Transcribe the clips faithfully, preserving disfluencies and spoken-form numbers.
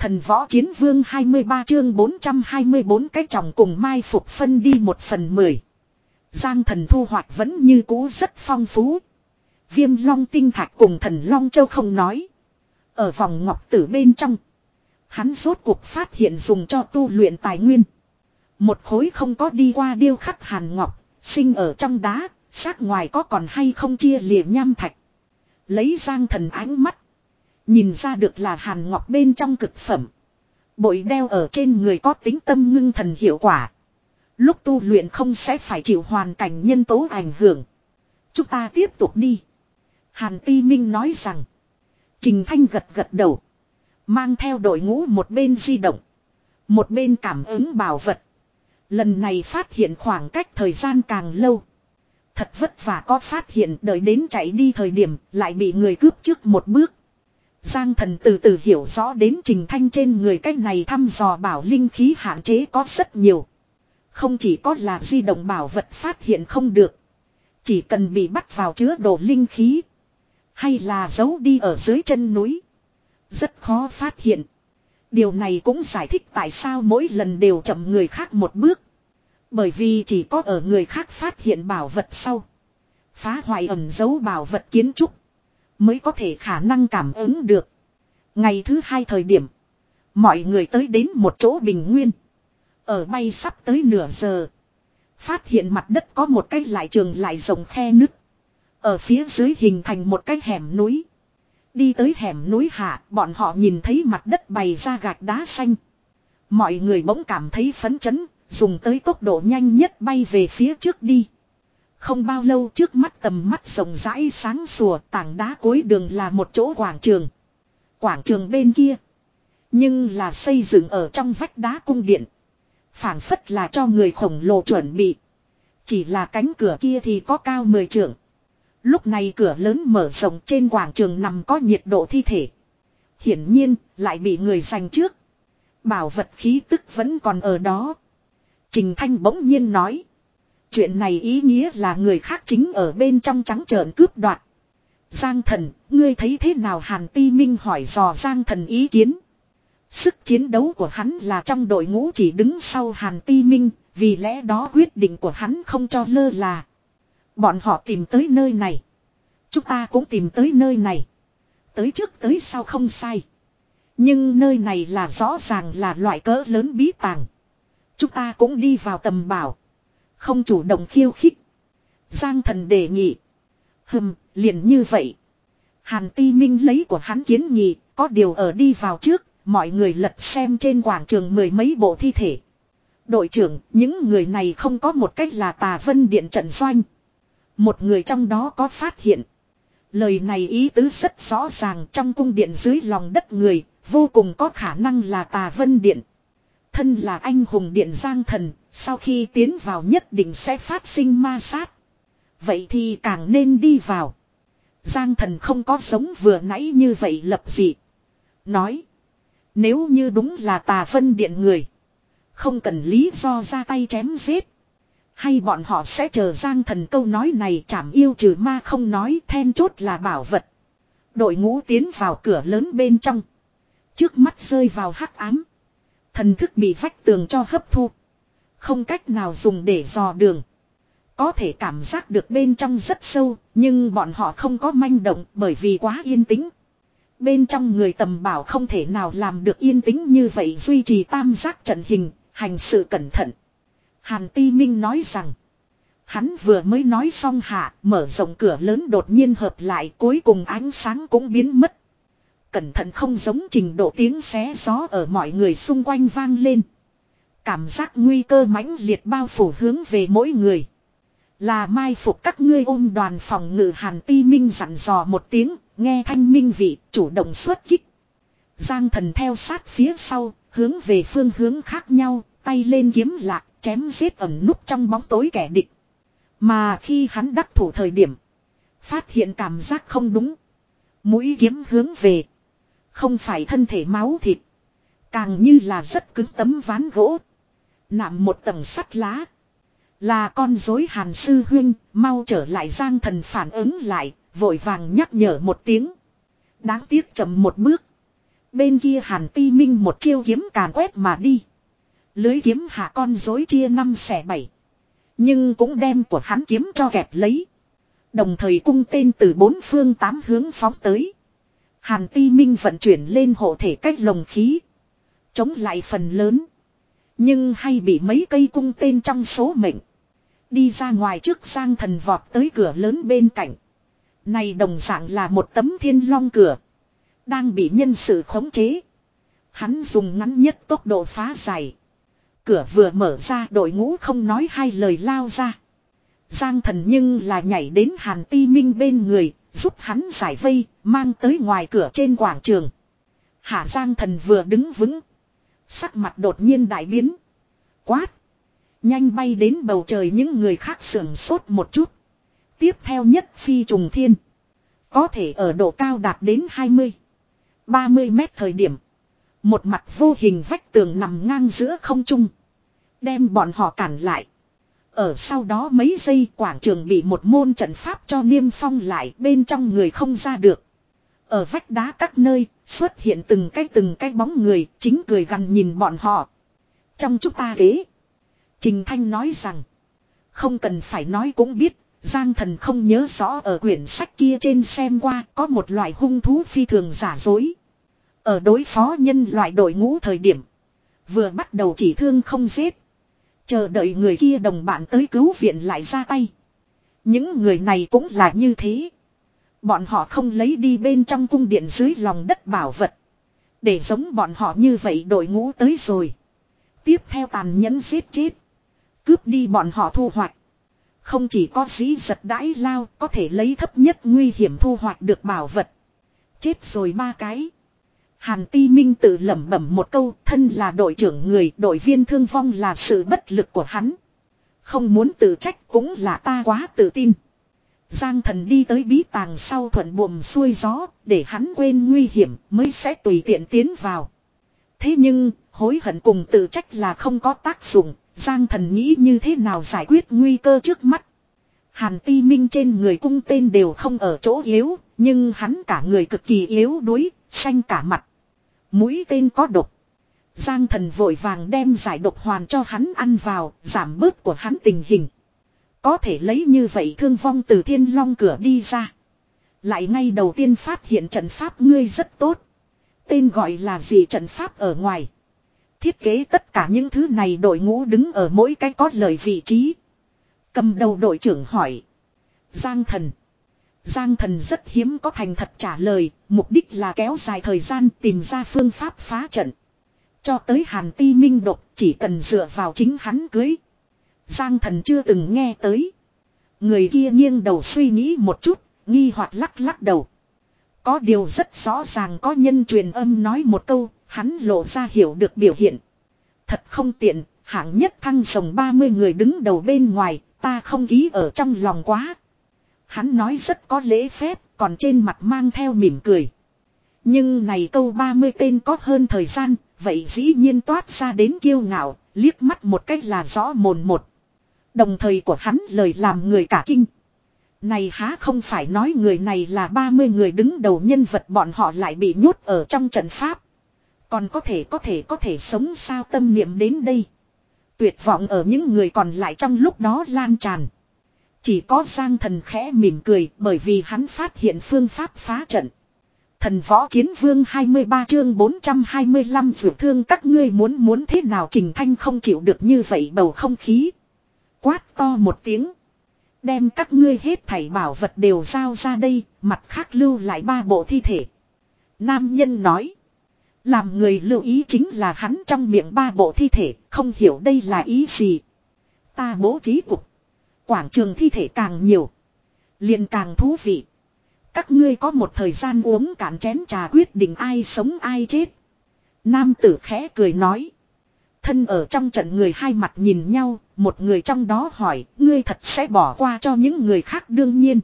Thần võ chiến vương hai mươi ba chương bốn trăm hai mươi bốn cái trọng cùng mai phục phân đi một phần mười. Giang thần thu hoạch vẫn như cũ rất phong phú. Viêm long tinh thạch cùng thần long châu không nói. Ở vòng ngọc tử bên trong. Hắn rốt cuộc phát hiện dùng cho tu luyện tài nguyên. Một khối không có đi qua điêu khắc hàn ngọc, sinh ở trong đá, xác ngoài có còn hay không chia lìa nham thạch. Lấy Giang thần ánh mắt. Nhìn ra được là hàn ngọc bên trong cực phẩm. Bội đeo ở trên người có tính tâm ngưng thần hiệu quả. Lúc tu luyện không sẽ phải chịu hoàn cảnh nhân tố ảnh hưởng. Chúng ta tiếp tục đi. Hàn Ti Minh nói rằng. Trình Thanh gật gật đầu. Mang theo đội ngũ một bên di động. Một bên cảm ứng bảo vật. Lần này phát hiện khoảng cách thời gian càng lâu. Thật vất vả có phát hiện, đợi đến chạy đi thời điểm lại bị người cướp trước một bước. Giang thần từ từ hiểu rõ đến Trình Thanh trên người cách này thăm dò bảo linh khí hạn chế có rất nhiều. Không chỉ có là di động bảo vật phát hiện không được. Chỉ cần bị bắt vào chứa đồ linh khí. Hay là giấu đi ở dưới chân núi. Rất khó phát hiện. Điều này cũng giải thích tại sao mỗi lần đều chậm người khác một bước. Bởi vì chỉ có ở người khác phát hiện bảo vật sau. Phá hoại ẩn giấu bảo vật kiến trúc. Mới có thể khả năng cảm ứng được. Ngày thứ hai thời điểm. Mọi người tới đến một chỗ bình nguyên. Ở bay sắp tới nửa giờ. Phát hiện mặt đất có một cái lại trường lại rộng khe nứt. Ở phía dưới hình thành một cái hẻm núi. Đi tới hẻm núi hạ, bọn họ nhìn thấy mặt đất bày ra gạch đá xanh. Mọi người bỗng cảm thấy phấn chấn, dùng tới tốc độ nhanh nhất bay về phía trước đi. Không bao lâu trước mắt tầm mắt rộng rãi sáng sủa, tảng đá cuối đường là một chỗ quảng trường. Quảng trường bên kia, nhưng là xây dựng ở trong vách đá cung điện. Phảng phất là cho người khổng lồ chuẩn bị. Chỉ là cánh cửa kia thì có cao mười trượng. Lúc này cửa lớn mở rộng, trên quảng trường nằm có nhiệt độ thi thể. Hiển nhiên lại bị người giành trước. Bảo vật khí tức vẫn còn ở đó. Trình Thanh bỗng nhiên nói. Chuyện này ý nghĩa là người khác chính ở bên trong trắng trợn cướp đoạt. Giang thần, ngươi thấy thế nào? Hàn Ti Minh hỏi dò Giang thần ý kiến. Sức chiến đấu của hắn là trong đội ngũ chỉ đứng sau Hàn Ti Minh, vì lẽ đó quyết định của hắn không cho lơ là. Bọn họ tìm tới nơi này. Chúng ta cũng tìm tới nơi này. Tới trước tới sau không sai. Nhưng nơi này là rõ ràng là loại cỡ lớn bí tàng. Chúng ta cũng đi vào tầm bảo. Không chủ động khiêu khích. Giang thần đề nghị. Hừm, liền như vậy. Hàn Ti Minh lấy của hắn kiến nghị, có điều ở đi vào trước, mọi người lật xem trên quảng trường mười mấy bộ thi thể. Đội trưởng, những người này không có một cách là Tà Vân Điện trận doanh. Một người trong đó có phát hiện. Lời này ý tứ rất rõ ràng, trong cung điện dưới lòng đất người, vô cùng có khả năng là Tà Vân Điện. Thân là anh hùng điện Giang thần, sau khi tiến vào nhất định sẽ phát sinh ma sát. Vậy thì càng nên đi vào. Giang thần không có giống vừa nãy như vậy lập dị. Nói. Nếu như đúng là Tà Vân Điện người. Không cần lý do ra tay chém giết. Hay bọn họ sẽ chờ Giang thần câu nói này trảm yêu trừ ma không nói, then chốt là bảo vật. Đội ngũ tiến vào cửa lớn bên trong. Trước mắt rơi vào hắc ám. Thần thức bị vách tường cho hấp thu. Không cách nào dùng để dò đường. Có thể cảm giác được bên trong rất sâu, nhưng bọn họ không có manh động bởi vì quá yên tĩnh. Bên trong người tầm bảo không thể nào làm được yên tĩnh như vậy, duy trì tam giác trận hình, hành sự cẩn thận. Hàn Ti Minh nói rằng. Hắn vừa mới nói xong hạ, mở rộng cửa lớn đột nhiên hợp lại, cuối cùng ánh sáng cũng biến mất. Cẩn thận không giống trình độ tiếng xé gió ở mọi người xung quanh vang lên. Cảm giác nguy cơ mãnh liệt bao phủ hướng về mỗi người. Là mai phục các ngươi ôm đoàn phòng ngự. Hàn Ti Minh dặn dò một tiếng, nghe thanh minh vị, chủ động xuất kích. Giang thần theo sát phía sau, hướng về phương hướng khác nhau, tay lên kiếm lạc, chém giết ẩn núp trong bóng tối kẻ địch. Mà khi hắn đắc thủ thời điểm, phát hiện cảm giác không đúng. Mũi kiếm hướng về. Không phải thân thể máu thịt. Càng như là rất cứng tấm ván gỗ. Nạm một tầng sắt lá. Là con rối. Hàn sư huynh, mau trở lại. Giang thần phản ứng lại, vội vàng nhắc nhở một tiếng. Đáng tiếc chậm một bước. Bên kia Hàn Ti Minh một chiêu kiếm càn quét mà đi. Lưới kiếm hạ con rối chia năm xẻ bảy. Nhưng cũng đem của hắn kiếm cho kẹp lấy. Đồng thời cung tên từ bốn phương tám hướng phóng tới. Hàn Ti Minh vận chuyển lên hộ thể cách lồng khí. Chống lại phần lớn. Nhưng hay bị mấy cây cung tên trong số mệnh. Đi ra ngoài trước Giang Thần vọt tới cửa lớn bên cạnh. Này đồng dạng là một tấm thiên long cửa. Đang bị nhân sự khống chế. Hắn dùng ngắn nhất tốc độ phá giải. Cửa vừa mở ra đội ngũ không nói hai lời lao ra. Giang Thần nhưng là nhảy đến Hàn Ti Minh bên người, giúp hắn giải vây, mang tới ngoài cửa trên quảng trường. Hạ Giang Thần vừa đứng vững. Sắc mặt đột nhiên đại biến. Quát. Nhanh bay đến bầu trời những người khác sưởng sốt một chút. Tiếp theo nhất phi trùng thiên. Có thể ở độ cao đạt đến hai mươi, ba mươi mét thời điểm. Một mặt vô hình vách tường nằm ngang giữa không trung. Đem bọn họ cản lại. Ở sau đó mấy giây quảng trường bị một môn trận pháp cho niêm phong lại, bên trong người không ra được. Ở vách đá các nơi xuất hiện từng cái từng cái bóng người, chính cười gằn nhìn bọn họ. Trong chúng ta kế. Trình Thanh nói rằng. Không cần phải nói cũng biết. Giang Thần không nhớ rõ ở quyển sách kia trên xem qua có một loại hung thú phi thường giả dối. Ở đối phó nhân loại đội ngũ thời điểm. Vừa bắt đầu chỉ thương không giết. Chờ đợi người kia đồng bạn tới cứu viện lại ra tay. Những người này cũng là như thế. Bọn họ không lấy đi bên trong cung điện dưới lòng đất bảo vật. Để giống bọn họ như vậy đội ngũ tới rồi. Tiếp theo tàn nhẫn giết chết. Cướp đi bọn họ thu hoạch. Không chỉ có dĩ giật đãi lao có thể lấy thấp nhất nguy hiểm thu hoạch được bảo vật. Chết rồi ba cái. Hàn Ti Minh tự lẩm bẩm một câu, thân là đội trưởng người, đội viên thương vong là sự bất lực của hắn. Không muốn tự trách cũng là ta quá tự tin. Giang Thần đi tới bí tàng sau thuận buồm xuôi gió, để hắn quên nguy hiểm mới sẽ tùy tiện tiến vào. Thế nhưng, hối hận cùng tự trách là không có tác dụng, Giang Thần nghĩ như thế nào giải quyết nguy cơ trước mắt. Hàn Ti Minh trên người cung tên đều không ở chỗ yếu, nhưng hắn cả người cực kỳ yếu đuối, xanh cả mặt. Mũi tên có độc. Giang Thần vội vàng đem giải độc hoàn cho hắn ăn vào, giảm bớt của hắn tình hình. Có thể lấy như vậy thương vong từ thiên long cửa đi ra. Lại ngay đầu tiên phát hiện trận pháp ngươi rất tốt. Tên gọi là gì trận pháp ở ngoài. Thiết kế tất cả những thứ này đội ngũ đứng ở mỗi cái có lời vị trí. Cầm đầu đội trưởng hỏi. Giang Thần. Giang Thần rất hiếm có thành thật trả lời, mục đích là kéo dài thời gian tìm ra phương pháp phá trận. Cho tới Hàn Ti Minh độc chỉ cần dựa vào chính hắn cưới. Giang Thần chưa từng nghe tới. Người kia nghiêng đầu suy nghĩ một chút, nghi hoặc lắc lắc đầu. Có điều rất rõ ràng có nhân truyền âm nói một câu, hắn lộ ra hiểu được biểu hiện. Thật không tiện, hạng nhất thăng sồng ba mươi người đứng đầu bên ngoài, ta không ký ở trong lòng quá. Hắn nói rất có lễ phép, còn trên mặt mang theo mỉm cười. Nhưng này câu ba mươi tên có hơn thời gian, vậy dĩ nhiên toát ra đến kiêu ngạo, liếc mắt một cách là rõ mồn một. Đồng thời của hắn lời làm người cả kinh. Này há không phải nói người này là ba mươi người đứng đầu nhân vật bọn họ lại bị nhốt ở trong trận pháp. Còn có thể có thể có thể sống sao tâm niệm đến đây. Tuyệt vọng ở những người còn lại trong lúc đó lan tràn. Chỉ có Giang Thần khẽ mỉm cười bởi vì hắn phát hiện phương pháp phá trận. Thần võ chiến vương hai mươi ba chương bốn trăm hai mươi lăm vượt thương các ngươi muốn muốn thế nào Trình Thanh không chịu được như vậy bầu không khí. Quát to một tiếng. Đem các ngươi hết thảy bảo vật đều giao ra đây, mặt khác lưu lại ba bộ thi thể. Nam nhân nói. Làm người lưu ý chính là hắn trong miệng ba bộ thi thể, không hiểu đây là ý gì. Ta bố trí cục. Quảng trường thi thể càng nhiều. Liền càng thú vị. Các ngươi có một thời gian uống cạn chén trà quyết định ai sống ai chết. Nam tử khẽ cười nói. Thân ở trong trận người hai mặt nhìn nhau, một người trong đó hỏi, ngươi thật sẽ bỏ qua cho những người khác đương nhiên.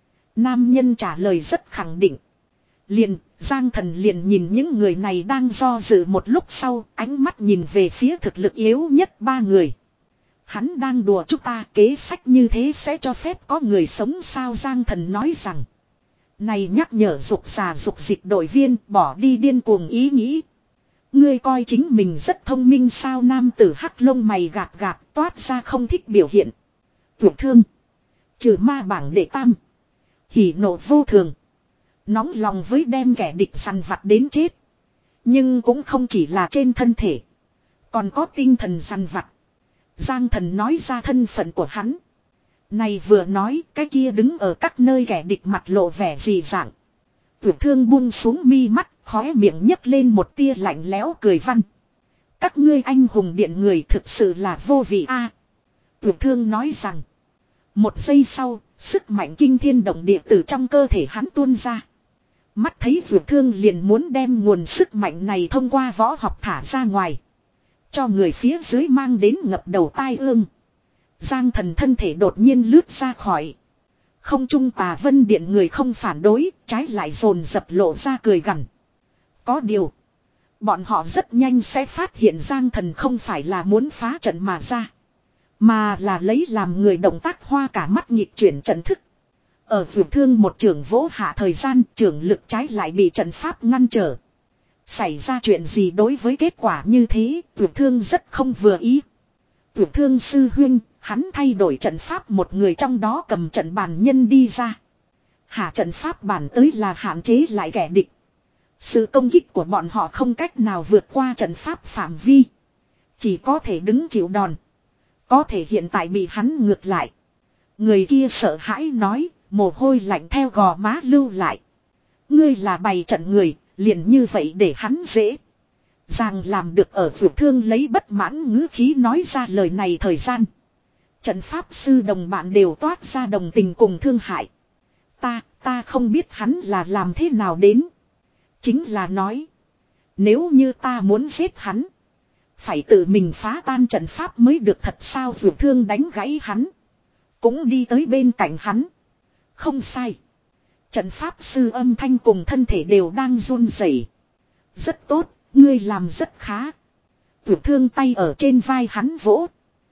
Nam nhân trả lời rất khẳng định. Liền, Giang Thần liền nhìn những người này đang do dự một lúc sau, ánh mắt nhìn về phía thực lực yếu nhất ba người. Hắn đang đùa chúng ta kế sách như thế sẽ cho phép có người sống sao Giang Thần nói rằng. Này nhắc nhở dục già dục dịch đội viên bỏ đi điên cuồng ý nghĩ. Ngươi coi chính mình rất thông minh sao? Nam tử hắc lông mày gạt gạt toát ra không thích biểu hiện. Vượt thương. Trừ ma bảng đệ tam. Hỉ nộ vô thường. Nóng lòng với đem kẻ địch săn vặt đến chết. Nhưng cũng không chỉ là trên thân thể. Còn có tinh thần săn vặt. Giang Thần nói ra thân phận của hắn. Này vừa nói cái kia đứng ở các nơi kẻ địch mặt lộ vẻ gì dạng. Vượt thương buông xuống mi mắt. Khóe miệng nhấc lên một tia lạnh lẽo cười văn. Các ngươi anh hùng điện người thực sự là vô vị a. Vượt thương nói rằng. Một giây sau, sức mạnh kinh thiên động địa từ trong cơ thể hắn tuôn ra. Mắt thấy vượt thương liền muốn đem nguồn sức mạnh này thông qua võ học thả ra ngoài. Cho người phía dưới mang đến ngập đầu tai ương. Giang Thần thân thể đột nhiên lướt ra khỏi. Không trung Tà Vân điện người không phản đối, trái lại dồn dập lộ ra cười gằn. Có điều. Bọn họ rất nhanh sẽ phát hiện Giang Thần không phải là muốn phá trận mà ra. Mà là lấy làm người động tác hoa cả mắt nhịp chuyển trận thức. Ở vượt thương một trường vỗ hạ thời gian trường lực trái lại bị trận pháp ngăn trở. Xảy ra chuyện gì đối với kết quả như thế vượt thương rất không vừa ý. Vượt thương sư huynh hắn thay đổi trận pháp một người trong đó cầm trận bàn nhân đi ra. Hạ trận pháp bản tới là hạn chế lại kẻ địch. Sự công kích của bọn họ không cách nào vượt qua trận pháp phạm vi. Chỉ có thể đứng chịu đòn. Có thể hiện tại bị hắn ngược lại. Người kia sợ hãi nói, mồ hôi lạnh theo gò má lưu lại. Ngươi là bày trận người, liền như vậy để hắn dễ. Giang làm được ở vượt thương lấy bất mãn ngữ khí nói ra lời này thời gian. Trận pháp sư đồng bạn đều toát ra đồng tình cùng thương hại. Ta, ta không biết hắn là làm thế nào đến. Chính là nói. Nếu như ta muốn giết hắn. Phải tự mình phá tan trận pháp mới được thật sao vượt thương đánh gãy hắn. Cũng đi tới bên cạnh hắn. Không sai. Trận pháp sư âm thanh cùng thân thể đều đang run rẩy. Rất tốt, ngươi làm rất khá. Vượt thương tay ở trên vai hắn vỗ.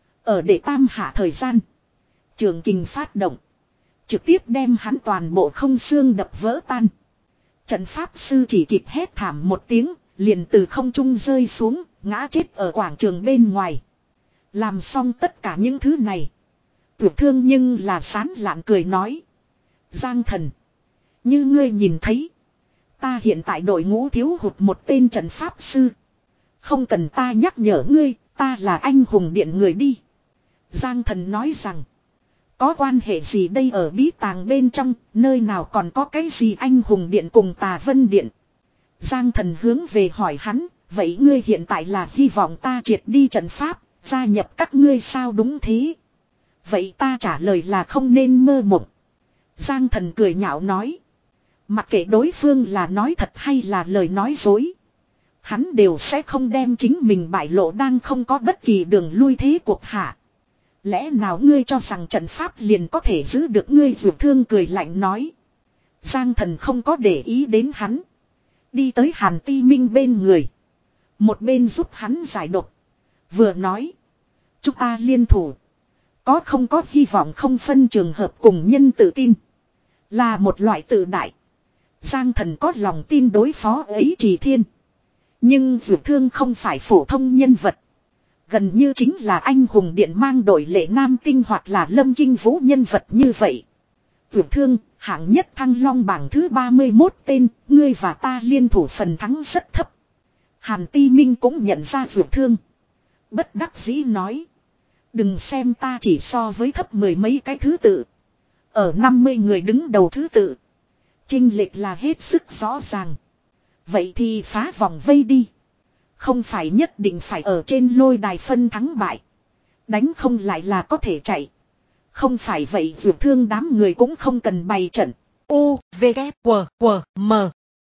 Ở để tam hạ thời gian. Trường kình phát động. Trực tiếp đem hắn toàn bộ không xương đập vỡ tan. Trận pháp sư chỉ kịp hét thảm một tiếng, liền từ không trung rơi xuống, ngã chết ở quảng trường bên ngoài. Làm xong tất cả những thứ này. Vượt thương nhưng là sán lạn cười nói. Giang Thần. Như ngươi nhìn thấy. Ta hiện tại đội ngũ thiếu hụt một tên trận pháp sư. Không cần ta nhắc nhở ngươi, ta là anh hùng điện người đi. Giang Thần nói rằng. Có quan hệ gì đây ở bí tàng bên trong, nơi nào còn có cái gì anh hùng điện cùng Tà Vân điện. Giang Thần hướng về hỏi hắn, vậy ngươi hiện tại là hy vọng ta triệt đi trận pháp, gia nhập các ngươi sao đúng thế. Vậy ta trả lời là không nên mơ mộng. Giang Thần cười nhạo nói. Mặc kệ đối phương là nói thật hay là lời nói dối. Hắn đều sẽ không đem chính mình bại lộ đang không có bất kỳ đường lui thế cuộc hạ. Lẽ nào ngươi cho rằng trận pháp liền có thể giữ được ngươi vượt thương cười lạnh nói. Giang Thần không có để ý đến hắn. Đi tới Hàn Ti Minh bên người. Một bên giúp hắn giải độc. Vừa nói. Chúng ta liên thủ. Có không có hy vọng không phân trường hợp cùng nhân tự tin. Là một loại tự đại. Giang Thần có lòng tin đối phó ấy Trì Thiên. Nhưng vượt thương không phải phổ thông nhân vật. Gần như chính là anh hùng điện mang đội lệ nam tinh hoặc là lâm kinh vũ nhân vật như vậy. Vượt thương, hạng nhất thăng long bảng thứ ba mươi mốt tên, ngươi và ta liên thủ phần thắng rất thấp. Hàn Ti Minh cũng nhận ra vượt thương. Bất đắc dĩ nói. Đừng xem ta chỉ so với thấp mười mấy cái thứ tự. Ở năm mươi người đứng đầu thứ tự. Chênh lệch là hết sức rõ ràng. Vậy thì phá vòng vây đi. Không phải nhất định phải ở trên lôi đài phân thắng bại. Đánh không lại là có thể chạy. Không phải vậy vượt thương đám người cũng không cần bày trận. U, V, K, W, W, M.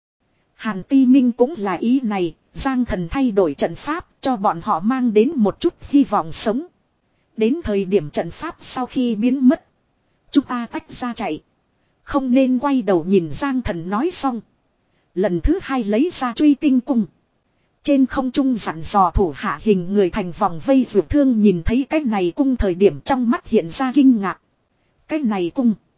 Hàn Ti Minh cũng là ý này. Giang Thần thay đổi trận pháp cho bọn họ mang đến một chút hy vọng sống. Đến thời điểm trận pháp sau khi biến mất. Chúng ta tách ra chạy. Không nên quay đầu nhìn Giang Thần nói xong. Lần thứ hai lấy ra truy tinh cung. Trên không trung dặn dò thủ hạ hình người thành vòng vây vượt thương nhìn thấy cái này cung thời điểm trong mắt hiện ra kinh ngạc. Cái này cung.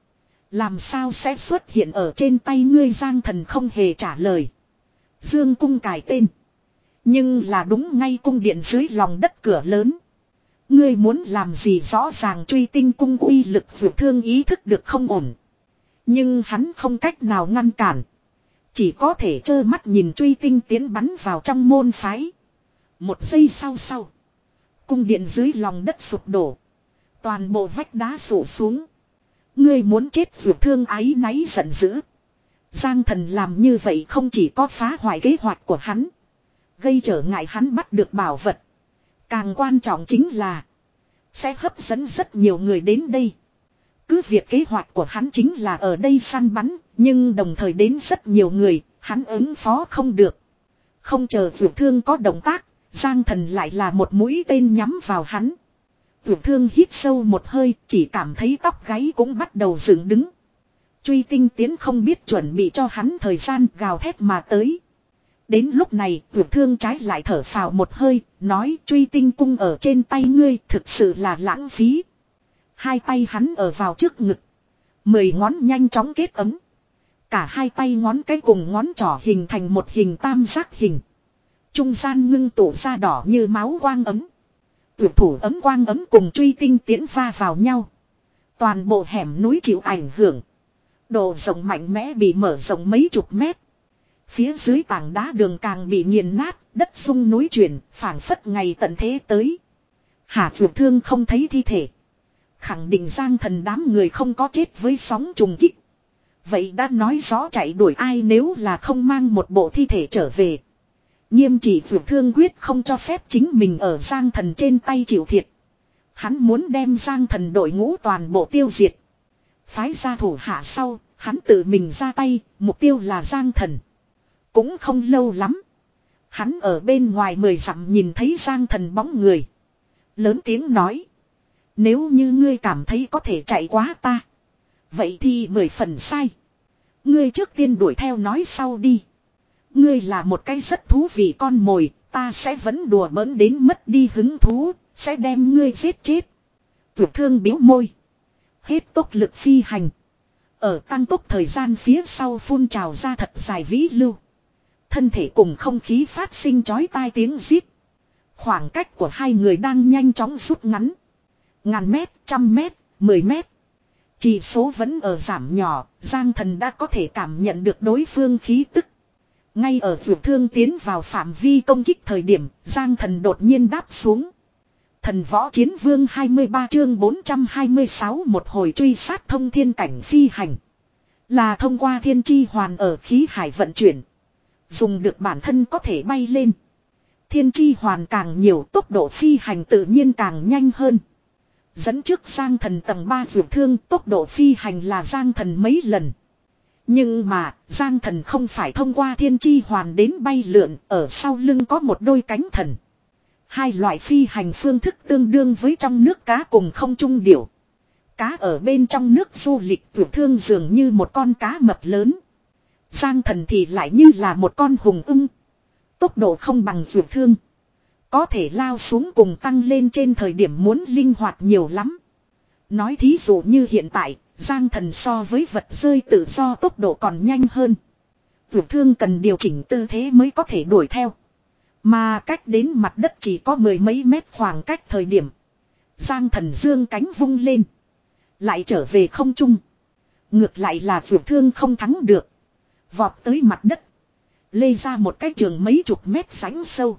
Làm sao sẽ xuất hiện ở trên tay ngươi? Giang Thần không hề trả lời. Dương cung cài tên. Nhưng là đúng ngay cung điện dưới lòng đất cửa lớn. Ngươi muốn làm gì? Rõ ràng truy tinh cung uy lực vượt thương ý thức được không ổn. Nhưng hắn không cách nào ngăn cản. Chỉ có thể trơ mắt nhìn truy tinh tiến bắn vào trong môn phái. Một giây sau sau. Cung điện dưới lòng đất sụp đổ. Toàn bộ vách đá sụp xuống. Ngươi muốn chết? vượt thương áy náy giận dữ. Giang Thần làm như vậy không chỉ có phá hoại kế hoạch của hắn. Gây trở ngại hắn bắt được bảo vật. Càng quan trọng chính là. Sẽ hấp dẫn rất nhiều người đến đây. Cứ việc kế hoạch của hắn chính là ở đây săn bắn. Nhưng đồng thời đến rất nhiều người. Hắn ứng phó không được. Không chờ vượt thương có động tác. Giang Thần lại là một mũi tên nhắm vào hắn. Vượt thương hít sâu một hơi. Chỉ cảm thấy tóc gáy cũng bắt đầu dựng đứng. Truy tinh tiến không biết chuẩn bị cho hắn thời gian, gào thét mà tới. Đến lúc này vượt thương trái lại thở phào một hơi. Nói truy tinh cung ở trên tay ngươi thực sự là lãng phí. Hai tay hắn ở vào trước ngực. Mười ngón nhanh chóng kết ấm. Cả hai tay ngón cái cùng ngón trỏ hình thành một hình tam giác hình. Trung gian ngưng tụ ra đỏ như máu quang ấm. Tuyệt thủ ấm quang ấm cùng truy tinh tiến va vào nhau. Toàn bộ hẻm núi chịu ảnh hưởng. Độ rộng mạnh mẽ bị mở rộng mấy chục mét. Phía dưới tảng đá đường càng bị nghiền nát, đất sung núi chuyển, phảng phất ngày tận thế tới. Hà Vượt Thương không thấy thi thể. Khẳng định Giang Thần đám người không có chết với sóng trùng kích. Vậy đã nói rõ chạy đuổi ai nếu là không mang một bộ thi thể trở về. Nghiêm chỉ Vượt Thương quyết không cho phép chính mình ở Giang Thần trên tay chịu thiệt. Hắn muốn đem Giang Thần đội ngũ toàn bộ tiêu diệt. Phái ra thủ hạ sau, hắn tự mình ra tay, mục tiêu là Giang Thần. Cũng không lâu lắm. Hắn ở bên ngoài mười dặm nhìn thấy Giang Thần bóng người. Lớn tiếng nói. Nếu như ngươi cảm thấy có thể chạy quá ta. Vậy thì mười phần sai. Ngươi trước tiên đuổi theo nói sau đi. Ngươi là một cái rất thú vị con mồi. Ta sẽ vẫn đùa bỡn đến mất đi hứng thú. Sẽ đem ngươi giết chết. Vượt Thương biếu môi. Hết tốc lực phi hành. Ở tăng tốc thời gian phía sau phun trào ra thật dài vĩ lưu. Thân thể cùng không khí phát sinh chói tai tiếng rít. Khoảng cách của hai người đang nhanh chóng rút ngắn. Ngàn mét, trăm mét, mười mét. Chỉ số vẫn ở giảm nhỏ. Giang Thần đã có thể cảm nhận được đối phương khí tức. Ngay ở Vượt Thương tiến vào phạm vi công kích thời điểm, Giang Thần đột nhiên đáp xuống. Thần Võ Chiến Vương hai mươi ba chương bốn trăm hai mươi sáu một hồi truy sát thông thiên cảnh phi hành. Là thông qua thiên chi hoàn ở khí hải vận chuyển. Dùng được bản thân có thể bay lên. Thiên chi hoàn càng nhiều tốc độ phi hành tự nhiên càng nhanh hơn. Dẫn trước Giang Thần tầng ba Vượt Thương tốc độ phi hành là Giang Thần mấy lần. Nhưng mà Giang Thần không phải thông qua thiên chi hoàn đến bay lượn, ở sau lưng có một đôi cánh thần. Hai loại phi hành phương thức tương đương với trong nước cá cùng không trung điểu. Cá ở bên trong nước du lịch Vượt Thương dường như một con cá mập lớn. Giang Thần thì lại như là một con hùng ưng. Tốc độ không bằng Vượt Thương. Có thể lao xuống cùng tăng lên trên thời điểm muốn linh hoạt nhiều lắm. Nói thí dụ như hiện tại, Giang Thần so với vật rơi tự do tốc độ còn nhanh hơn. Vượt Thương cần điều chỉnh tư thế mới có thể đuổi theo. Mà cách đến mặt đất chỉ có mười mấy mét khoảng cách thời điểm. Giang Thần dương cánh vung lên. Lại trở về không trung. Ngược lại là Vượt Thương không thắng được. Vọt tới mặt đất. Lê ra một cái trường mấy chục mét sánh sâu.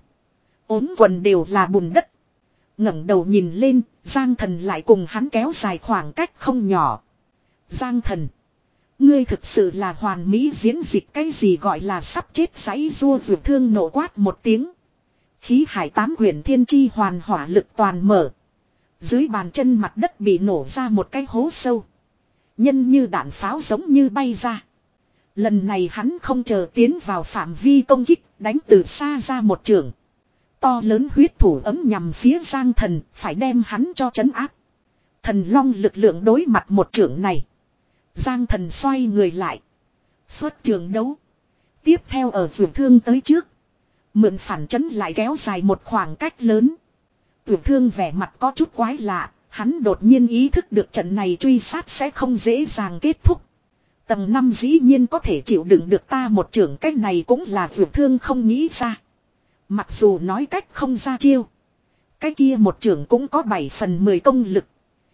Ốm quần đều là bùn đất. ngẩng đầu nhìn lên, Giang Thần lại cùng hắn kéo dài khoảng cách không nhỏ. Giang Thần. Ngươi thực sự là hoàn mỹ diễn dịch, cái gì gọi là sắp chết giấy rua. Vượt Thương nổ quát một tiếng. Khí hải tám quyển thiên chi hoàn hỏa lực toàn mở. Dưới bàn chân mặt đất bị nổ ra một cái hố sâu. Nhân như đạn pháo giống như bay ra. Lần này hắn không chờ tiến vào phạm vi công kích, đánh từ xa ra một trường. To lớn huyết thủ ấm nhằm phía Giang Thần, phải đem hắn cho trấn áp. Thần long lực lượng đối mặt một trường này. Giang Thần xoay người lại. Xuất trường đấu. Tiếp theo ở Vượt Thương tới trước. Mượn phản chấn lại kéo dài một khoảng cách lớn. Vượt Thương vẻ mặt có chút quái lạ. Hắn đột nhiên ý thức được trận này truy sát sẽ không dễ dàng kết thúc. Tầng năm dĩ nhiên có thể chịu đựng được ta một trưởng, cách này cũng là Dược Thương không nghĩ ra. Mặc dù nói cách không ra chiêu. Cái kia một trưởng cũng có bảy phần mười công lực.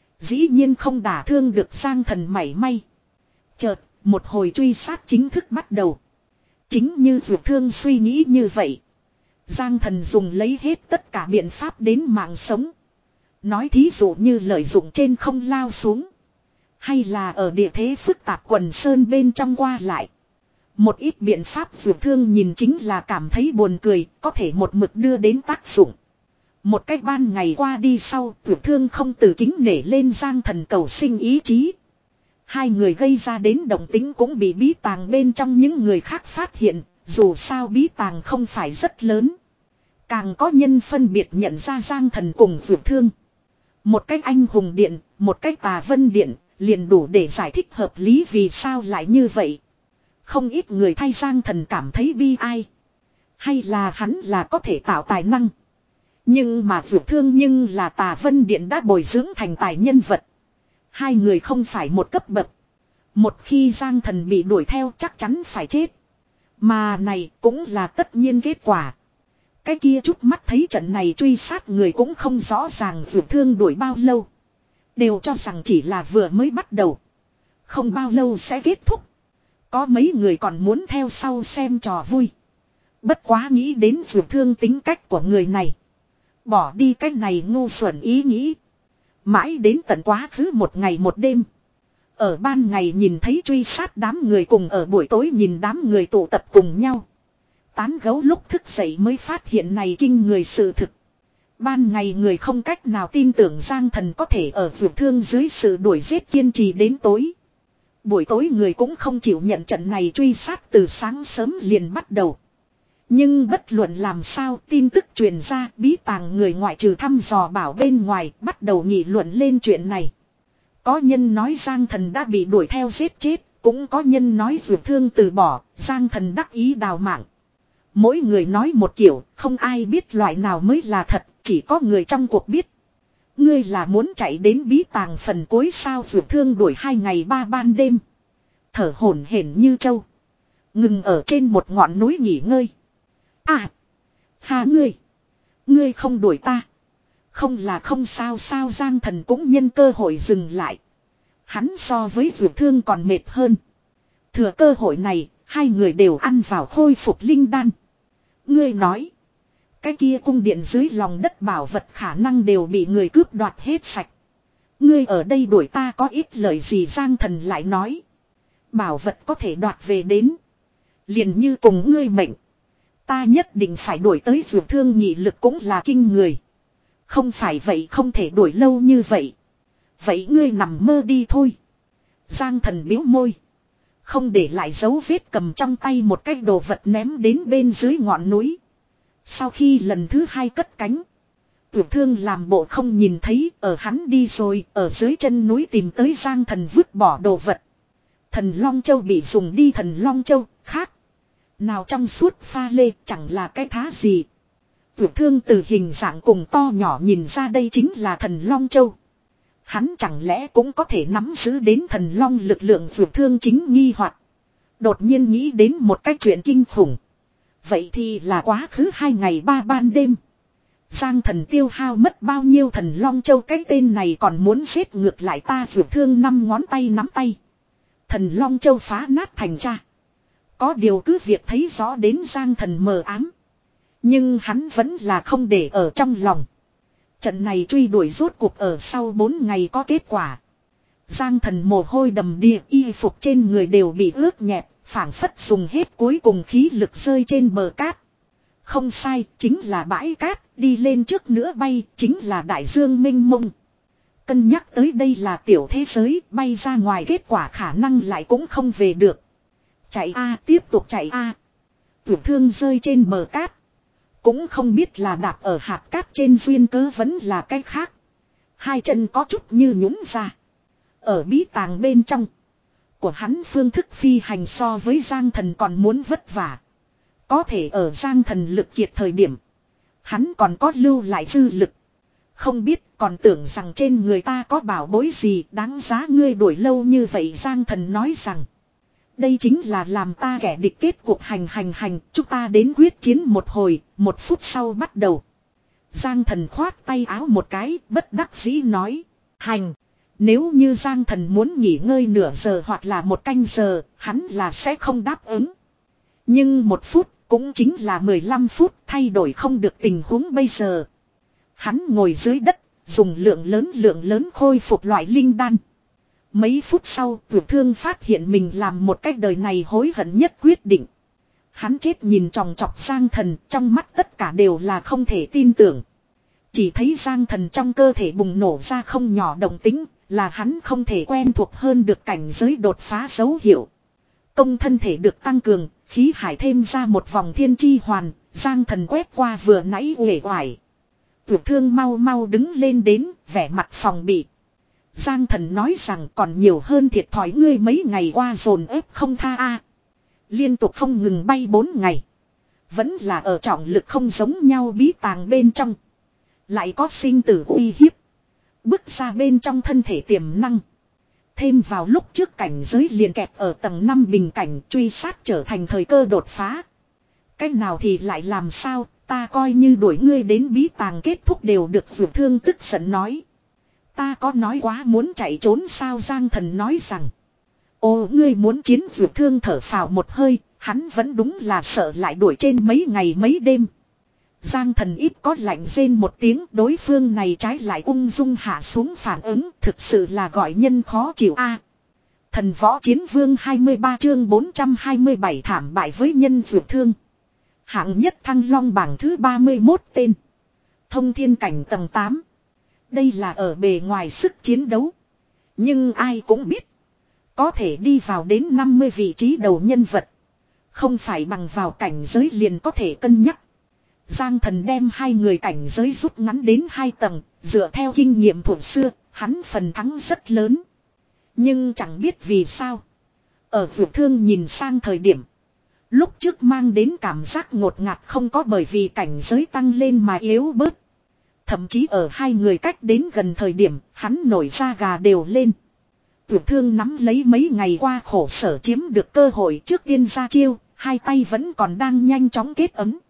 Dĩ nhiên không đả thương được Giang Thần mảy may. Chợt, một hồi truy sát chính thức bắt đầu. Chính như Dược Thương suy nghĩ như vậy. Giang Thần dùng lấy hết tất cả biện pháp đến mạng sống. Nói thí dụ như lợi dụng trên không lao xuống. Hay là ở địa thế phức tạp quần sơn bên trong qua lại. Một ít biện pháp Dược Thương nhìn chính là cảm thấy buồn cười, có thể một mực đưa đến tác dụng. Một cách ban ngày qua đi sau, Dược Thương không từ kính nể lên Giang Thần cầu sinh ý chí. Hai người gây ra đến động tính cũng bị bí tàng bên trong những người khác phát hiện, dù sao bí tàng không phải rất lớn. Càng có nhân phân biệt nhận ra Giang Thần cùng Dược Thương. Một cách anh hùng điện, một cách tà vân điện, liền đủ để giải thích hợp lý vì sao lại như vậy. Không ít người thay Giang Thần cảm thấy bi ai. Hay là hắn là có thể tạo tài năng. Nhưng mà Dược Thương nhưng là tà vân điện đã bồi dưỡng thành tài nhân vật. Hai người không phải một cấp bậc. Một khi Giang Thần bị đuổi theo chắc chắn phải chết. Mà này cũng là tất nhiên kết quả. Cái kia chút mắt thấy trận này truy sát người cũng không rõ ràng Dược Thương đuổi bao lâu. Đều cho rằng chỉ là vừa mới bắt đầu. Không bao lâu sẽ kết thúc. Có mấy người còn muốn theo sau xem trò vui. Bất quá nghĩ đến Dược Thương tính cách của người này. Bỏ đi cách này ngu xuẩn ý nghĩ. Mãi đến tận quá khứ một ngày một đêm. Ở ban ngày nhìn thấy truy sát đám người cùng ở buổi tối nhìn đám người tụ tập cùng nhau. Tán gấu lúc thức dậy mới phát hiện này kinh người sự thực. Ban ngày người không cách nào tin tưởng Giang Thần có thể ở Dược Thương dưới sự đuổi giết kiên trì đến tối. Buổi tối người cũng không chịu nhận trận này truy sát từ sáng sớm liền bắt đầu. Nhưng bất luận làm sao tin tức truyền ra bí tàng người ngoại trừ thăm dò bảo bên ngoài bắt đầu nghị luận lên chuyện này. Có nhân nói Giang Thần đã bị đuổi theo giết chết, cũng có nhân nói Dược Thương từ bỏ, Giang Thần đắc ý đào mạng. Mỗi người nói một kiểu, không ai biết loại nào mới là thật, chỉ có người trong cuộc biết. Ngươi là muốn chạy đến bí tàng phần cuối sao? Dược Thương đuổi hai ngày ba ban đêm. Thở hổn hển như trâu. Ngừng ở trên một ngọn núi nghỉ ngơi. À! Hà ngươi! Ngươi không đuổi ta. Không là không sao sao Giang Thần cũng nhân cơ hội dừng lại. Hắn so với Dược Thương còn mệt hơn. Thừa cơ hội này, hai người đều ăn vào khôi phục linh đan. Ngươi nói. Cái kia cung điện dưới lòng đất bảo vật khả năng đều bị người cướp đoạt hết sạch. Ngươi ở đây đuổi ta có ít lời gì? Giang Thần lại nói. Bảo vật có thể đoạt về đến. Liền như cùng ngươi mệnh. Ta nhất định phải đuổi tới. Dược Thương nhị lực cũng là kinh người. Không phải vậy không thể đuổi lâu như vậy. Vậy ngươi nằm mơ đi thôi. Giang Thần biếu môi. Không để lại dấu vết cầm trong tay một cái đồ vật ném đến bên dưới ngọn núi. Sau khi lần thứ hai cất cánh. Dược Thương làm bộ không nhìn thấy, ở hắn đi rồi, ở dưới chân núi tìm tới Giang Thần vứt bỏ đồ vật. Thần Long Châu bị dùng đi. Thần Long Châu khác. Nào trong suốt pha lê chẳng là cái thá gì. Dược Thương từ hình dạng cùng to nhỏ nhìn ra đây chính là Thần Long Châu. Hắn chẳng lẽ cũng có thể nắm giữ đến thần long lực lượng? Dược Thương chính nghi hoặc. Đột nhiên nghĩ đến một cái chuyện kinh khủng. Vậy thì là quá khứ hai ngày ba ban đêm. Giang Thần tiêu hao mất bao nhiêu thần long châu? Cái tên này còn muốn giết ngược lại ta. Dược Thương năm ngón tay nắm tay. Thần long châu phá nát thành ra. Có điều cứ việc thấy rõ đến Giang Thần mờ ám. Nhưng hắn vẫn là không để ở trong lòng. Trận này truy đuổi rốt cuộc ở sau bốn ngày có kết quả. Giang Thần mồ hôi đầm đìa, y phục trên người đều bị ướt nhẹp, phảng phất dùng hết cuối cùng khí lực rơi trên bờ cát. Không sai, chính là bãi cát, đi lên trước nữa bay, chính là đại dương mênh mông. Cân nhắc tới đây là tiểu thế giới, bay ra ngoài kết quả khả năng lại cũng không về được. Chạy a, tiếp tục chạy a. Dược Thương rơi trên bờ cát. Cũng không biết là đạp ở hạt cát trên duyên cớ vẫn là cái khác. Hai chân có chút như nhũn ra. Ở bí tàng bên trong. Của hắn phương thức phi hành so với Giang Thần còn muốn vất vả. Có thể ở Giang Thần lực kiệt thời điểm. Hắn còn có lưu lại dư lực. Không biết còn tưởng rằng trên người ta có bảo bối gì đáng giá ngươi đuổi lâu như vậy. Giang Thần nói rằng. Đây chính là làm ta kẻ địch kết cuộc hành hành hành. Chúng ta đến quyết chiến một hồi. Một phút sau bắt đầu. Giang Thần khoát tay áo một cái. Bất đắc dĩ nói. Hành. Nếu như Giang Thần muốn nghỉ ngơi nửa giờ hoặc là một canh giờ. Hắn là sẽ không đáp ứng. Nhưng một phút cũng chính là mười lăm phút. Thay đổi không được tình huống bây giờ. Hắn ngồi dưới đất, dùng lượng lớn lượng lớn khôi phục loại linh đan. Mấy phút sau, Vượt Thương phát hiện mình làm một cách đời này hối hận nhất quyết định. Hắn chết nhìn tròng trọc Giang Thần, trong mắt tất cả đều là không thể tin tưởng. Chỉ thấy Giang Thần trong cơ thể bùng nổ ra không nhỏ động tính, là hắn không thể quen thuộc hơn được cảnh giới đột phá dấu hiệu. Công thân thể được tăng cường, khí hải thêm ra một vòng thiên chi hoàn, Giang Thần quét qua vừa nãy uể oải. Vượt Thương mau mau đứng lên đến, vẻ mặt phòng bị. Giang Thần nói rằng còn nhiều hơn thiệt thòi ngươi mấy ngày qua dồn ép không tha a. Liên tục không ngừng bay bốn ngày. Vẫn là ở trọng lực không giống nhau bí tàng bên trong. Lại có sinh tử uy hiếp. Bước ra bên trong thân thể tiềm năng. Thêm vào lúc trước cảnh giới liền kẹp ở tầng năm bình cảnh truy sát trở thành thời cơ đột phá. Cách nào thì lại làm sao, ta coi như đuổi ngươi đến bí tàng kết thúc đều được. Vượt Thương tức giận nói. Ta có nói quá muốn chạy trốn sao? Giang Thần nói rằng. Ồ, ngươi muốn chiến? Vượt Thương thở phào một hơi, hắn vẫn đúng là sợ lại đuổi trên mấy ngày mấy đêm. Giang Thần ít có lạnh rên một tiếng, đối phương này trái lại ung dung hạ xuống phản ứng, thực sự là gọi nhân khó chịu a. Thần Võ Chiến Vương hai mươi ba chương bốn trăm hai mươi bảy thảm bại với nhân. Vượt Thương. Hạng nhất Thăng Long bảng thứ ba mươi mốt tên. Thông thiên cảnh tầng tám. Đây là ở bề ngoài sức chiến đấu. Nhưng ai cũng biết. Có thể đi vào đến năm mươi vị trí đầu nhân vật. Không phải bằng vào cảnh giới liền có thể cân nhắc. Giang Thần đem hai người cảnh giới rút ngắn đến hai tầng. Dựa theo kinh nghiệm thuở xưa, hắn phần thắng rất lớn. Nhưng chẳng biết vì sao. Ở Vượt Thương nhìn sang thời điểm. Lúc trước mang đến cảm giác ngột ngạt không có bởi vì cảnh giới tăng lên mà yếu bớt. Thậm chí ở hai người cách đến gần thời điểm, hắn nổi da gà đều lên. Vượt Thương nắm lấy mấy ngày qua khổ sở chiếm được cơ hội trước tiên ra chiêu, hai tay vẫn còn đang nhanh chóng kết ấm.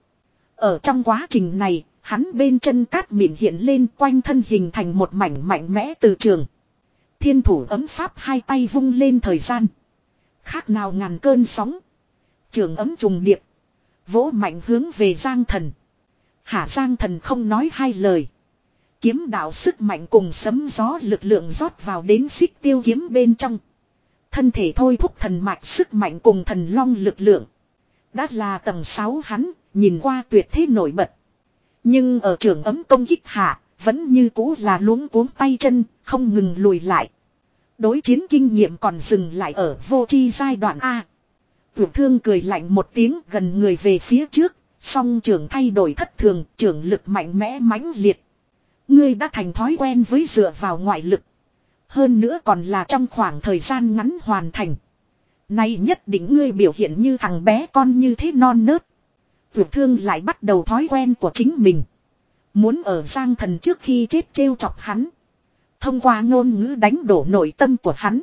Ở trong quá trình này, hắn bên chân cát mịn hiện lên quanh thân hình thành một mảnh mạnh mẽ từ trường. Thiên thủ ấm pháp hai tay vung lên thời gian. Khác nào ngàn cơn sóng. Trường ấm trùng điệp. Vỗ mạnh hướng về Giang Thần. Hả? Giang Thần không nói hai lời. Kiếm đạo sức mạnh cùng sấm gió lực lượng rót vào đến xích tiêu kiếm bên trong. Thân thể thôi thúc thần mạch sức mạnh cùng thần long lực lượng. Đã là tầng sáu hắn, nhìn qua tuyệt thế nổi bật. Nhưng ở trường ấm công kích hạ, vẫn như cũ là luống cuống tay chân, không ngừng lùi lại. Đối chiến kinh nghiệm còn dừng lại ở vô tri giai đoạn A. Vượt Thương cười lạnh một tiếng gần người về phía trước, song trường thay đổi thất thường, trường lực mạnh mẽ mãnh liệt. Ngươi đã thành thói quen với dựa vào ngoại lực. Hơn nữa còn là trong khoảng thời gian ngắn hoàn thành. Nay nhất định ngươi biểu hiện như thằng bé con như thế non nớt. Vượt Thương lại bắt đầu thói quen của chính mình. Muốn ở Giang Thần trước khi chết trêu chọc hắn. Thông qua ngôn ngữ đánh đổ nội tâm của hắn.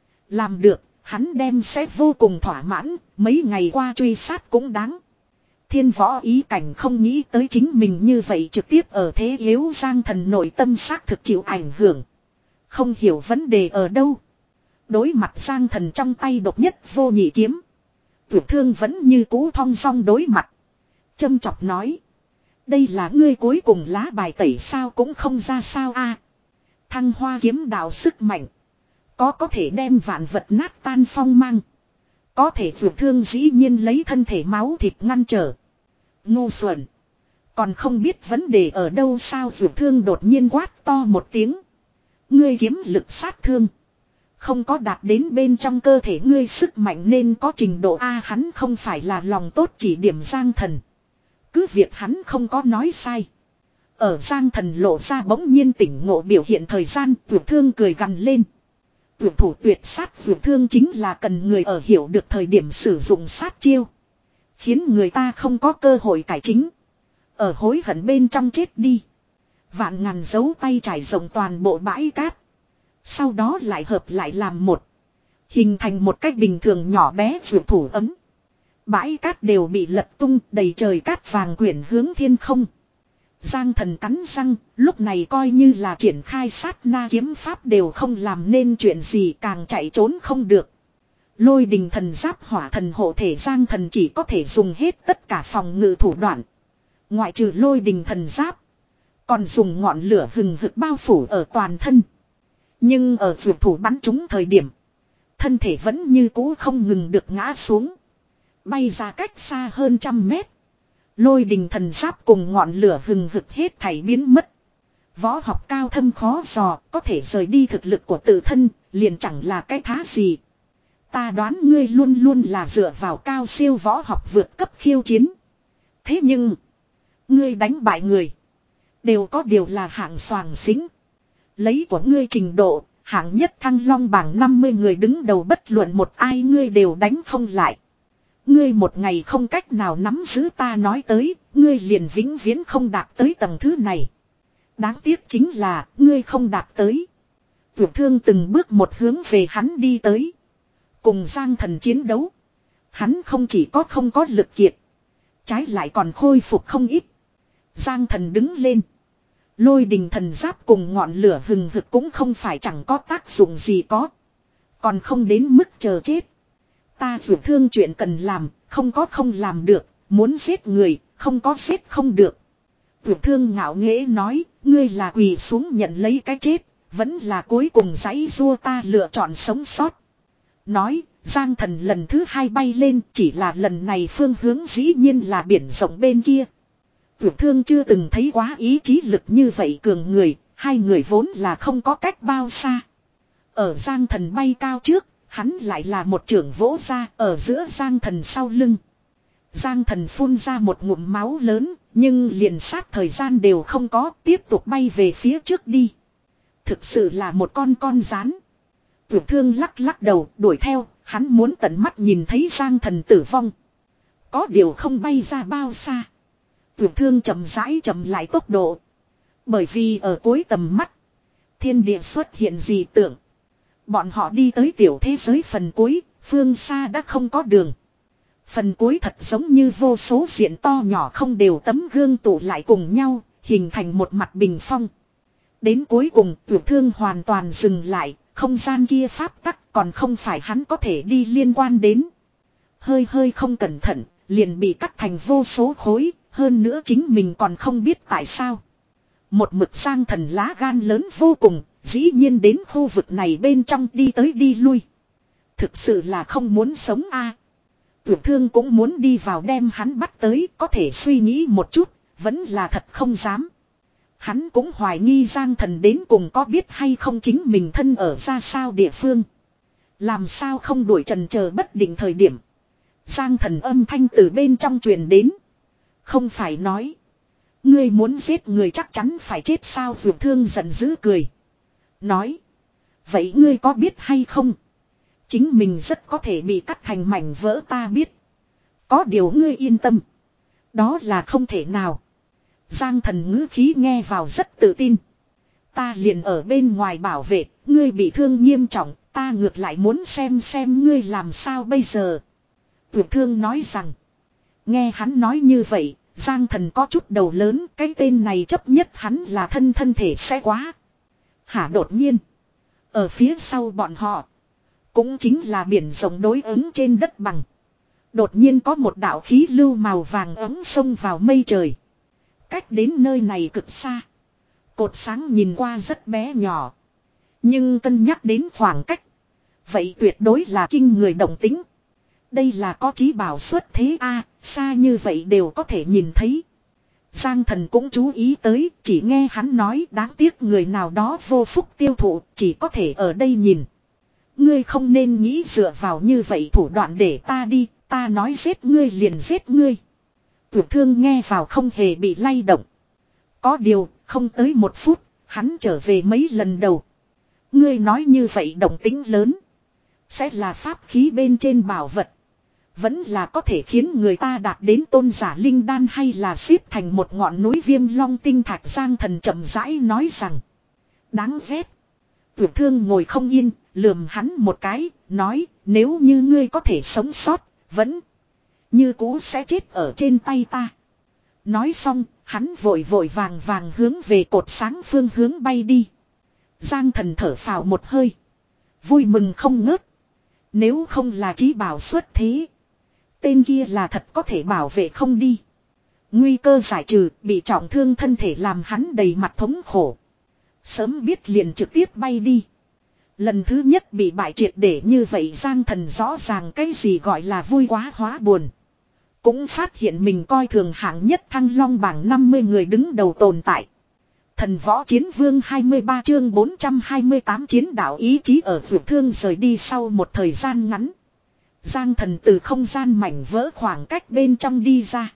Làm được, hắn đem sẽ vô cùng thỏa mãn, mấy ngày qua truy sát cũng đáng. Thiên Võ ý cảnh không nghĩ tới chính mình như vậy trực tiếp ở thế yếu. Giang Thần nội tâm xác thực chịu ảnh hưởng. Không hiểu vấn đề ở đâu. Đối mặt Giang Thần trong tay độc nhất vô nhị kiếm. Vượt Thương vẫn như cũ thong dong đối mặt. Châm chọc nói. Đây là ngươi cuối cùng lá bài tẩy sao cũng không ra sao a. Thăng hoa kiếm đạo sức mạnh. Có có thể đem vạn vật nát tan phong mang. Có thể Vượt Thương dĩ nhiên lấy thân thể máu thịt ngăn trở. Ngu xuẩn. Còn không biết vấn đề ở đâu sao? Vượt Thương đột nhiên quát to một tiếng. Ngươi kiếm lực sát thương. Không có đạt đến bên trong cơ thể ngươi sức mạnh nên có trình độ A. Hắn không phải là lòng tốt chỉ điểm Giang Thần. Cứ việc hắn không có nói sai. Ở Giang Thần lộ ra bỗng nhiên tỉnh ngộ biểu hiện thời gian. Vượt Thương cười gằn lên. Vượt thủ tuyệt sát. Vượt Thương chính là cần người ở hiểu được thời điểm sử dụng sát chiêu. Khiến người ta không có cơ hội cải chính. Ở hối hận bên trong chết đi. Vạn ngàn dấu tay trải rộng toàn bộ bãi cát. Sau đó lại hợp lại làm một. Hình thành một cách bình thường nhỏ bé vượt thủ ấm. Bãi cát đều bị lật tung, đầy trời cát vàng quyển hướng thiên không. Giang Thần cắn răng, lúc này coi như là triển khai sát na kiếm pháp đều không làm nên chuyện gì, càng chạy trốn không được. Lôi đình thần giáp hỏa thần hộ thể, Giang Thần chỉ có thể dùng hết tất cả phòng ngự thủ đoạn. Ngoại trừ lôi đình thần giáp, còn dùng ngọn lửa hừng hực bao phủ ở toàn thân. Nhưng ở vượt thủ bắn trúng thời điểm, thân thể vẫn như cũ không ngừng được ngã xuống. Bay ra cách xa hơn trăm mét. Lôi đình thần giáp cùng ngọn lửa hừng hực hết thảy biến mất. Võ học cao thâm khó dò, có thể rời đi thực lực của tự thân, liền chẳng là cái thá gì. Ta đoán ngươi luôn luôn là dựa vào cao siêu võ học vượt cấp khiêu chiến. Thế nhưng, ngươi đánh bại người, đều có điều là hạng soàng xính. Lấy của ngươi trình độ, hạng nhất Thăng Long bảng năm mươi người đứng đầu bất luận một ai ngươi đều đánh không lại. Ngươi một ngày không cách nào nắm giữ ta nói tới, ngươi liền vĩnh viễn không đạt tới tầng thứ này. Đáng tiếc chính là, ngươi không đạt tới. Vượt Thương từng bước một hướng về hắn đi tới. Cùng Giang Thần chiến đấu. Hắn không chỉ có không có lực kiệt, trái lại còn khôi phục không ít. Giang Thần đứng lên. Lôi đình thần giáp cùng ngọn lửa hừng hực cũng không phải chẳng có tác dụng gì có. Còn không đến mức chờ chết. Ta Vượt Thương chuyện cần làm, không có không làm được, muốn giết người, không có giết không được. Vượt Thương ngạo nghễ nói, ngươi là quỳ xuống nhận lấy cái chết, vẫn là cuối cùng giãy giụa, ta lựa chọn sống sót. Nói, Giang Thần lần thứ hai bay lên, chỉ là lần này phương hướng dĩ nhiên là biển rộng bên kia. Vượt Thương chưa từng thấy quá ý chí lực như vậy cường người, hai người vốn là không có cách bao xa. Ở Giang Thần bay cao trước, hắn lại là một chưởng vỗ ra ở giữa Giang Thần sau lưng. Giang Thần phun ra một ngụm máu lớn, nhưng liền sát thời gian đều không có, tiếp tục bay về phía trước đi. Thực sự là một con con rán. Vượt Thương lắc lắc đầu, đuổi theo, hắn muốn tận mắt nhìn thấy Giang Thần tử vong. Có điều không bay ra bao xa. Vượt Thương chậm rãi chậm lại tốc độ. Bởi vì ở cuối tầm mắt, thiên địa xuất hiện dị tượng. Bọn họ đi tới tiểu thế giới phần cuối, phương xa đã không có đường. Phần cuối thật giống như vô số diện to nhỏ không đều tấm gương tụ lại cùng nhau, hình thành một mặt bình phong. Đến cuối cùng, Vượt Thương hoàn toàn dừng lại, không gian kia pháp tắc còn không phải hắn có thể đi liên quan đến. Hơi hơi không cẩn thận, liền bị cắt thành vô số khối, hơn nữa chính mình còn không biết tại sao. Một mực Giang Thần lá gan lớn vô cùng, dĩ nhiên đến khu vực này bên trong đi tới đi lui. Thực sự là không muốn sống a. À. Vượt Thương cũng muốn đi vào đem hắn bắt tới, có thể suy nghĩ một chút, vẫn là thật không dám. Hắn cũng hoài nghi Giang Thần đến cùng có biết hay không chính mình thân ở ra sao địa phương. Làm sao không đuổi trần chờ bất định thời điểm. Giang Thần âm thanh từ bên trong truyền đến. Không phải nói, ngươi muốn giết người chắc chắn phải chết sao? Vượt Thương giận dữ cười. Nói, vậy ngươi có biết hay không? Chính mình rất có thể bị cắt thành mảnh vỡ, ta biết. Có điều ngươi yên tâm. Đó là không thể nào. Giang Thần ngữ khí nghe vào rất tự tin. Ta liền ở bên ngoài bảo vệ, ngươi bị thương nghiêm trọng, ta ngược lại muốn xem xem ngươi làm sao bây giờ. Vượt Thương nói rằng. Nghe hắn nói như vậy, Giang Thần có chút đầu lớn, cái tên này chấp nhất hắn là thân thân thể sẽ quá. Hả, đột nhiên. Ở phía sau bọn họ, cũng chính là biển rộng đối ứng trên đất bằng. Đột nhiên có một đạo khí lưu màu vàng ấm xông vào mây trời. Cách đến nơi này cực xa. Cột sáng nhìn qua rất bé nhỏ. Nhưng cân nhắc đến khoảng cách, vậy tuyệt đối là kinh người động tính. Đây là có chí bảo xuất thế a, à, xa như vậy đều có thể nhìn thấy. Giang Thần cũng chú ý tới, chỉ nghe hắn nói đáng tiếc người nào đó vô phúc tiêu thụ, chỉ có thể ở đây nhìn. Ngươi không nên nghĩ dựa vào như vậy thủ đoạn để ta đi, ta nói giết ngươi liền giết ngươi. Vượt Thương nghe vào không hề bị lay động. Có điều, không tới một phút, hắn trở về mấy lần đầu. Ngươi nói như vậy động tính lớn, sẽ là pháp khí bên trên bảo vật. Vẫn là có thể khiến người ta đạt đến tôn giả linh đan hay là xếp thành một ngọn núi viêm long tinh thạch. Giang Thần chậm rãi nói rằng. Đáng ghét. Vượt thương ngồi không yên, lườm hắn một cái, nói nếu như ngươi có thể sống sót, vẫn như cũ sẽ chết ở trên tay ta. Nói xong, hắn vội vội vàng vàng hướng về cột sáng phương hướng bay đi. Giang Thần thở phào một hơi. Vui mừng không ngớt. Nếu không là chí bảo xuất thế. Tên kia là thật có thể bảo vệ không đi. Nguy cơ giải trừ, bị trọng thương thân thể làm hắn đầy mặt thống khổ. Sớm biết liền trực tiếp bay đi. Lần thứ nhất bị bại triệt để như vậy Giang Thần rõ ràng cái gì gọi là vui quá hóa buồn. Cũng phát hiện mình coi thường hạng nhất Thăng Long bảng năm mươi người đứng đầu tồn tại. Thần võ chiến vương hai mươi ba chương bốn trăm hai mươi tám chiến đạo ý chí ở vượt thương rời đi sau một thời gian ngắn. Giang Thần từ không gian mảnh vỡ khoảng cách bên trong đi ra.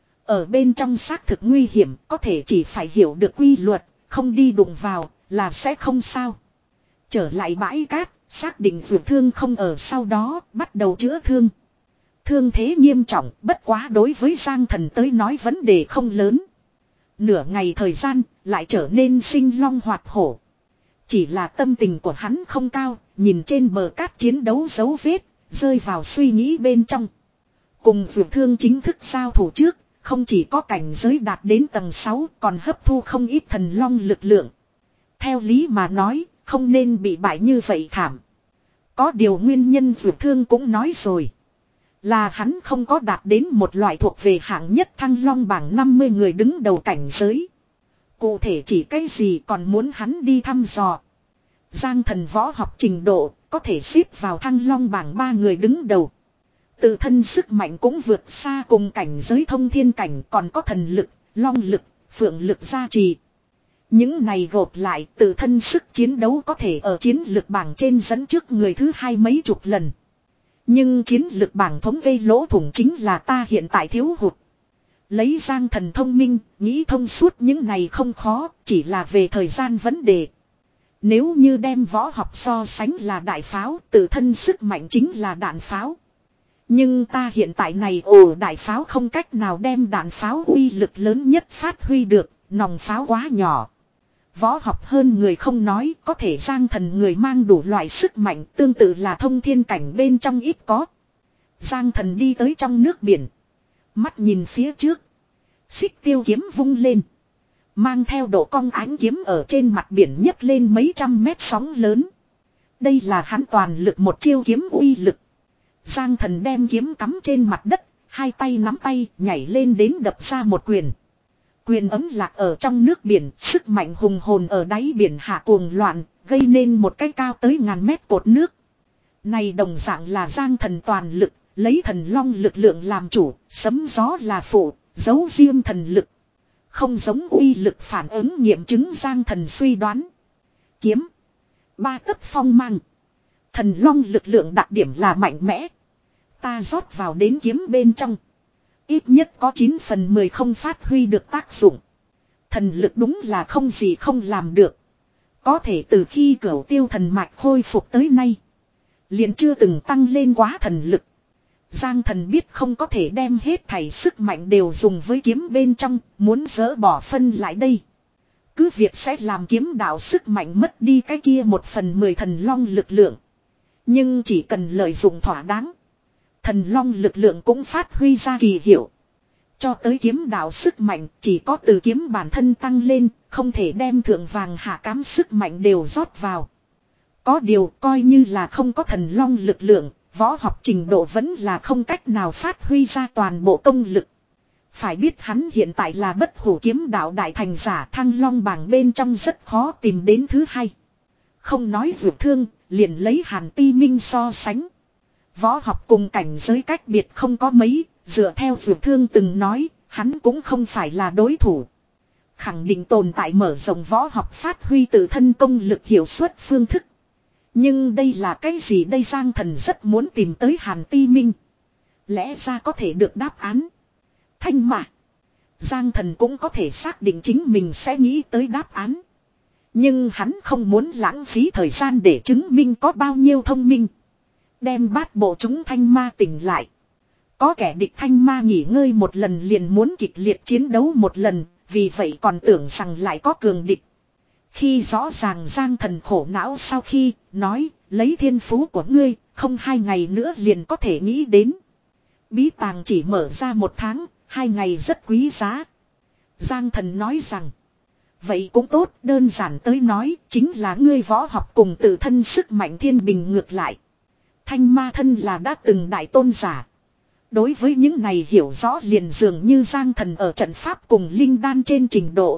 Ở bên trong xác thực nguy hiểm, có thể chỉ phải hiểu được quy luật, không đi đụng vào là sẽ không sao. Trở lại bãi cát, xác định vượt thương không ở sau đó, bắt đầu chữa thương. Thương thế nghiêm trọng, bất quá đối với Giang Thần tới nói vấn đề không lớn. Nửa ngày thời gian, lại trở nên sinh long hoạt hổ. Chỉ là tâm tình của hắn không cao, nhìn trên bờ cát chiến đấu dấu vết, rơi vào suy nghĩ bên trong. Cùng vượt thương chính thức giao thủ trước, không chỉ có cảnh giới đạt đến tầng sáu, còn hấp thu không ít thần long lực lượng. Theo lý mà nói, không nên bị bại như vậy thảm. Có điều nguyên nhân vượt thương cũng nói rồi. Là hắn không có đạt đến một loại thuộc về hạng nhất Thăng Long bảng năm mươi người đứng đầu cảnh giới. Cụ thể chỉ cái gì còn muốn hắn đi thăm dò. Giang Thần võ học trình độ có thể xếp vào Thăng Long bảng ba người đứng đầu. Tự thân sức mạnh cũng vượt xa cùng cảnh giới thông thiên cảnh, còn có thần lực, long lực, phượng lực gia trì. Những này gộp lại tự thân sức chiến đấu có thể ở chiến lực bảng trên dẫn trước người thứ hai mấy chục lần. Nhưng chiến lực bảng thống gây lỗ thủng chính là ta hiện tại thiếu hụt. Lấy Giang Thần thông minh, nghĩ thông suốt những này không khó, chỉ là về thời gian vấn đề. Nếu như đem võ học so sánh là đại pháo, tự thân sức mạnh chính là đạn pháo. Nhưng ta hiện tại này ồ đại pháo không cách nào đem đạn pháo uy lực lớn nhất phát huy được, nòng pháo quá nhỏ. Võ học hơn người không nói, có thể Giang Thần người mang đủ loại sức mạnh, tương tự là thông thiên cảnh bên trong ít có. Giang Thần đi tới trong nước biển. Mắt nhìn phía trước. Xích tiêu kiếm vung lên. Mang theo độ cong ánh kiếm ở trên mặt biển nhấc lên mấy trăm mét sóng lớn. Đây là hắn toàn lực một chiêu kiếm uy lực. Giang Thần đem kiếm cắm trên mặt đất, hai tay nắm tay nhảy lên đến đập ra một quyền. Quyền ấm lạc ở trong nước biển, sức mạnh hùng hồn ở đáy biển hạ cuồng loạn, gây nên một cái cao tới ngàn mét cột nước. Này đồng dạng là Giang Thần toàn lực, lấy thần long lực lượng làm chủ, sấm gió là phụ, giấu riêng thần lực. Không giống uy lực phản ứng nghiệm chứng Giang Thần suy đoán. Kiếm. Ba tấc phong mang. Thần long lực lượng đặc điểm là mạnh mẽ. Ta rót vào đến kiếm bên trong. Ít nhất có chín phần mười không phát huy được tác dụng. Thần lực đúng là không gì không làm được. Có thể từ khi Cửu Tiêu thần mạch khôi phục tới nay, liền chưa từng tăng lên quá thần lực. Giang Thần biết không có thể đem hết thảy sức mạnh đều dùng với kiếm bên trong, muốn dỡ bỏ phân lại đây. Cứ việc sẽ làm kiếm đạo sức mạnh mất đi cái kia một phần mười thần long lực lượng. Nhưng chỉ cần lợi dụng thỏa đáng, thần long lực lượng cũng phát huy ra kỳ hiệu. Cho tới kiếm đạo sức mạnh chỉ có từ kiếm bản thân tăng lên, không thể đem thượng vàng hạ cám sức mạnh đều rót vào. Có điều coi như là không có thần long lực lượng, võ học trình độ vẫn là không cách nào phát huy ra toàn bộ công lực. Phải biết hắn hiện tại là bất hủ kiếm đạo đại thành giả, Thăng Long bảng bên trong rất khó tìm đến thứ hai. Không nói vượt thương, liền lấy Hàn Ti Minh so sánh. Võ học cùng cảnh giới cách biệt không có mấy, dựa theo vượt thương từng nói, hắn cũng không phải là đối thủ. Khẳng định tồn tại mở rộng võ học phát huy tự thân công lực hiệu suất phương thức. Nhưng đây là cái gì đây? Giang Thần rất muốn tìm tới Hàn Ti Minh. Lẽ ra có thể được đáp án. Thanh mạ. Giang Thần cũng có thể xác định chính mình sẽ nghĩ tới đáp án. Nhưng hắn không muốn lãng phí thời gian để chứng minh có bao nhiêu thông minh. Đem bát bộ chúng thanh ma tỉnh lại. Có kẻ địch Thanh Ma nghỉ ngơi một lần liền muốn kịch liệt chiến đấu một lần, vì vậy còn tưởng rằng lại có cường địch. Khi rõ ràng Giang Thần khổ não sau khi nói, lấy thiên phú của ngươi, không hai ngày nữa liền có thể nghĩ đến. Bí tàng chỉ mở ra một tháng, hai ngày rất quý giá. Giang Thần nói rằng, vậy cũng tốt, đơn giản tới nói, chính là ngươi võ học cùng tự thân sức mạnh thiên bình ngược lại. Thanh Ma thân là đã từng đại tôn giả. Đối với những này hiểu rõ liền dường như Giang Thần ở trận pháp cùng linh đan trên trình độ.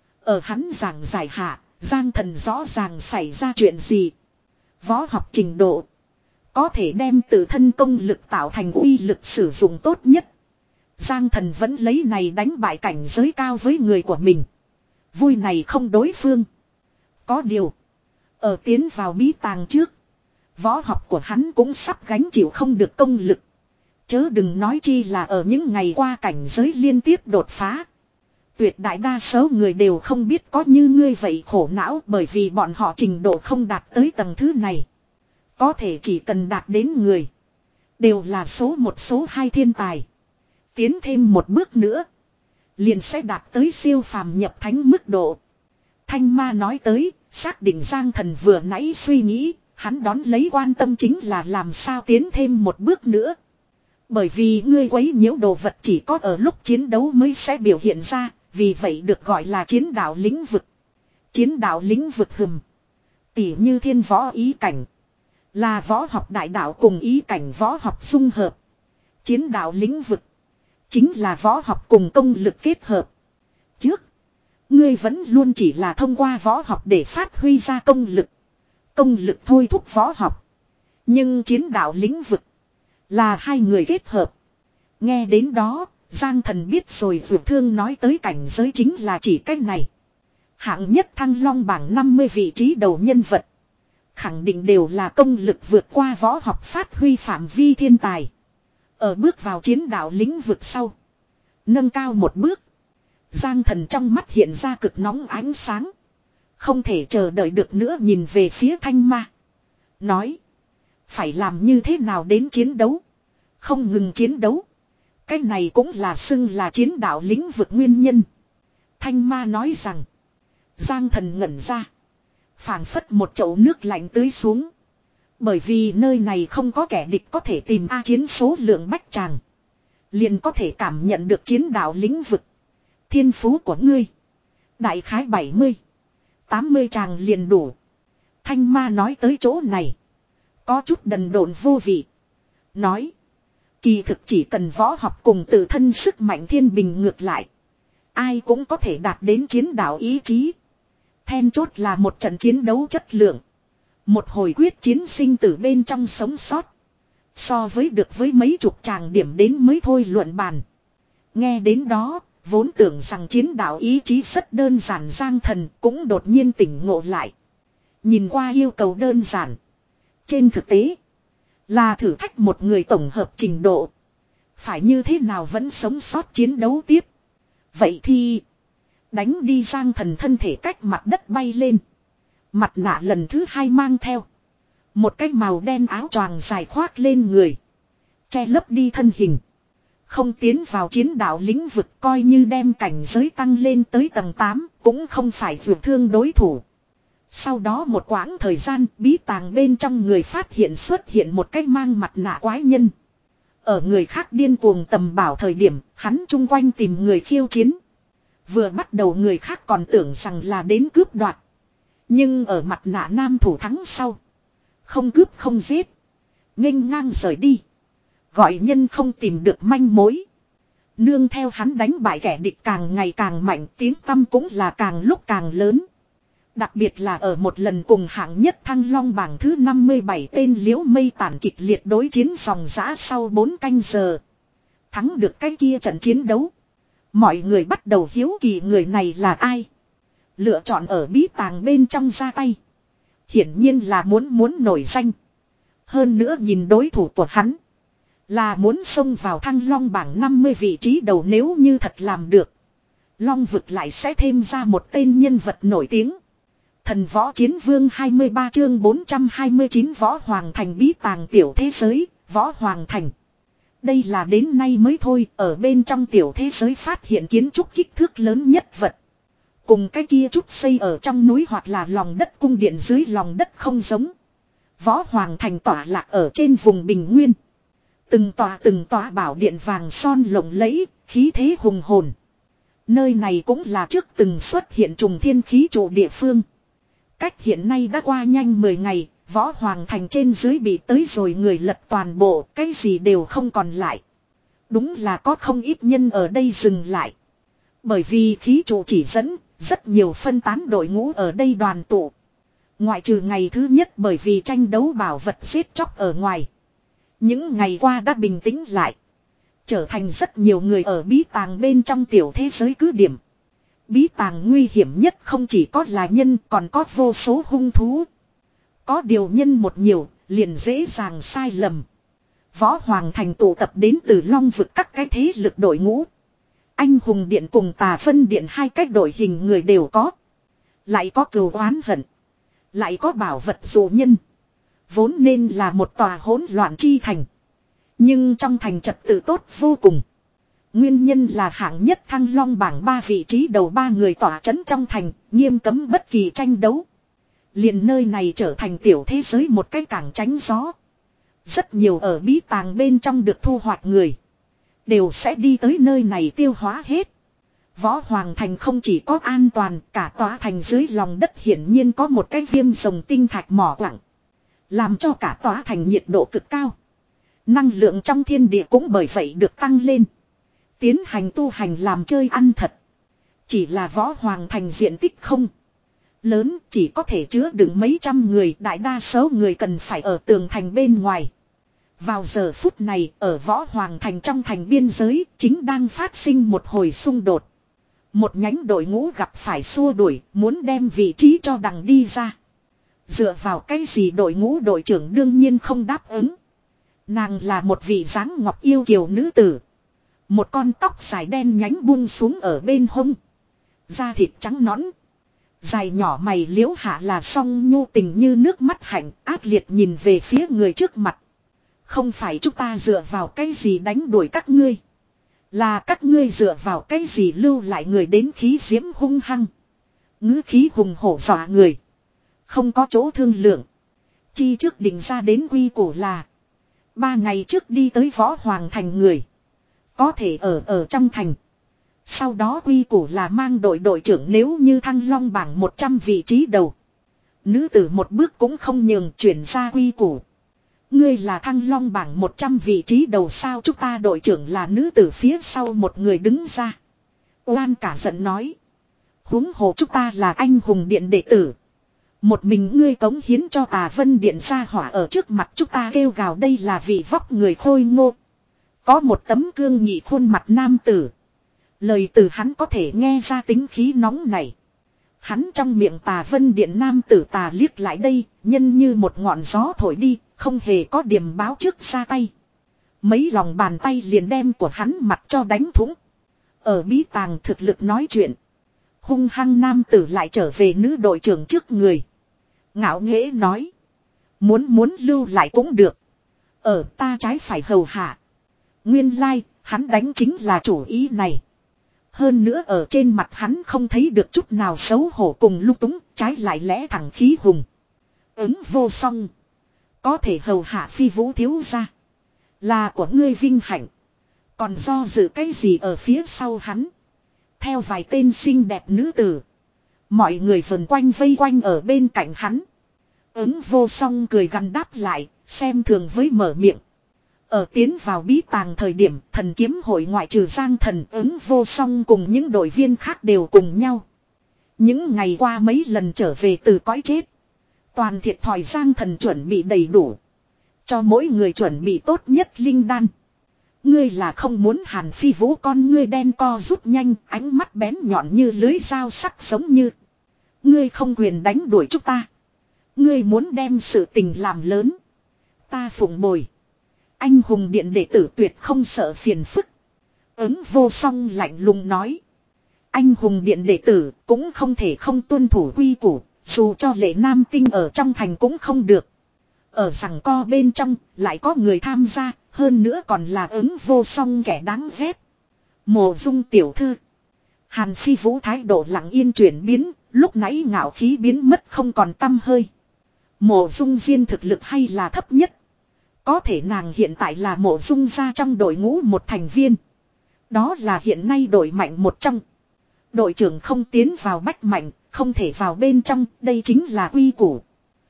Ở hắn giảng giải hạ, Giang Thần rõ ràng xảy ra chuyện gì. Võ học trình độ có thể đem tự thân công lực tạo thành uy lực sử dụng tốt nhất. Giang Thần vẫn lấy này đánh bại cảnh giới cao với người của mình. Vui này không đối phương. Có điều, ở tiến vào bí tàng trước, võ học của hắn cũng sắp gánh chịu không được công lực. Chớ đừng nói chi là ở những ngày qua cảnh giới liên tiếp đột phá. Tuyệt đại đa số người đều không biết có như ngươi vậy khổ não, bởi vì bọn họ trình độ không đạt tới tầng thứ này. Có thể chỉ cần đạt đến người, đều là số một số hai thiên tài. Tiến thêm một bước nữa, liền sẽ đạt tới siêu phàm nhập thánh mức độ. Thanh Ma nói tới, xác định Giang Thần vừa nãy suy nghĩ, hắn đón lấy quan tâm chính là làm sao tiến thêm một bước nữa. Bởi vì ngươi quấy nhiễu đồ vật chỉ có ở lúc chiến đấu mới sẽ biểu hiện ra, vì vậy được gọi là chiến đạo lĩnh vực. Chiến đạo lĩnh vực hừm. Tỉ như thiên võ ý cảnh, là võ học đại đạo cùng ý cảnh võ học dung hợp. Chiến đạo lĩnh vực chính là võ học cùng công lực kết hợp. Trước, ngươi vẫn luôn chỉ là thông qua võ học để phát huy ra công lực. Công lực thôi thúc võ học. Nhưng chiến đạo lĩnh vực là hai người kết hợp. Nghe đến đó, Giang Thần biết rồi Dược Thương nói tới cảnh giới chính là chỉ cách này. Hạng nhất Thăng Long bảng năm mươi vị trí đầu nhân vật, khẳng định đều là công lực vượt qua võ học phát huy phạm vi thiên tài. Ở bước vào chiến đạo lĩnh vực sau, nâng cao một bước. Giang Thần trong mắt hiện ra cực nóng ánh sáng. Không thể chờ đợi được nữa nhìn về phía Thanh Ma. Nói, phải làm như thế nào đến chiến đấu. Không ngừng chiến đấu. Cái này cũng là xưng là chiến đạo lĩnh vực nguyên nhân. Thanh Ma nói rằng, Giang Thần ngẩn ra, phảng phất một chậu nước lạnh tưới xuống. Bởi vì nơi này không có kẻ địch có thể tìm A chiến số lượng bách tràng, liền có thể cảm nhận được chiến đạo lĩnh vực. Thiên phú của ngươi, đại khái bảy mươi, tám mươi tràng liền đủ. Thanh Ma nói tới chỗ này, có chút đần độn vô vị. Nói, kỳ thực chỉ cần võ học cùng tự thân sức mạnh thiên bình ngược lại, ai cũng có thể đạt đến chiến đạo ý chí. Then chốt là một trận chiến đấu chất lượng. Một hồi quyết chiến sinh tử bên trong sống sót. So với được với mấy chục tràng điểm đến mới thôi luận bàn. Nghe đến đó, vốn tưởng rằng chiến đạo ý chí rất đơn giản Giang Thần cũng đột nhiên tỉnh ngộ lại. Nhìn qua yêu cầu đơn giản, trên thực tế là thử thách một người tổng hợp trình độ. Phải như thế nào vẫn sống sót chiến đấu tiếp. Vậy thì đánh đi. Giang Thần thân thể cách mặt đất bay lên. Mặt nạ lần thứ hai mang theo. Một cái màu đen áo choàng dài khoác lên người, che lấp đi thân hình. Không tiến vào chiến đạo lĩnh vực, coi như đem cảnh giới tăng lên tới tầng tám, cũng không phải Dược Thương đối thủ. Sau đó một quãng thời gian, bí tàng bên trong người phát hiện xuất hiện một cái mang mặt nạ quái nhân. Ở người khác điên cuồng tầm bảo thời điểm, hắn chung quanh tìm người khiêu chiến. Vừa bắt đầu người khác còn tưởng rằng là đến cướp đoạt. Nhưng ở mặt nạ nam thủ thắng sau, không cướp không giết, nghênh ngang rời đi. Gọi nhân không tìm được manh mối. Nương theo hắn đánh bại kẻ địch càng ngày càng mạnh, tiếng tăm cũng là càng lúc càng lớn. Đặc biệt là ở một lần cùng hạng nhất Thăng Long bảng thứ năm mươi bảy tên Liễu Mây Tản kịch liệt đối chiến dòng dã sau bốn canh giờ. Thắng được cái kia trận chiến đấu. Mọi người bắt đầu hiếu kỳ người này là ai. Lựa chọn ở bí tàng bên trong ra tay. Hiển nhiên là muốn muốn nổi danh. Hơn nữa nhìn đối thủ của hắn, là muốn xông vào Thăng Long bảng năm mươi vị trí đầu. Nếu như thật làm được, Long vực lại sẽ thêm ra một tên nhân vật nổi tiếng. Thần Võ Chiến Vương hai mươi ba chương bốn trăm hai mươi chín Võ Hoàng Thành bí tàng tiểu thế giới, Võ Hoàng Thành. Đây là đến nay mới thôi, ở bên trong tiểu thế giới phát hiện kiến trúc kích thước lớn nhất vật. Cùng cái kia chút xây ở trong núi hoặc là lòng đất cung điện dưới lòng đất không giống. Võ Hoàng Thành tỏa lạc ở trên vùng bình nguyên. Từng tòa từng tòa bảo điện vàng son lộng lẫy, khí thế hùng hồn. Nơi này cũng là trước từng xuất hiện trùng thiên khí trụ địa phương. Cách hiện nay đã qua nhanh mười ngày, Võ Hoàng Thành trên dưới bị tới rồi người lật toàn bộ, cái gì đều không còn lại. Đúng là có không ít nhân ở đây dừng lại. Bởi vì khí trụ chỉ dẫn, rất nhiều phân tán đội ngũ ở đây đoàn tụ. Ngoại trừ ngày thứ nhất bởi vì tranh đấu bảo vật giết chóc ở ngoài. Những ngày qua đã bình tĩnh lại. Trở thành rất nhiều người ở bí tàng bên trong tiểu thế giới cứ điểm. Bí tàng nguy hiểm nhất không chỉ có là nhân còn có vô số hung thú. Có điều nhân một nhiều, liền dễ dàng sai lầm. Võ Hoàng Thành tụ tập đến từ Long vực các cái thế lực đội ngũ. Anh hùng điện cùng Tà Vân điện hai cách đội hình người đều có. Lại có cừu oán hận. Lại có bảo vật dụ nhân. Vốn nên là một tòa hỗn loạn chi thành. Nhưng trong thành trật tự tốt vô cùng. Nguyên nhân là hạng nhất Thăng Long bảng ba vị trí đầu ba người tỏa chấn trong thành, nghiêm cấm bất kỳ tranh đấu. Liền nơi này trở thành tiểu thế giới một cái cảng tránh gió. Rất nhiều ở bí tàng bên trong được thu hoạch người. Đều sẽ đi tới nơi này tiêu hóa hết. Võ Hoàng Thành không chỉ có an toàn, cả tòa thành dưới lòng đất hiển nhiên có một cái viêm rồng tinh thạch mỏ quặng. Làm cho cả tòa thành nhiệt độ cực cao. Năng lượng trong thiên địa cũng bởi vậy được tăng lên. Tiến hành tu hành làm chơi ăn thật. Chỉ là Võ Hoàng Thành diện tích không lớn, chỉ có thể chứa đựng mấy trăm người, đại đa số người cần phải ở tường thành bên ngoài. Vào giờ phút này, ở Võ Hoàng Thành trong thành biên giới, chính đang phát sinh một hồi xung đột. Một nhánh đội ngũ gặp phải xua đuổi, muốn đem vị trí cho đằng đi ra. Dựa vào cái gì đội ngũ đội trưởng đương nhiên không đáp ứng. Nàng là một vị dáng ngọc yêu kiều nữ tử. Một con tóc dài đen nhánh buông xuống ở bên hông. Da thịt trắng nõn. Dài nhỏ mày liễu hạ là song nhu tình như nước mắt hạnh, ác liệt nhìn về phía người trước mặt. Không phải chúng ta dựa vào cái gì đánh đuổi các ngươi. Là các ngươi dựa vào cái gì lưu lại người đến khí diễm hung hăng. Ngữ khí hùng hổ dọa người. Không có chỗ thương lượng. Chi trước định ra đến quy củ là. Ba ngày trước đi tới Võ Hoàng Thành người. Có thể ở ở trong thành. Sau đó quy củ là mang đội đội trưởng nếu như Thăng Long bảng một trăm vị trí đầu. Nữ tử một bước cũng không nhường chuyển ra quy củ. Ngươi là Thăng Long bảng một trăm vị trí đầu sao chúng ta đội trưởng là nữ tử phía sau một người đứng ra. Oan cả giận nói. Huống hồ chúng ta là anh hùng điện đệ tử. Một mình ngươi cống hiến cho Tà Vân điện ra hỏa ở trước mặt chúng ta kêu gào đây là vị vóc người khôi ngô. Có một tấm cương nhị khuôn mặt nam tử. Lời từ hắn có thể nghe ra tính khí nóng này. Hắn trong miệng Tà Vân điện nam tử tà liếc lại đây, nhân như một ngọn gió thổi đi, không hề có điểm báo trước ra tay. Mấy lòng bàn tay liền đem của hắn mặt cho đánh thủng. Ở bí tàng thực lực nói chuyện. Hung hăng nam tử lại trở về nữ đội trưởng trước người. Ngạo nghễ nói. Muốn muốn lưu lại cũng được. Ở ta trái phải hầu hạ. Nguyên lai, like, hắn đánh chính là chủ ý này. Hơn nữa ở trên mặt hắn không thấy được chút nào xấu hổ cùng lung túng, trái lại lẽ thẳng khí hùng. Ứng vô song. Có thể hầu hạ phi vũ thiếu gia. Là của ngươi vinh hạnh. Còn do dự cái gì ở phía sau hắn. Theo vài tên xinh đẹp nữ tử. Mọi người vần quanh vây quanh ở bên cạnh hắn. Ứng vô song cười gằn đáp lại, xem thường với mở miệng. Ở tiến vào bí tàng thời điểm thần kiếm hội ngoại trừ Giang Thần ứng vô song cùng những đội viên khác đều cùng nhau. Những ngày qua mấy lần trở về từ cõi chết. Toàn thiệt thòi Giang Thần chuẩn bị đầy đủ. Cho mỗi người chuẩn bị tốt nhất linh đan. Ngươi là không muốn Hàn Phi Vũ con ngươi đen co rút nhanh, ánh mắt bén nhọn như lưới dao sắc giống như. Ngươi không quyền đánh đuổi chúng ta. Ngươi muốn đem sự tình làm lớn. Ta phụng bồi. Anh hùng điện đệ tử tuyệt không sợ phiền phức. Ứng vô song lạnh lùng nói. Anh hùng điện đệ tử cũng không thể không tuân thủ quy củ. Dù cho lệ nam tinh ở trong thành cũng không được. Ở rằng co bên trong lại có người tham gia. Hơn nữa còn là ứng vô song kẻ đáng ghét. Mộ Dung tiểu thư. Hàn Phi Vũ thái độ lặng yên chuyển biến, lúc nãy ngạo khí biến mất không còn tăm hơi. Mộ Dung Diên thực lực hay là thấp nhất. Có thể nàng hiện tại là Mộ Dung gia trong đội ngũ một thành viên. Đó là hiện nay đội mạnh một trong. Đội trưởng không tiến vào bách mạnh, không thể vào bên trong, đây chính là quy củ.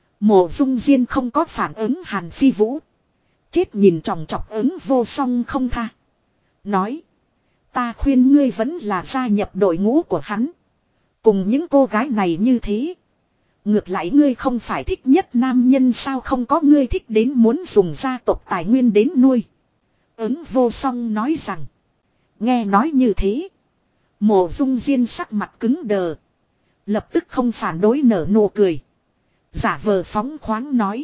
Mộ Dung Diên không có phản ứng Hàn Phi Vũ. Chết nhìn tròng trọc ứng vô song không tha. Nói. Ta khuyên ngươi vẫn là gia nhập đội ngũ của hắn. Cùng những cô gái này như thế. Ngược lại ngươi không phải thích nhất nam nhân sao không có ngươi thích đến muốn dùng gia tộc tài nguyên đến nuôi. Ứng vô song nói rằng. Nghe nói như thế. Mộ Dung Diên sắc mặt cứng đờ. Lập tức không phản đối nở nụ cười. Giả vờ phóng khoáng nói.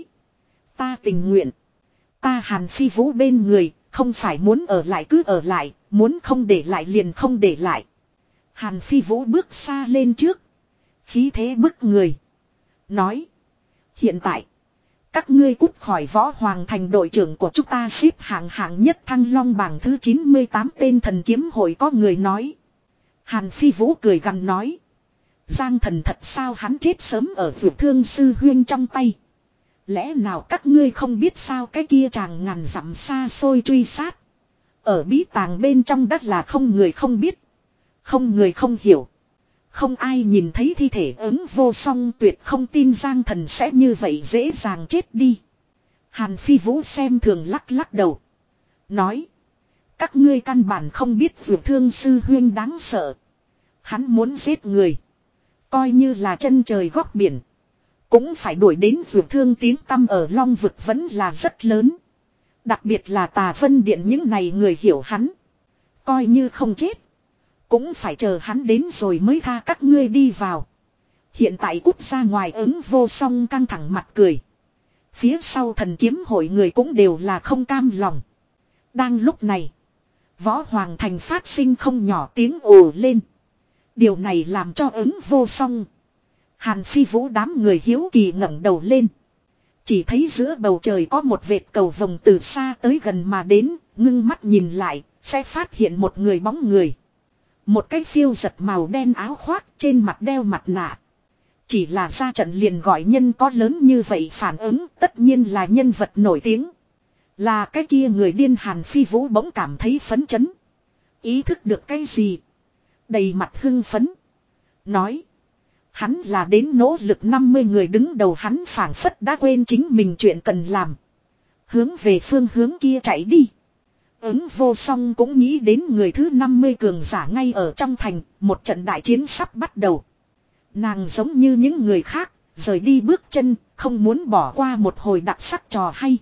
Ta tình nguyện. Ta Hàn Phi Vũ bên người. Không phải muốn ở lại cứ ở lại. Muốn không để lại liền không để lại. Hàn Phi Vũ bước xa lên trước. Khí thế bức người. Nói. Hiện tại. Các ngươi cút khỏi Võ Hoàng thành đội trưởng của chúng ta xếp hạng hạng nhất Thăng Long bảng thứ chín mươi tám tên thần kiếm hội có người nói. Hàn Phi Vũ cười gằn nói. Giang thần thật sao hắn chết sớm ở vượt thương sư huyên trong tay. Lẽ nào các ngươi không biết sao cái kia chàng ngàn dặm xa xôi truy sát. Ở bí tàng bên trong đất là không người không biết. Không người không hiểu. Không ai nhìn thấy thi thể ứng vô song tuyệt không tin Giang thần sẽ như vậy dễ dàng chết đi. Hàn Phi Vũ xem thường lắc lắc đầu. Nói. Các ngươi căn bản không biết vượt thương sư huyên đáng sợ. Hắn muốn giết người. Coi như là chân trời góc biển. Cũng phải đuổi đến vượt thương tiếng tăm ở Long vực vẫn là rất lớn. Đặc biệt là Tà Vân Điện những này người hiểu hắn. Coi như không chết. Cũng phải chờ hắn đến rồi mới tha các ngươi đi vào. Hiện tại cút ra ngoài ứng vô song căng thẳng mặt cười. Phía sau thần kiếm hội người cũng đều là không cam lòng. Đang lúc này. Võ Hoàng thành phát sinh không nhỏ tiếng ồ lên. Điều này làm cho ứng vô song. Hàn Phi Vũ đám người hiếu kỳ ngẩng đầu lên. Chỉ thấy giữa bầu trời có một vệt cầu vồng từ xa tới gần mà đến. Ngưng mắt nhìn lại sẽ phát hiện một người bóng người. Một cái phiêu giật màu đen áo khoác trên mặt đeo mặt nạ. Chỉ là ra trận liền gọi nhân có lớn như vậy phản ứng tất nhiên là nhân vật nổi tiếng. Là cái kia người điên Hàn Phi Vũ bỗng cảm thấy phấn chấn. Ý thức được cái gì? Đầy mặt hưng phấn. Nói. Hắn là đến nỗ lực năm mươi người đứng đầu hắn phảng phất đã quên chính mình chuyện cần làm. Hướng về phương hướng kia chạy đi. Ứng vô song cũng nghĩ đến người thứ năm mươi cường giả ngay ở trong thành, một trận đại chiến sắp bắt đầu. Nàng giống như những người khác, rời đi bước chân, không muốn bỏ qua một hồi đặc sắc trò hay.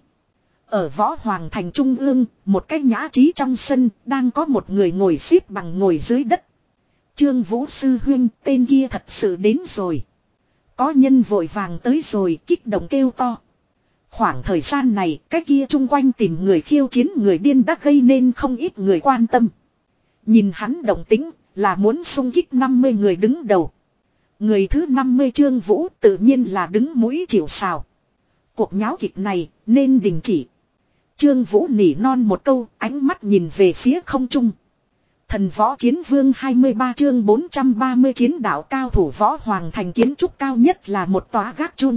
Ở Võ Hoàng thành trung ương, một cái nhã trí trong sân, đang có một người ngồi xếp bằng ngồi dưới đất. Trương Vũ sư huynh, tên kia thật sự đến rồi. Có nhân vội vàng tới rồi, kích động kêu to. Khoảng thời gian này, cái kia chung quanh tìm người khiêu chiến người điên đã gây nên không ít người quan tâm. Nhìn hắn động tính, là muốn xung kích năm mươi người đứng đầu. Người thứ năm mươi Trương Vũ tự nhiên là đứng mũi chịu sào. Cuộc nháo kịch này, nên đình chỉ. Trương Vũ nỉ non một câu, ánh mắt nhìn về phía không trung. Thần võ chiến vương hai mươi ba chương bốn trăm ba mươi chiến đạo cao thủ Võ Hoàng thành kiến trúc cao nhất là một tòa gác chun.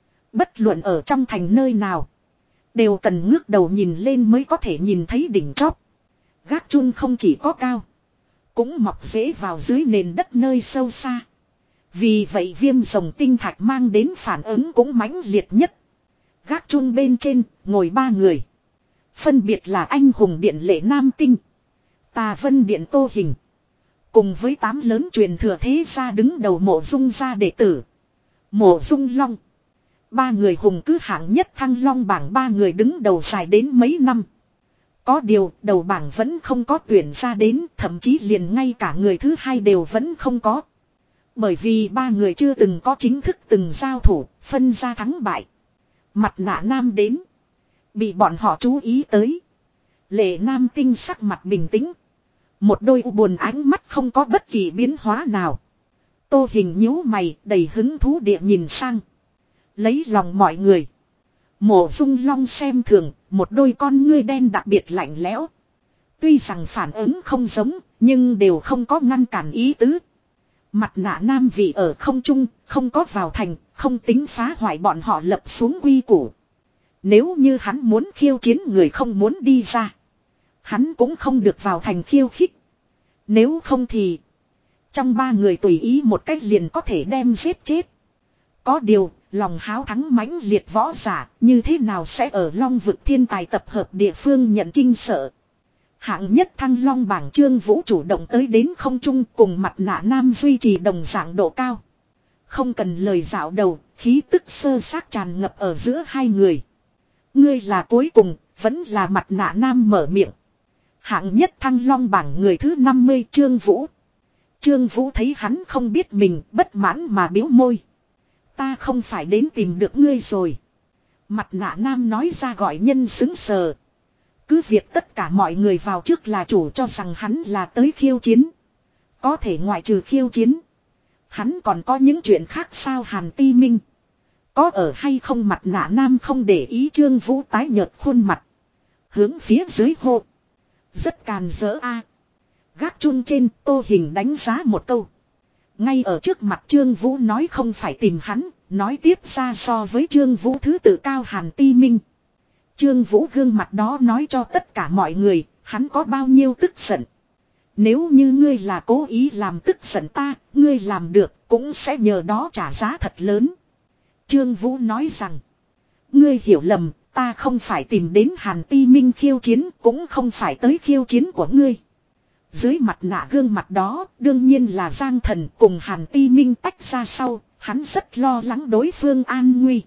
Bất luận ở trong thành nơi nào. Đều cần ngước đầu nhìn lên mới có thể nhìn thấy đỉnh chóp. Gác chun không chỉ có cao. Cũng mọc rễ vào dưới nền đất nơi sâu xa. Vì vậy viêm rồng tinh thạch mang đến phản ứng cũng mãnh liệt nhất. Gác chun bên trên ngồi ba người. Phân biệt là anh hùng điện lệ nam tinh. Tà Vân Điện Tô Hình. Cùng với tám lớn truyền thừa thế gia đứng đầu Mộ Dung gia đệ tử. Mộ Dung Long. Ba người hùng cứ hạng nhất Thăng Long bảng ba người đứng đầu dài đến mấy năm. Có điều đầu bảng vẫn không có tuyển ra đến, thậm chí liền ngay cả người thứ hai đều vẫn không có. Bởi vì ba người chưa từng có chính thức từng giao thủ, phân ra thắng bại. Mặt nạ nam đến. Bị bọn họ chú ý tới. Lệ nam tinh sắc mặt bình tĩnh. Một đôi u buồn ánh mắt không có bất kỳ biến hóa nào. Tô Hình nhíu mày đầy hứng thú địa nhìn sang. Lấy lòng mọi người. Mộ Dung Long xem thường, một đôi con ngươi đen đặc biệt lạnh lẽo. Tuy rằng phản ứng không giống, nhưng đều không có ngăn cản ý tứ. Mặt nạ nam vị ở không trung, không có vào thành, không tính phá hoại bọn họ lập xuống quy củ. Nếu như hắn muốn khiêu chiến người không muốn đi ra, hắn cũng không được vào thành khiêu khích. Nếu không thì, trong ba người tùy ý một cách liền có thể đem giết chết. Có điều, lòng háo thắng mãnh liệt võ giả, như thế nào sẽ ở Long vực thiên tài tập hợp địa phương nhận kinh sợ. Hạng nhất thăng long bảng Trương Vũ chủ động tới đến không trung cùng mặt nạ nam duy trì đồng dạng độ cao. Không cần lời dạo đầu, khí tức sơ xác tràn ngập ở giữa hai người. Ngươi là cuối cùng, vẫn là mặt nạ nam mở miệng. Hạng nhất thăng long bảng người thứ năm mươi Trương Vũ. Trương Vũ thấy hắn không biết mình, bất mãn mà biếu môi. Ta không phải đến tìm được ngươi rồi. Mặt nạ nam nói ra gọi nhân xứng sờ. Cứ việc tất cả mọi người vào trước là chủ cho rằng hắn là tới khiêu chiến. Có thể ngoại trừ khiêu chiến, hắn còn có những chuyện khác sao? Hàn Ti Minh có ở hay không? Mặt nạ nam không để ý. Trương Vũ tái nhợt khuôn mặt, hướng phía dưới hô. Rất càn rỡ a. Gác chun trên, Tô Hình đánh giá một câu. Ngay ở trước mặt Trương Vũ nói không phải tìm hắn, nói tiếp ra so với Trương Vũ thứ tự cao Hàn Ti Minh. Trương Vũ gương mặt đó nói cho tất cả mọi người, hắn có bao nhiêu tức giận. Nếu như ngươi là cố ý làm tức giận ta, ngươi làm được, cũng sẽ nhờ đó trả giá thật lớn. Trương Vũ nói rằng, ngươi hiểu lầm, ta không phải tìm đến Hàn Ti Minh khiêu chiến, cũng không phải tới khiêu chiến của ngươi. Dưới mặt nạ gương mặt đó, đương nhiên là Giang Thần cùng Hàn Ti Minh tách ra sau, hắn rất lo lắng đối phương an nguy.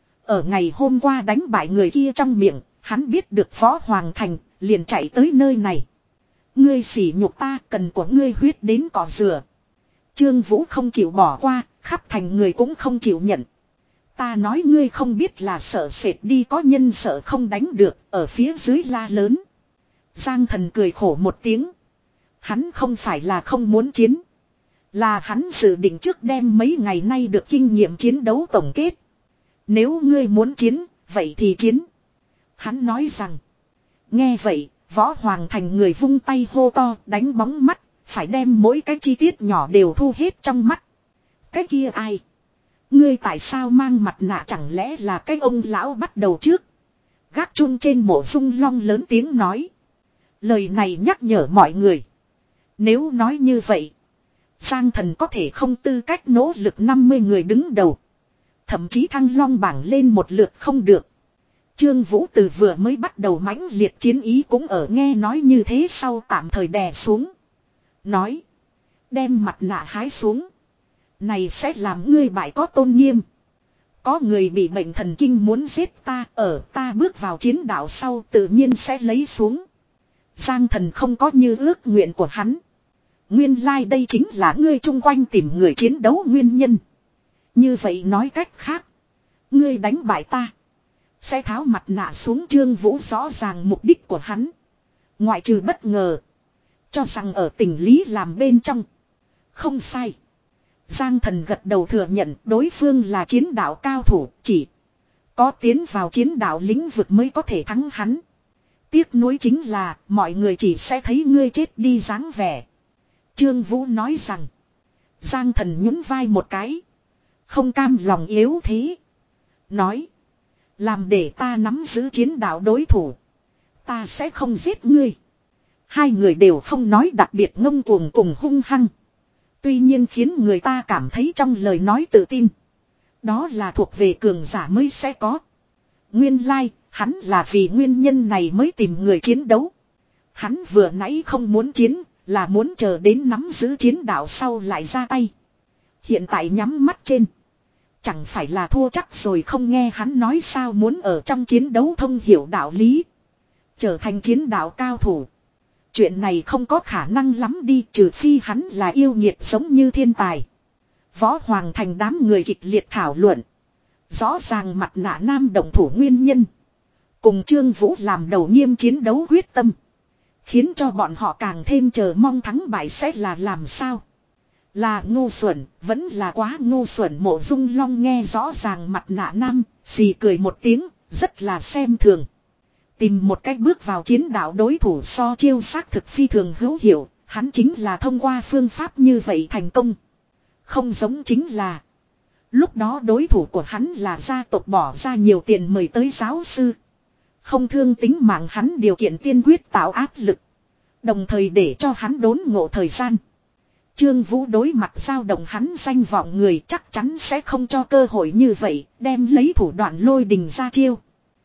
Ở ngày hôm qua đánh bại người kia trong miệng, hắn biết được Võ Hoàng Thành, liền chạy tới nơi này. Ngươi sỉ nhục ta, cần của ngươi huyết đến cỏ rửa. Trương Vũ không chịu bỏ qua, khắp thành người cũng không chịu nhận. Ta nói ngươi không biết là sợ sệt đi, có nhân sợ không đánh được, ở phía dưới la lớn. Giang Thần cười khổ một tiếng. Hắn không phải là không muốn chiến, là hắn dự định trước đem mấy ngày nay được kinh nghiệm chiến đấu tổng kết. Nếu ngươi muốn chiến, vậy thì chiến. Hắn nói rằng. Nghe vậy, Võ Hoàng Thành người vung tay hô to, đánh bóng mắt, phải đem mỗi cái chi tiết nhỏ đều thu hết trong mắt. Cái kia ai? Ngươi tại sao mang mặt nạ, chẳng lẽ là cái ông lão bắt đầu trước? Gác chun trên Mộ Dung Long lớn tiếng nói. Lời này nhắc nhở mọi người. Nếu nói như vậy, Giang Thần có thể không tư cách nỗ lực năm mươi người đứng đầu. Thậm chí thăng long bảng lên một lượt không được. Trương Vũ từ vừa mới bắt đầu mãnh liệt chiến ý cũng ở nghe nói như thế sau tạm thời đè xuống. Nói. Đem mặt nạ hái xuống. Này sẽ làm ngươi bại có tôn nghiêm. Có người bị bệnh thần kinh muốn giết ta, ở ta bước vào chiến đạo sau tự nhiên sẽ lấy xuống. Giang Thần không có như ước nguyện của hắn. Nguyên lai like đây chính là ngươi chung quanh tìm người chiến đấu nguyên nhân. Như vậy nói cách khác, ngươi đánh bại ta, sẽ tháo mặt nạ xuống. Trương Vũ rõ ràng mục đích của hắn, ngoại trừ bất ngờ, cho rằng ở tình lý làm bên trong. Không sai. Giang Thần gật đầu thừa nhận đối phương là chiến đạo cao thủ, chỉ có tiến vào chiến đạo lĩnh vực mới có thể thắng hắn. Tiếc nuối chính là mọi người chỉ sẽ thấy ngươi chết đi dáng vẻ. Trương Vũ nói rằng. Giang Thần nhún vai một cái, không cam lòng yếu thế. Nói. Làm để ta nắm giữ chiến đạo đối thủ, ta sẽ không giết ngươi. Hai người đều không nói đặc biệt ngông cuồng cùng hung hăng. Tuy nhiên khiến người ta cảm thấy trong lời nói tự tin. Đó là thuộc về cường giả mới sẽ có. Nguyên lai, like, hắn là vì nguyên nhân này mới tìm người chiến đấu. Hắn vừa nãy không muốn chiến, là muốn chờ đến nắm giữ chiến đạo sau lại ra tay. Hiện tại nhắm mắt trên, chẳng phải là thua chắc rồi. Không nghe hắn nói sao muốn ở trong chiến đấu thông hiểu đạo lý, trở thành chiến đạo cao thủ. Chuyện này không có khả năng lắm đi, trừ phi hắn là yêu nghiệt giống như thiên tài. Võ Hoàng Thành đám người kịch liệt thảo luận. Rõ ràng mặt nạ nam động thủ nguyên nhân, cùng Trương Vũ làm đầu nghiêm chiến đấu quyết tâm, khiến cho bọn họ càng thêm chờ mong thắng bại sẽ là làm sao. Là ngu xuẩn, vẫn là quá ngu xuẩn. Mộ Dung Long nghe rõ ràng mặt nạ nam, xì cười một tiếng, Rất là xem thường. Tìm một cách bước vào chiến đạo đối thủ so chiêu xác thực phi thường hữu hiệu, hắn chính là thông qua phương pháp như vậy thành công. Không giống chính là lúc đó đối thủ của hắn là gia tộc bỏ ra nhiều tiền mời tới giáo sư. Không thương tính mạng hắn điều kiện tiên quyết tạo áp lực. Đồng thời để cho hắn đốn ngộ thời gian. Trương Vũ đối mặt dao động hắn danh vọng người chắc chắn sẽ không cho cơ hội như vậy, đem lấy thủ đoạn lôi đình ra chiêu.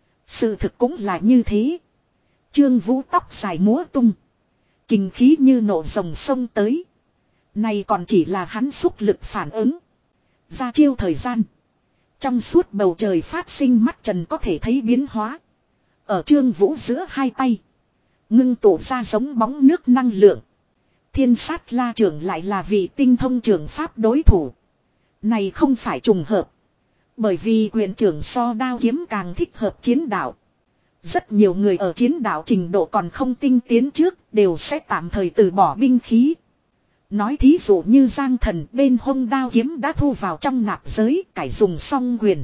Sự thực cũng là như thế. Trương Vũ tóc dài múa tung. Kình khí như nộ rồng sông tới. Này còn chỉ là hắn xúc lực phản ứng. Ra chiêu thời gian. Trong suốt bầu trời phát sinh mắt trần có thể thấy biến hóa. Ở Trương Vũ giữa hai tay. Ngưng tụ ra giống bóng nước năng lượng. Thiên sát la trưởng lại là vị tinh thông trưởng pháp đối thủ. Này không phải trùng hợp. Bởi vì quyền trưởng so đao kiếm càng thích hợp chiến đạo. Rất nhiều người ở chiến đạo trình độ còn không tinh tiến trước đều sẽ tạm thời từ bỏ binh khí. Nói thí dụ như Giang Thần bên hông đao kiếm đã thu vào trong nạp giới cải dùng song quyền.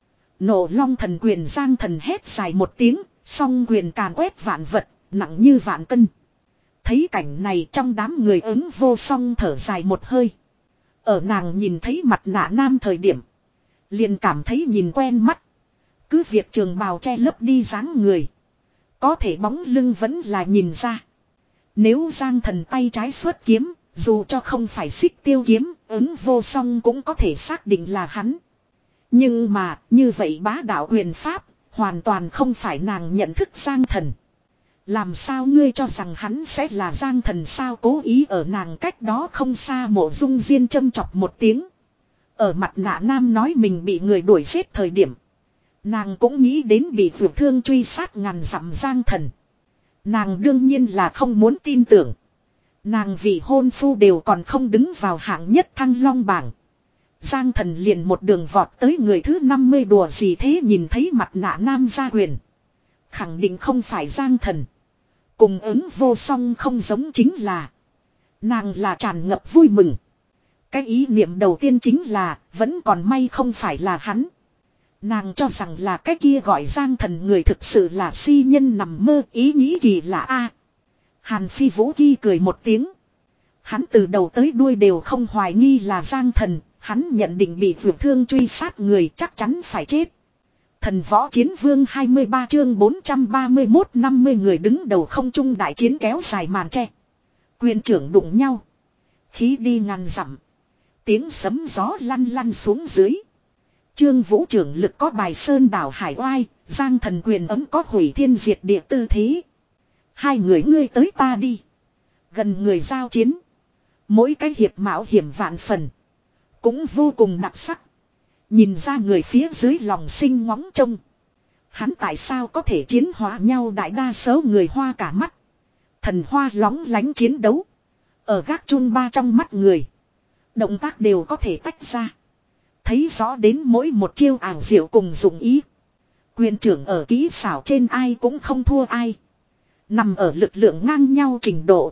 Nộ long thần quyền Giang Thần hét dài một tiếng, song quyền càn quét vạn vật, nặng như vạn cân. Thấy cảnh này trong đám người ứng vô song thở dài một hơi. Ở nàng nhìn thấy mặt nạ nam thời điểm. Liền cảm thấy nhìn quen mắt. Cứ việc trường bào che lấp đi dáng người. Có thể bóng lưng vẫn là nhìn ra. Nếu Giang Thần tay trái xuất kiếm, dù cho không phải xích tiêu kiếm, ứng vô song cũng có thể xác định là hắn. Nhưng mà, như vậy bá đạo quyền pháp, hoàn toàn không phải nàng nhận thức Giang Thần. Làm sao ngươi cho rằng hắn sẽ là Giang Thần sao cố ý ở nàng cách đó không xa Mộ Dung Diên châm chọc một tiếng. Ở mặt nạ nam nói mình bị người đuổi giết thời điểm. Nàng cũng nghĩ đến bị vượt thương truy sát ngàn dặm Giang Thần. Nàng đương nhiên là không muốn tin tưởng. Nàng vị hôn phu đều còn không đứng vào hạng nhất Thăng Long bảng. Giang Thần liền một đường vọt tới người thứ năm mươi đùa gì thế nhìn thấy mặt nạ nam ra quyền. Khẳng định không phải Giang Thần. Cùng ứng vô song không giống chính là. Nàng là tràn ngập vui mừng. Cái ý niệm đầu tiên chính là vẫn còn may không phải là hắn. Nàng cho rằng là cái kia gọi Giang Thần người thực sự là si nhân nằm mơ ý nghĩ kỳ lạ a. Hàn Phi Vũ Kỳ cười một tiếng. Hắn từ đầu tới đuôi đều không hoài nghi là Giang Thần. Hắn nhận định bị vượt thương truy sát người chắc chắn phải chết. Thần võ chiến vương hai mươi ba chương bốn trăm ba mươi mốt năm mươi người đứng đầu không trung đại chiến kéo dài màn tre. Quyền trưởng đụng nhau. Khí đi ngàn dặm. Tiếng sấm gió lăn lăn xuống dưới. Trương Vũ trưởng lực có bài sơn đảo hải oai. Giang Thần quyền ấm có hủy thiên diệt địa tư thế. Hai người ngươi tới ta đi. Gần người giao chiến. Mỗi cái hiệp mạo hiểm vạn phần. Cũng vô cùng đặc sắc. Nhìn ra người phía dưới lòng sinh ngóng trông. Hắn tại sao có thể chiến hóa nhau đại đa số người hoa cả mắt. Thần hoa lóng lánh chiến đấu. Ở gác chun ba trong mắt người. Động tác đều có thể tách ra. Thấy rõ đến mỗi một chiêu ảo diệu cùng dụng ý. Quyền trưởng ở kỹ xảo trên ai cũng không thua ai. Nằm ở lực lượng ngang nhau trình độ.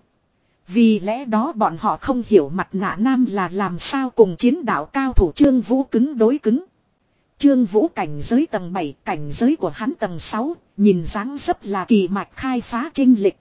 Vì lẽ đó bọn họ không hiểu mặt nạ nam là làm sao cùng chiến đạo cao thủ Trương Vũ cứng đối cứng. Trương Vũ cảnh giới tầng bảy, cảnh giới của hắn tầng sáu, nhìn dáng dấp là kỳ mạch khai phá chênh lịch.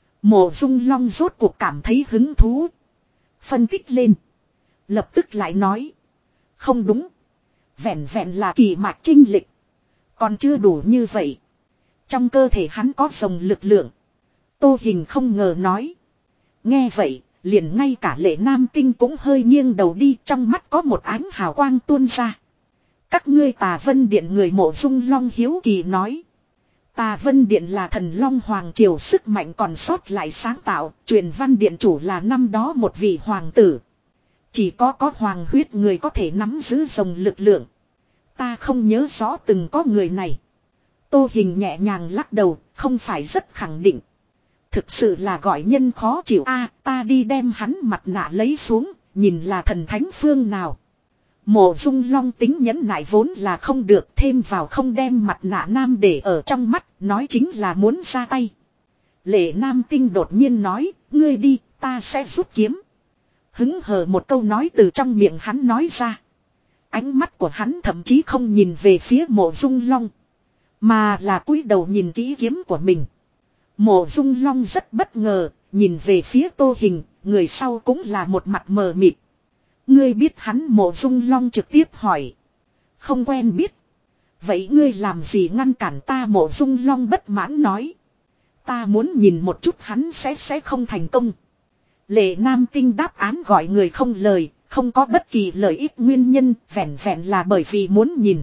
Mộ Dung Long rốt cuộc cảm thấy hứng thú. Phân tích lên. Lập tức lại nói. Không đúng. Vẹn vẹn là kỳ mạch chênh lịch. Còn chưa đủ như vậy. Trong cơ thể hắn có dòng lực lượng. Tô Hình không ngờ nói. Nghe vậy, liền ngay cả Lệ Nam Tinh cũng hơi nghiêng đầu đi, trong mắt có một ánh hào quang tuôn ra. Các ngươi Tà Vân Điện người Mộ Dung Long hiếu kỳ nói. Tà Vân Điện là thần Long Hoàng Triều sức mạnh còn sót lại sáng tạo, truyền văn điện chủ là năm đó một vị hoàng tử. Chỉ có có hoàng huyết người có thể nắm giữ dòng lực lượng. Ta không nhớ rõ từng có người này. Tô Hình nhẹ nhàng lắc đầu, không phải rất khẳng định. Thực sự là gọi nhân khó chịu a, ta đi đem hắn mặt nạ lấy xuống, nhìn là thần thánh phương nào. Mộ Dung Long tính nhẫn nại vốn là không được, thêm vào không đem mặt nạ nam để ở trong mắt, nói chính là muốn ra tay. Lệ Nam Tinh đột nhiên nói, ngươi đi, ta sẽ rút kiếm. Hứng hờ một câu nói từ trong miệng hắn nói ra. Ánh mắt của hắn thậm chí không nhìn về phía Mộ Dung Long, Mà là cúi đầu nhìn kỹ kiếm của mình. Mộ Dung Long rất bất ngờ, nhìn về phía Tô Hình, người sau cũng là một mặt mờ mịt. Ngươi biết hắn? Mộ Dung Long trực tiếp hỏi. Không quen biết. Vậy ngươi làm gì ngăn cản ta? Mộ Dung Long bất mãn nói. Ta muốn nhìn một chút hắn sẽ sẽ không thành công. Lệ Nam Tinh đáp án gọi người không lời, không có bất kỳ lợi ích nguyên nhân, vẹn vẹn là bởi vì muốn nhìn.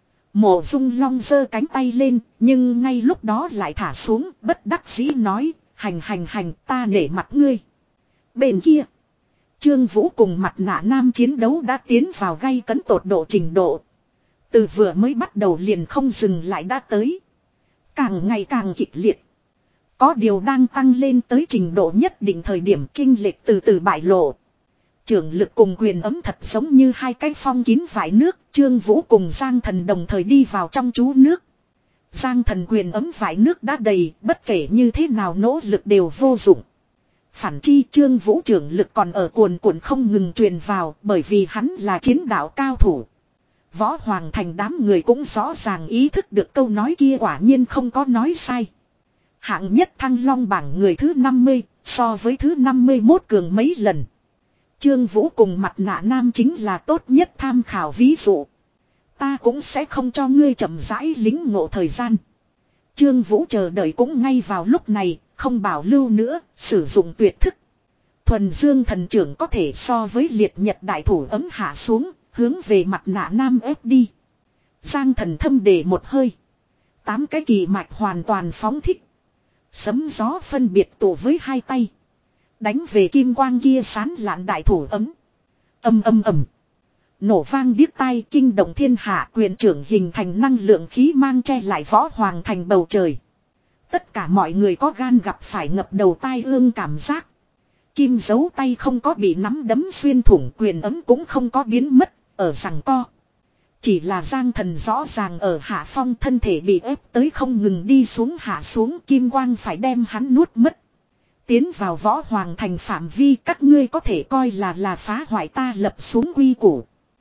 Mộ Dung Long giơ cánh tay lên, nhưng ngay lúc đó lại thả xuống, bất đắc dĩ nói, hành hành hành, ta nể mặt ngươi. Bên kia, Trương Vũ cùng Mặt Nạ Nam chiến đấu đã tiến vào gay cấn tột độ trình độ. Từ vừa mới bắt đầu liền không dừng lại đã tới. Càng ngày càng kịch liệt. Có điều đang tăng lên tới trình độ nhất định thời điểm chênh lệch từ từ bại lộ. Trưởng lực cùng quyền ấm thật giống như hai cái phong kín vải nước. Trương Vũ cùng Giang Thần đồng thời đi vào trong chú nước. Giang Thần quyền ấm vải nước đã đầy, bất kể như thế nào nỗ lực đều vô dụng. Phản chi Trương Vũ trưởng lực còn ở cuồn cuộn không ngừng truyền vào, bởi vì hắn là chiến đạo cao thủ. Võ Hoàng Thành đám người cũng rõ ràng ý thức được câu nói kia quả nhiên không có nói sai. Hạng nhất Thăng Long bảng người thứ năm mươi, so với thứ năm mươi mốt cường mấy lần. Trương Vũ cùng Mặt Nạ Nam chính là tốt nhất tham khảo ví dụ. Ta cũng sẽ không cho ngươi chậm rãi lính ngộ thời gian. Trương Vũ chờ đợi cũng ngay vào lúc này, không bảo lưu nữa, sử dụng tuyệt thức. Thuần Dương thần trưởng có thể so với liệt nhật đại thủ ấm hạ xuống, hướng về Mặt Nạ Nam ép đi. Giang Thần thâm để một hơi. Tám cái kỳ mạch hoàn toàn phóng thích. Sấm gió phân biệt tụ với hai tay. Đánh về kim quang kia sán lạn đại thủ ấm. Âm âm ầm. Nổ vang điếc tai kinh động thiên hạ, quyền trưởng hình thành năng lượng khí mang che lại Võ Hoàng Thành bầu trời. Tất cả mọi người có gan gặp phải ngập đầu tai ương cảm giác. Kim dấu tay không có bị nắm đấm xuyên thủng, quyền ấm cũng không có biến mất, ở giằng co. Chỉ là Giang Thần rõ ràng ở hạ phong, thân thể bị ép tới không ngừng đi xuống hạ xuống, kim quang phải đem hắn nuốt mất. Tiến vào Võ Hoàng Thành phạm vi, các ngươi có thể coi là là phá hoại ta lập xuống quy củ.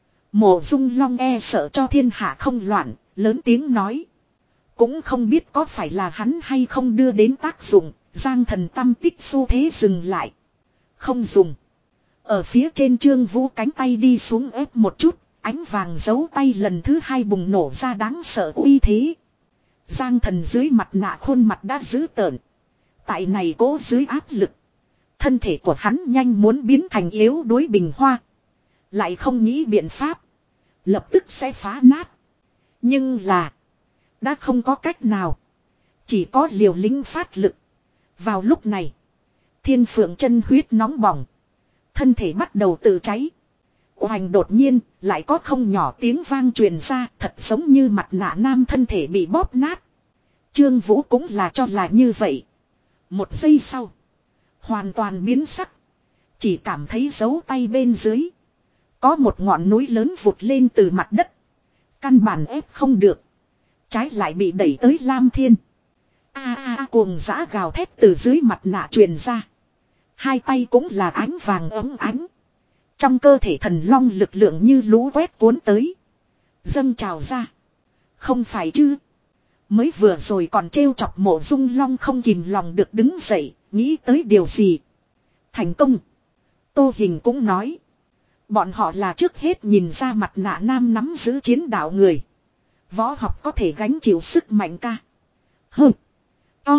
Mộ Dung Long e sợ cho thiên hạ không loạn, lớn tiếng nói. Cũng không biết có phải là hắn hay không đưa đến tác dụng, Giang Thần tâm tích xu thế dừng lại. Không dùng. Ở phía trên Trương Vũ cánh tay đi xuống ép một chút, ánh vàng giấu tay lần thứ hai bùng nổ ra đáng sợ uy thế. Giang Thần dưới mặt nạ khuôn mặt đã dữ tợn. Tại này cố dưới áp lực. Thân thể của hắn nhanh muốn biến thành yếu đuối bình hoa. Lại không nghĩ biện pháp. Lập tức sẽ phá nát. Nhưng là. Đã không có cách nào. Chỉ có liều lĩnh phát lực. Vào lúc này. Thiên Phượng chân huyết nóng bỏng. Thân thể bắt đầu tự cháy. Oành đột nhiên lại có không nhỏ tiếng vang truyền ra, thật giống như Mặt Nạ Nam thân thể bị bóp nát. Trương Vũ cũng là cho là như vậy. Một giây sau. Hoàn toàn biến sắc. Chỉ cảm thấy dấu tay bên dưới. Có một ngọn núi lớn vụt lên từ mặt đất. Căn bản ép không được. Trái lại bị đẩy tới Lam Thiên. A a a cuồng dã gào thét từ dưới mặt nạ truyền ra. Hai tay cũng là ánh vàng ấm ánh. Trong cơ thể thần long lực lượng như lũ quét cuốn tới. Dâng trào ra. Không phải chứ. Mới vừa rồi còn trêu chọc Mộ Dung Long không kìm lòng được đứng dậy. Nghĩ tới điều gì. Thành công. Tô Hình cũng nói. Bọn họ là trước hết nhìn ra Mặt Nạ Nam nắm giữ chiến đạo người. Võ học có thể gánh chịu sức mạnh ca. Hơ. To.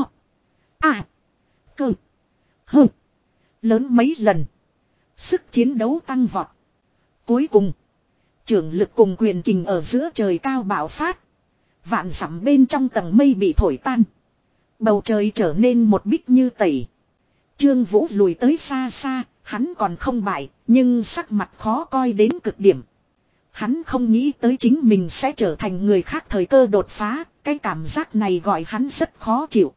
À. Cơ. Hơ. Lớn mấy lần. Sức chiến đấu tăng vọt. Cuối cùng. Trưởng lực cùng quyền kình ở giữa trời cao bạo phát. Vạn dặm bên trong tầng mây bị thổi tan. Bầu trời trở nên một bích như tẩy. Trương Vũ lùi tới xa xa. Hắn còn không bại. Nhưng sắc mặt khó coi đến cực điểm. Hắn không nghĩ tới chính mình sẽ trở thành người khác thời cơ đột phá. Cái cảm giác này gọi hắn rất khó chịu.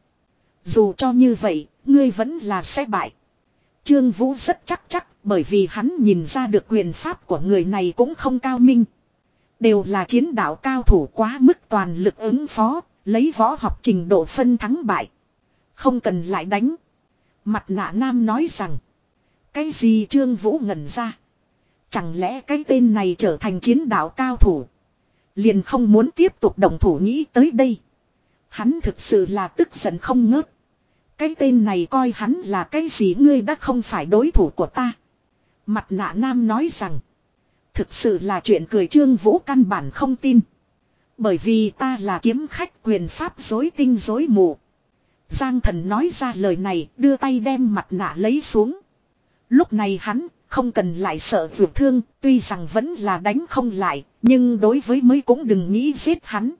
Dù cho như vậy, ngươi vẫn là sẽ bại. Trương Vũ rất chắc chắc, bởi vì hắn nhìn ra được quyền pháp của người này cũng không cao minh. Đều là chiến đạo cao thủ quá mức toàn lực ứng phó, lấy võ học trình độ phân thắng bại. Không cần lại đánh. Mặt Nạ Nam nói rằng, cái gì? Trương Vũ ngẩn ra. Chẳng lẽ cái tên này trở thành chiến đạo cao thủ, liền không muốn tiếp tục động thủ? Nghĩ tới đây, Hắn thực sự là tức giận không ngớt. Cái tên này coi hắn là cái gì, ngươi đã không phải đối thủ của ta. Mặt nạ nam nói rằng. Thực sự là chuyện cười. Trương Vũ căn bản không tin. Bởi vì ta là kiếm khách, quyền pháp rối tinh rối mù. Giang Thần nói ra lời này, đưa tay đem mặt nạ lấy xuống. Lúc này hắn không cần lại sợ vượt thương, tuy rằng vẫn là đánh không lại, nhưng đối với mới cũng đừng nghĩ giết hắn.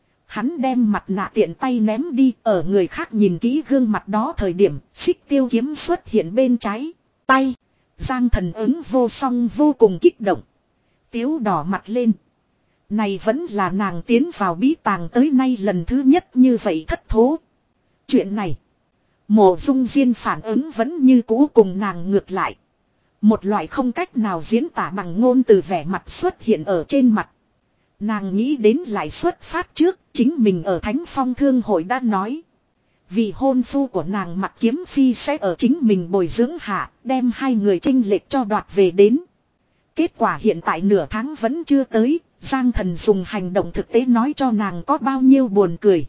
Hắn đem mặt nạ tiện tay ném đi, ở người khác nhìn kỹ gương mặt đó thời điểm, xích tiêu kiếm xuất hiện bên trái tay. Giang Thần ứng vô song vô cùng kích động. Tiếu đỏ mặt lên. Này vẫn là nàng tiến vào bí tàng tới nay lần thứ nhất như vậy thất thố. Chuyện này, Mộ Dung Diên phản ứng vẫn như cũ cùng nàng ngược lại. Một loại không cách nào diễn tả bằng ngôn từ vẻ mặt xuất hiện ở trên mặt. Nàng nghĩ đến lại xuất phát trước, chính mình ở Thánh Phong Thương hội đã nói. Vì hôn phu của nàng Mặc Kiếm Phi sẽ ở chính mình bồi dưỡng hạ, đem hai người chênh lệch cho đoạt về đến. Kết quả hiện tại nửa tháng vẫn chưa tới, Giang Thần dùng hành động thực tế nói cho nàng có bao nhiêu buồn cười.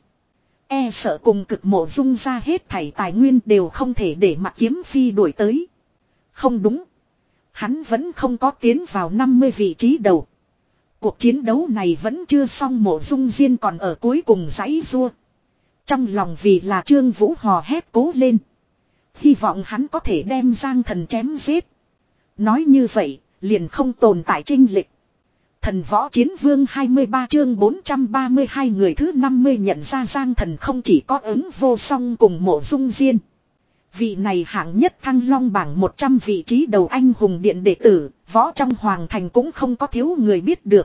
E sợ cùng cực Mộ Dung ra hết thảy tài nguyên đều không thể để Mặc Kiếm Phi đuổi tới. Không đúng. Hắn vẫn không có tiến vào năm mươi vị trí đầu. Cuộc chiến đấu này vẫn chưa xong, Mộ Dung Diên còn ở cuối cùng giãy giụa. Trong lòng vì là Trương Vũ hò hét cố lên. Hy vọng hắn có thể đem Giang Thần chém giết. Nói như vậy, liền không tồn tại chênh lệch. Thần Võ Chiến Vương hai mươi ba chương bốn trăm ba mươi hai người thứ năm mươi nhận ra Giang Thần không chỉ có ứng vô song cùng Mộ Dung Diên. Vị này hạng nhất Thăng Long bảng một trăm vị trí đầu anh hùng điện đệ tử, võ trong hoàng thành cũng không có thiếu người biết được.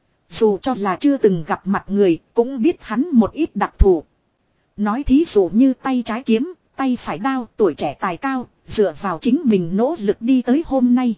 Dù cho là chưa từng gặp mặt người, cũng biết hắn một ít đặc thù. Nói thí dụ như tay trái kiếm, tay phải đao, tuổi trẻ tài cao, dựa vào chính mình nỗ lực đi tới hôm nay.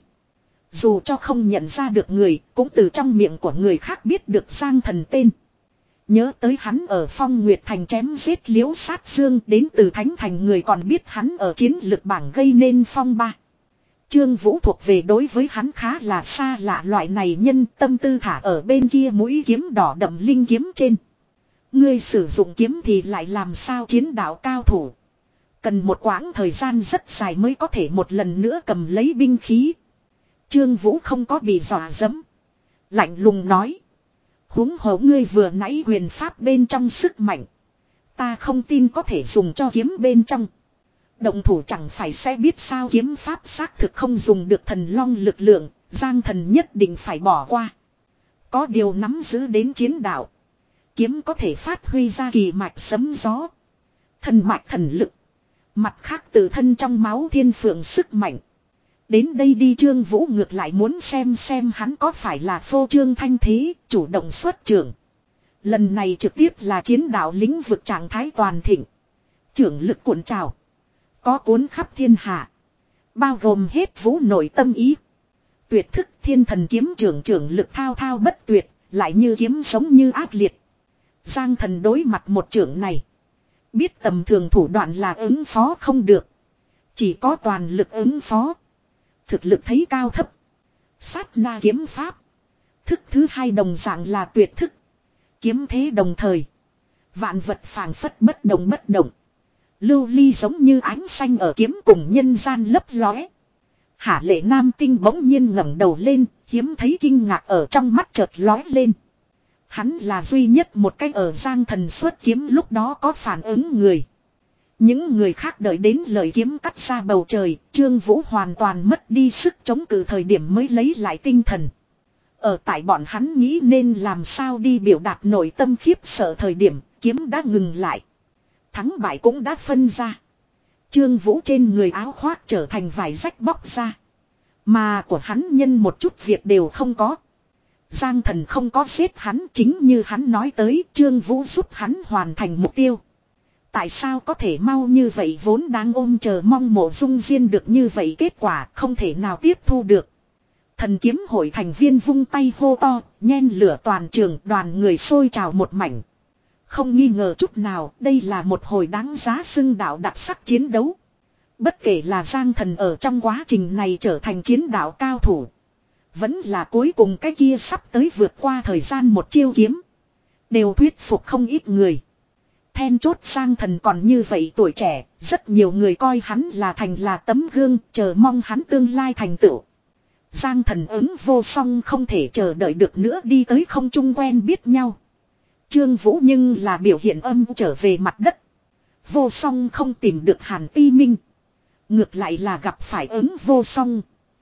Dù cho không nhận ra được người, cũng từ trong miệng của người khác biết được Giang Thần tên. Nhớ tới hắn ở Phong Nguyệt Thành chém giết Liễu Sát Dương, đến từ Thánh Thành người còn biết hắn ở chiến lực bảng gây nên phong ba. Trương Vũ thuộc về đối với hắn khá là xa lạ loại này nhân, tâm tư thả ở bên kia mũi kiếm đỏ đậm linh kiếm trên. Ngươi sử dụng kiếm thì lại làm sao chiến đạo cao thủ. Cần một quãng thời gian rất dài mới có thể một lần nữa cầm lấy binh khí. Trương Vũ không có bị dọa dẫm. Lạnh lùng nói. Huống hồ ngươi vừa nãy huyền pháp bên trong sức mạnh. Ta không tin có thể dùng cho kiếm bên trong. Động thủ chẳng phải sẽ biết sao, kiếm pháp xác thực không dùng được thần long lực lượng. Giang Thần nhất định phải bỏ qua. Có điều nắm giữ đến chiến đạo. Kiếm có thể phát huy ra kỳ mạch sấm gió. Thần mạch thần lực. Mặt khác từ thân trong máu thiên phượng sức mạnh. Đến đây đi. Trương Vũ ngược lại muốn xem xem hắn có phải là phô trương thanh thế, chủ động xuất trưởng. Lần này trực tiếp là chiến đạo lĩnh vực trạng thái toàn thịnh. Trưởng lực cuộn trào. Có cuốn khắp thiên hạ. Bao gồm hết Vũ nội tâm ý. Tuyệt thức thiên thần kiếm trưởng, trưởng lực thao thao bất tuyệt, lại như kiếm sống như ác liệt. Giang Thần đối mặt một trưởng này. Biết tầm thường thủ đoạn là ứng phó không được. Chỉ có toàn lực ứng phó. Thực lực thấy cao thấp. Sát na kiếm pháp. Thức thứ hai đồng dạng là tuyệt thức. Kiếm thế đồng thời. Vạn vật phảng phất bất động bất động. Lưu ly giống như ánh xanh ở kiếm cùng nhân gian lấp lóe. Hạ Lệ Nam Tinh bỗng nhiên ngẩng đầu lên, hiếm thấy kinh ngạc ở trong mắt chợt lóe lên. Hắn là duy nhất một cách ở Giang Thần xuất kiếm lúc đó có phản ứng người. Những người khác đợi đến lời kiếm cắt ra bầu trời, Trương Vũ hoàn toàn mất đi sức chống cự thời điểm mới lấy lại tinh thần. Ở tại bọn hắn nghĩ nên làm sao đi biểu đạt nội tâm khiếp sợ thời điểm, kiếm đã ngừng lại. Thắng bại cũng đã phân ra. Trương Vũ trên người áo khoác trở thành vải rách bóc ra. Mà của hắn nhân một chút việc đều không có. Giang Thần không có giết hắn, chính như hắn nói tới, Trương Vũ giúp hắn hoàn thành mục tiêu. Tại sao có thể mau như vậy, vốn đang ôm chờ mong Mộ Dung Diên được như vậy, kết quả không thể nào tiếp thu được. Thần kiếm hội thành viên vung tay hô to, nhen lửa toàn trường, đoàn người sôi trào một mảnh. Không nghi ngờ chút nào, đây là một hồi đáng giá xưng đạo đặc sắc chiến đấu. Bất kể là Giang Thần ở trong quá trình này trở thành chiến đạo cao thủ, vẫn là cuối cùng cái kia sắp tới vượt qua thời gian một chiêu kiếm, đều thuyết phục không ít người. Then chốt Giang Thần còn như vậy tuổi trẻ, rất nhiều người coi hắn là thành là tấm gương, chờ mong hắn tương lai thành tựu. Giang Thần ứng vô song không thể chờ đợi được nữa đi tới không trung quen biết nhau. Trương Vũ nhưng là biểu hiện âm trở về mặt đất. Vô song không tìm được Hàn Ti Minh. Ngược lại là gặp phải ứng vô song.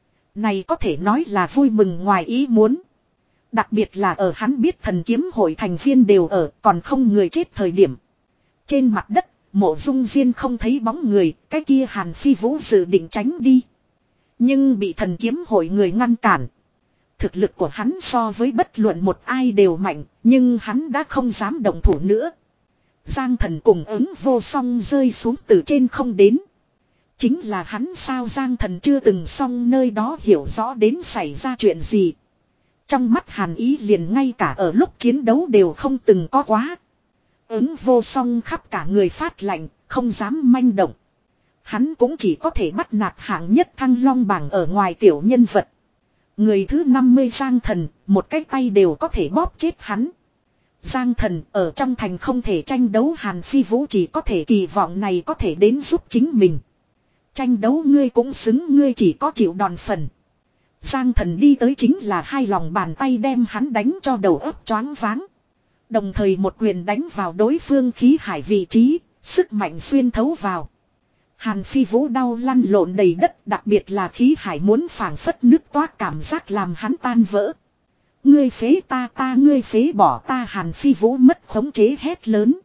Này có thể nói là vui mừng ngoài ý muốn. Đặc biệt là ở hắn biết thần kiếm hội thành viên đều ở, còn không người chết thời điểm. Trên mặt đất, Mộ Dung Diên không thấy bóng người, cái kia Hàn Phi Vũ dự định tránh đi. Nhưng bị thần kiếm hội người ngăn cản. Thực lực của hắn so với bất luận một ai đều mạnh, nhưng hắn đã không dám động thủ nữa. Giang Thần cùng ứng vô song rơi xuống từ trên không đến. Chính là hắn sao Giang Thần chưa từng xong nơi đó hiểu rõ đến xảy ra chuyện gì. Trong mắt Hàn Ý liền ngay cả ở lúc chiến đấu đều không từng có quá. Ứng vô song khắp cả người phát lạnh, không dám manh động. Hắn cũng chỉ có thể bắt nạt hạng nhất Thăng Long bảng ở ngoài tiểu nhân vật. Người thứ năm mươi Giang Thần, một cái tay đều có thể bóp chết hắn. Giang Thần ở trong thành không thể tranh đấu, Hàn Phi Vũ chỉ có thể kỳ vọng này có thể đến giúp chính mình. Tranh đấu ngươi cũng xứng, ngươi chỉ có chịu đòn phần. Giang Thần đi tới chính là hai lòng bàn tay đem hắn đánh cho đầu óc choáng váng. Đồng thời một quyền đánh vào đối phương khí hải vị trí, sức mạnh xuyên thấu vào. Hàn Phi Vũ đau lăn lộn đầy đất, đặc biệt là khí hải muốn phảng phất nước toát cảm giác làm hắn tan vỡ. Ngươi phế ta ta ngươi phế bỏ ta, Hàn Phi Vũ mất khống chế hét lớn.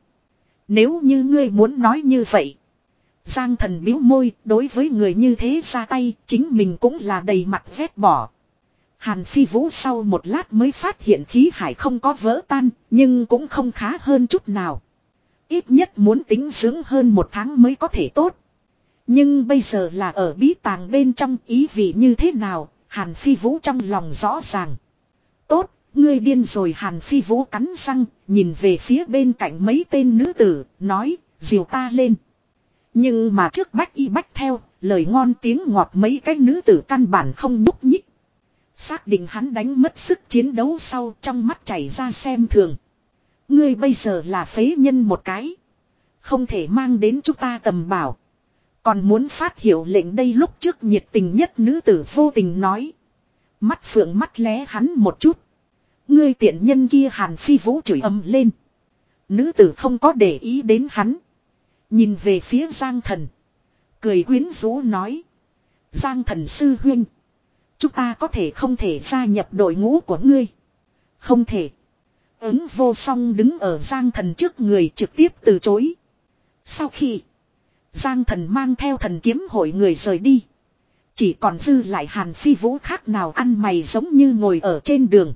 Nếu như ngươi muốn nói như vậy. Giang Thần bĩu môi, đối với người như thế ra tay, chính mình cũng là đầy mặt ghét bỏ. Hàn Phi Vũ sau một lát mới phát hiện khí hải không có vỡ tan, nhưng cũng không khá hơn chút nào. Ít nhất muốn tính dưỡng hơn một tháng mới có thể tốt. Nhưng bây giờ là ở bí tàng bên trong, ý vị như thế nào, Hàn Phi Vũ trong lòng rõ ràng. Tốt, ngươi điên rồi. Hàn Phi Vũ cắn răng, nhìn về phía bên cạnh mấy tên nữ tử, nói, dìu ta lên. Nhưng mà trước bách y bách theo, lời ngon tiếng ngọt mấy cái nữ tử căn bản không nhúc nhích. Xác định hắn đánh mất sức chiến đấu sau, trong mắt chảy ra xem thường. Ngươi bây giờ là phế nhân một cái. Không thể mang đến chúng ta tầm bảo. Còn muốn phát hiệu lệnh đây, lúc trước nhiệt tình nhất nữ tử vô tình nói. Mắt phượng mắt lé hắn một chút. Ngươi tiện nhân kia, Hàn Phi Vũ chửi ầm lên. Nữ tử không có để ý đến hắn. Nhìn về phía Giang Thần. Cười quyến rũ nói. Giang Thần sư huynh. Chúng ta có thể không thể gia nhập đội ngũ của ngươi. Không thể. Ứng vô song đứng ở Giang Thần trước người trực tiếp từ chối. Sau khi Giang Thần mang theo thần kiếm hội người rời đi. Chỉ còn dư lại Hàn Phi Vũ khác nào ăn mày giống như ngồi ở trên đường.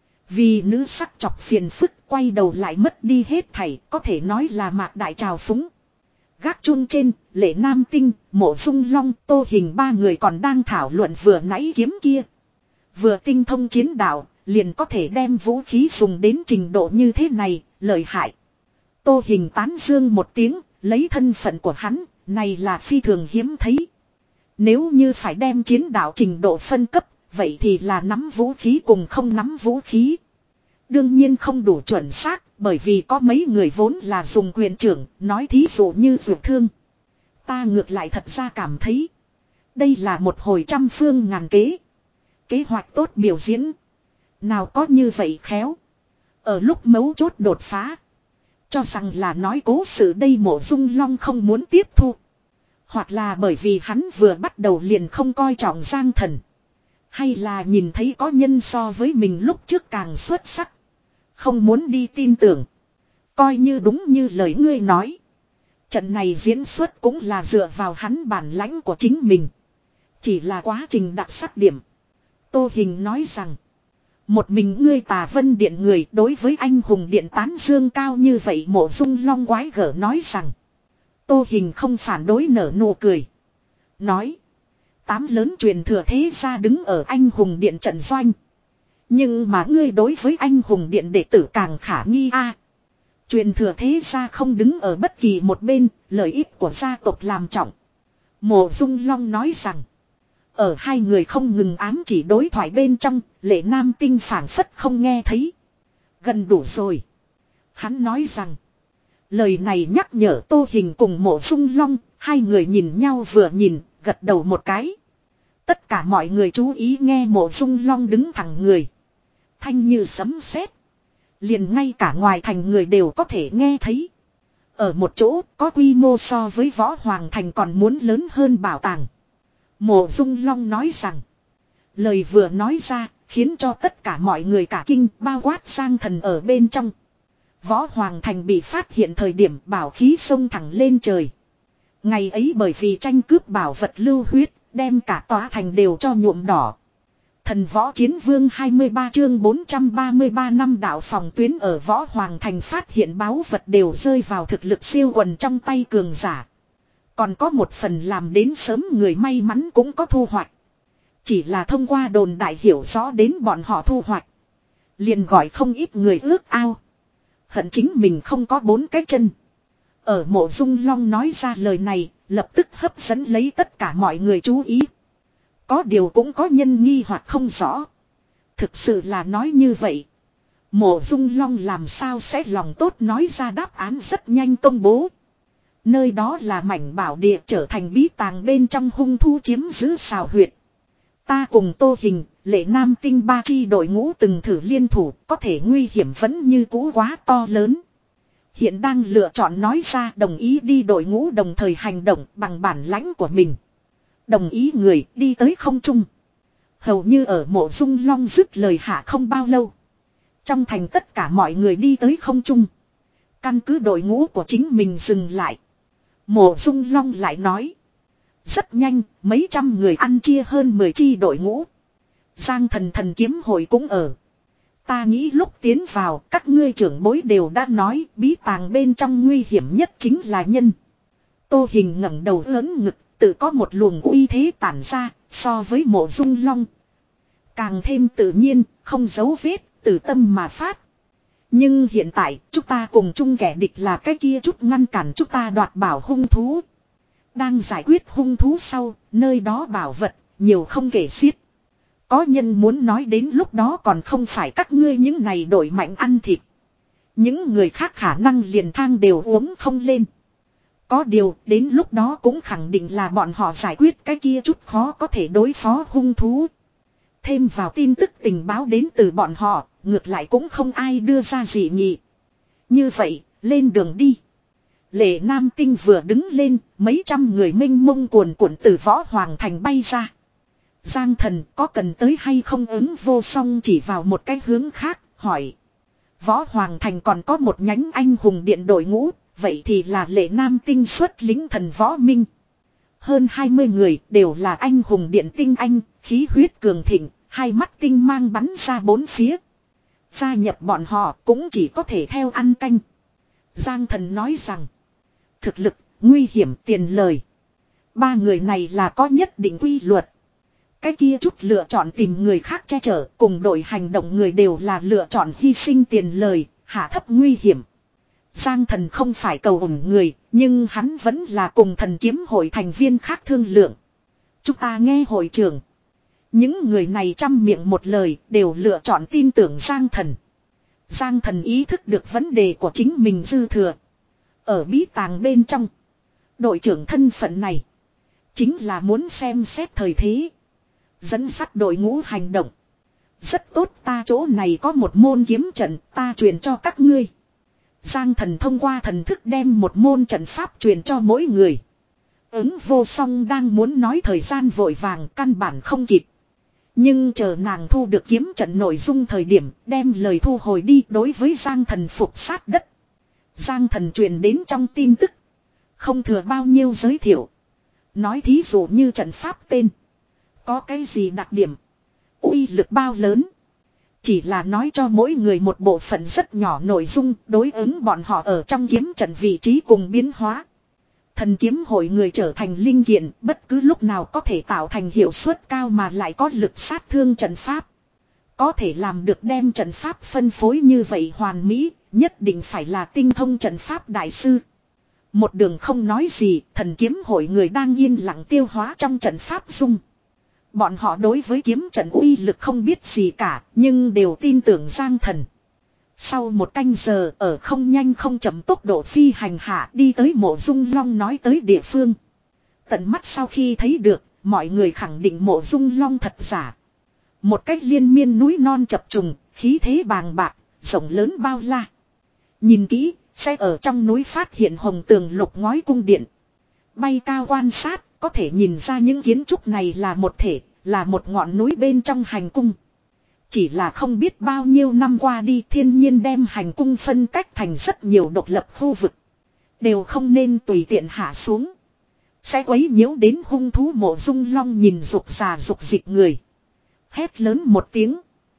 Vì nữ sắc chọc phiền phức quay đầu lại mất đi hết thảy, có thể nói là mạc đại trào phúng. Gác chuông trên, Lệ Nam Tinh, Mộ Dung Long, Tô Hình ba người còn đang thảo luận vừa nãy kiếm kia. Vừa tinh thông chiến đạo, liền có thể đem vũ khí dùng đến trình độ như thế này, lợi hại. Tô Hình tán dương một tiếng, lấy thân phận của hắn, này là phi thường hiếm thấy. Nếu như phải đem chiến đạo trình độ phân cấp, vậy thì là nắm vũ khí cùng không nắm vũ khí. Đương nhiên không đủ chuẩn xác, bởi vì có mấy người vốn là dùng quyền trưởng, nói thí dụ như dược thương. Ta ngược lại thật ra cảm thấy, đây là một hồi trăm phương ngàn kế. Kế hoạch tốt biểu diễn. Nào có như vậy khéo. Ở lúc mấu chốt đột phá. Cho rằng là nói cố sự đây, Mộ Dung Long không muốn tiếp thu. Hoặc là bởi vì hắn vừa bắt đầu liền không coi trọng Giang Thần. Hay là nhìn thấy có nhân so với mình lúc trước càng xuất sắc. Không muốn đi tin tưởng. Coi như đúng như lời ngươi nói. Trận này diễn xuất cũng là dựa vào hắn bản lãnh của chính mình. Chỉ là quá trình đặc sắc điểm. Tô Hình nói rằng. Một mình ngươi Tà Vân Điện người đối với anh hùng điện tán dương cao như vậy, Mộ Dung Long quái gở nói rằng. Tô Hình không phản đối, nở nụ cười. Nói. Tám lớn truyền thừa thế gia đứng ở anh hùng điện trận doanh. Nhưng mà ngươi đối với anh hùng điện đệ tử càng khả nghi a. À, truyền thừa thế gia không đứng ở bất kỳ một bên, lợi ích của gia tộc làm trọng. Mộ Dung Long nói rằng. Ở hai người không ngừng ám chỉ đối thoại bên trong, Lệ Nam Tinh phảng phất không nghe thấy. Gần đủ rồi. Hắn nói rằng. Lời này nhắc nhở Tô Hình cùng Mộ Dung Long, hai người nhìn nhau vừa nhìn, gật đầu một cái. Tất cả mọi người chú ý nghe Mộ Dung Long đứng thẳng người. Thanh như sấm sét. Liền ngay cả ngoài thành người đều có thể nghe thấy. Ở một chỗ có quy mô so với Võ Hoàng Thành còn muốn lớn hơn bảo tàng. Mộ Dung Long nói rằng. Lời vừa nói ra khiến cho tất cả mọi người cả kinh, bao quát Giang Thần ở bên trong. Võ Hoàng Thành bị phát hiện thời điểm bảo khí xông thẳng lên trời. Ngày ấy bởi vì tranh cướp bảo vật lưu huyết, đem cả tòa thành đều cho nhuộm đỏ. Thần Võ Chiến Vương hai mươi ba chương bốn trăm ba mươi ba năm đạo phòng tuyến ở Võ Hoàng Thành phát hiện báu vật đều rơi vào thực lực siêu quần trong tay cường giả. Còn có một phần làm đến sớm người may mắn cũng có thu hoạch. Chỉ là thông qua đồn đại hiểu rõ đến bọn họ thu hoạch. Liền gọi không ít người ước ao. Hận chính mình không có bốn cái chân. Ở Mộ Dung Long nói ra lời này, lập tức hấp dẫn lấy tất cả mọi người chú ý. Có điều cũng có nhân nghi hoặc không rõ. Thực sự là nói như vậy. Mộ Dung Long làm sao sẽ lòng tốt nói ra đáp án rất nhanh công bố. Nơi đó là mảnh bảo địa trở thành bí tàng bên trong hung thú chiếm giữ xào huyệt. Ta cùng Tô Hình, Lệ Nam Tinh ba chi đội ngũ từng thử liên thủ, có thể nguy hiểm vẫn như cũ quá to lớn. Hiện đang lựa chọn nói ra đồng ý đi đội ngũ đồng thời hành động bằng bản lãnh của mình. Đồng ý người đi tới không trung. Hầu như ở Mộ Dung Long dứt lời hạ không bao lâu. Trong thành tất cả mọi người đi tới không trung. Căn cứ đội ngũ của chính mình dừng lại. Mộ Dung Long lại nói. Rất nhanh, mấy trăm người ăn chia hơn mười chi đội ngũ. Giang Thần Thần Kiếm Hội cũng ở. Ta nghĩ lúc tiến vào, các ngươi trưởng bối đều đã nói bí tàng bên trong nguy hiểm nhất chính là nhân. Tô Hình ngẩng đầu lớn ngực, tự có một luồng uy thế tản ra, so với Mộ Dung Long. Càng thêm tự nhiên, không giấu vết, từ tâm mà phát. Nhưng hiện tại, chúng ta cùng chung kẻ địch là cái kia chút ngăn cản chúng ta đoạt bảo hung thú. Đang giải quyết hung thú sau, nơi đó bảo vật, nhiều không kể xiết. Có nhân muốn nói đến lúc đó còn không phải các ngươi những này đổi mạnh ăn thịt. Những người khác khả năng liền thang đều uống không lên. Có điều, đến lúc đó cũng khẳng định là bọn họ giải quyết cái kia chút khó có thể đối phó hung thú. Thêm vào tin tức tình báo đến từ bọn họ, ngược lại cũng không ai đưa ra dị nghị. Như vậy, lên đường đi. Lệ Nam Tinh vừa đứng lên, mấy trăm người mênh mông cuồn cuộn từ Võ Hoàng Thành bay ra. Giang Thần có cần tới hay không ứng vô song chỉ vào một cái hướng khác, hỏi. Võ Hoàng Thành còn có một nhánh anh hùng điện đội ngũ, vậy thì là Lệ Nam Tinh xuất lính thần Võ Minh. Hơn hai mươi người đều là anh hùng điện tinh anh, khí huyết cường thịnh, hai mắt tinh mang bắn ra bốn phía. Gia nhập bọn họ cũng chỉ có thể theo ăn canh. Giang Thần nói rằng, thực lực, nguy hiểm, tiền lời. Ba người này là có nhất định quy luật. Cái kia chút lựa chọn tìm người khác che chở cùng đội hành động người đều là lựa chọn hy sinh tiền lời, hạ thấp nguy hiểm. Giang Thần không phải cầu ủng người, nhưng hắn vẫn là cùng Thần Kiếm Hội thành viên khác thương lượng. Chúng ta nghe hội trưởng. Những người này trăm miệng một lời đều lựa chọn tin tưởng Giang Thần. Giang Thần ý thức được vấn đề của chính mình dư thừa. Ở bí tàng bên trong, đội trưởng thân phận này chính là muốn xem xét thời thế, dẫn dắt đội ngũ hành động. Rất tốt, ta chỗ này có một môn kiếm trận, ta truyền cho các ngươi. Giang Thần thông qua thần thức đem một môn trận pháp truyền cho mỗi người. Ứng vô song đang muốn nói thời gian vội vàng căn bản không kịp. Nhưng chờ nàng thu được kiếm trận nội dung thời điểm, đem lời thu hồi đi đối với Giang Thần phục sát đất. Giang Thần truyền đến trong tin tức. Không thừa bao nhiêu giới thiệu. Nói thí dụ như trận pháp tên. Có cái gì đặc điểm. Uy lực bao lớn. Chỉ là nói cho mỗi người một bộ phận rất nhỏ nội dung đối ứng bọn họ ở trong kiếm trận vị trí cùng biến hóa. Thần kiếm hội người trở thành linh kiện bất cứ lúc nào có thể tạo thành hiệu suất cao mà lại có lực sát thương trận pháp. Có thể làm được đem trận pháp phân phối như vậy hoàn mỹ, nhất định phải là tinh thông trận pháp đại sư. Một đường không nói gì, thần kiếm hội người đang yên lặng tiêu hóa trong trận pháp dung. Bọn họ đối với kiếm trận uy lực không biết gì cả, nhưng đều tin tưởng Giang Thần. Sau một canh giờ ở không nhanh không chậm tốc độ phi hành hạ đi tới Mộ Dung Long nói tới địa phương. Tận mắt sau khi thấy được, mọi người khẳng định Mộ Dung Long thật giả. Một cách liên miên núi non chập trùng, khí thế bàng bạc, rộng lớn bao la. Nhìn kỹ, sẽ ở trong núi phát hiện hồng tường lục ngói cung điện. Bay cao quan sát, có thể nhìn ra những kiến trúc này là một thể, là một ngọn núi bên trong hành cung. Chỉ là không biết bao nhiêu năm qua đi thiên nhiên đem hành cung phân cách thành rất nhiều độc lập khu vực. Đều không nên tùy tiện hạ xuống. Sẽ quấy nhiễu đến hung thú. Mộ Dung Long nhìn rục già rục dịch người. Hét lớn một tiếng.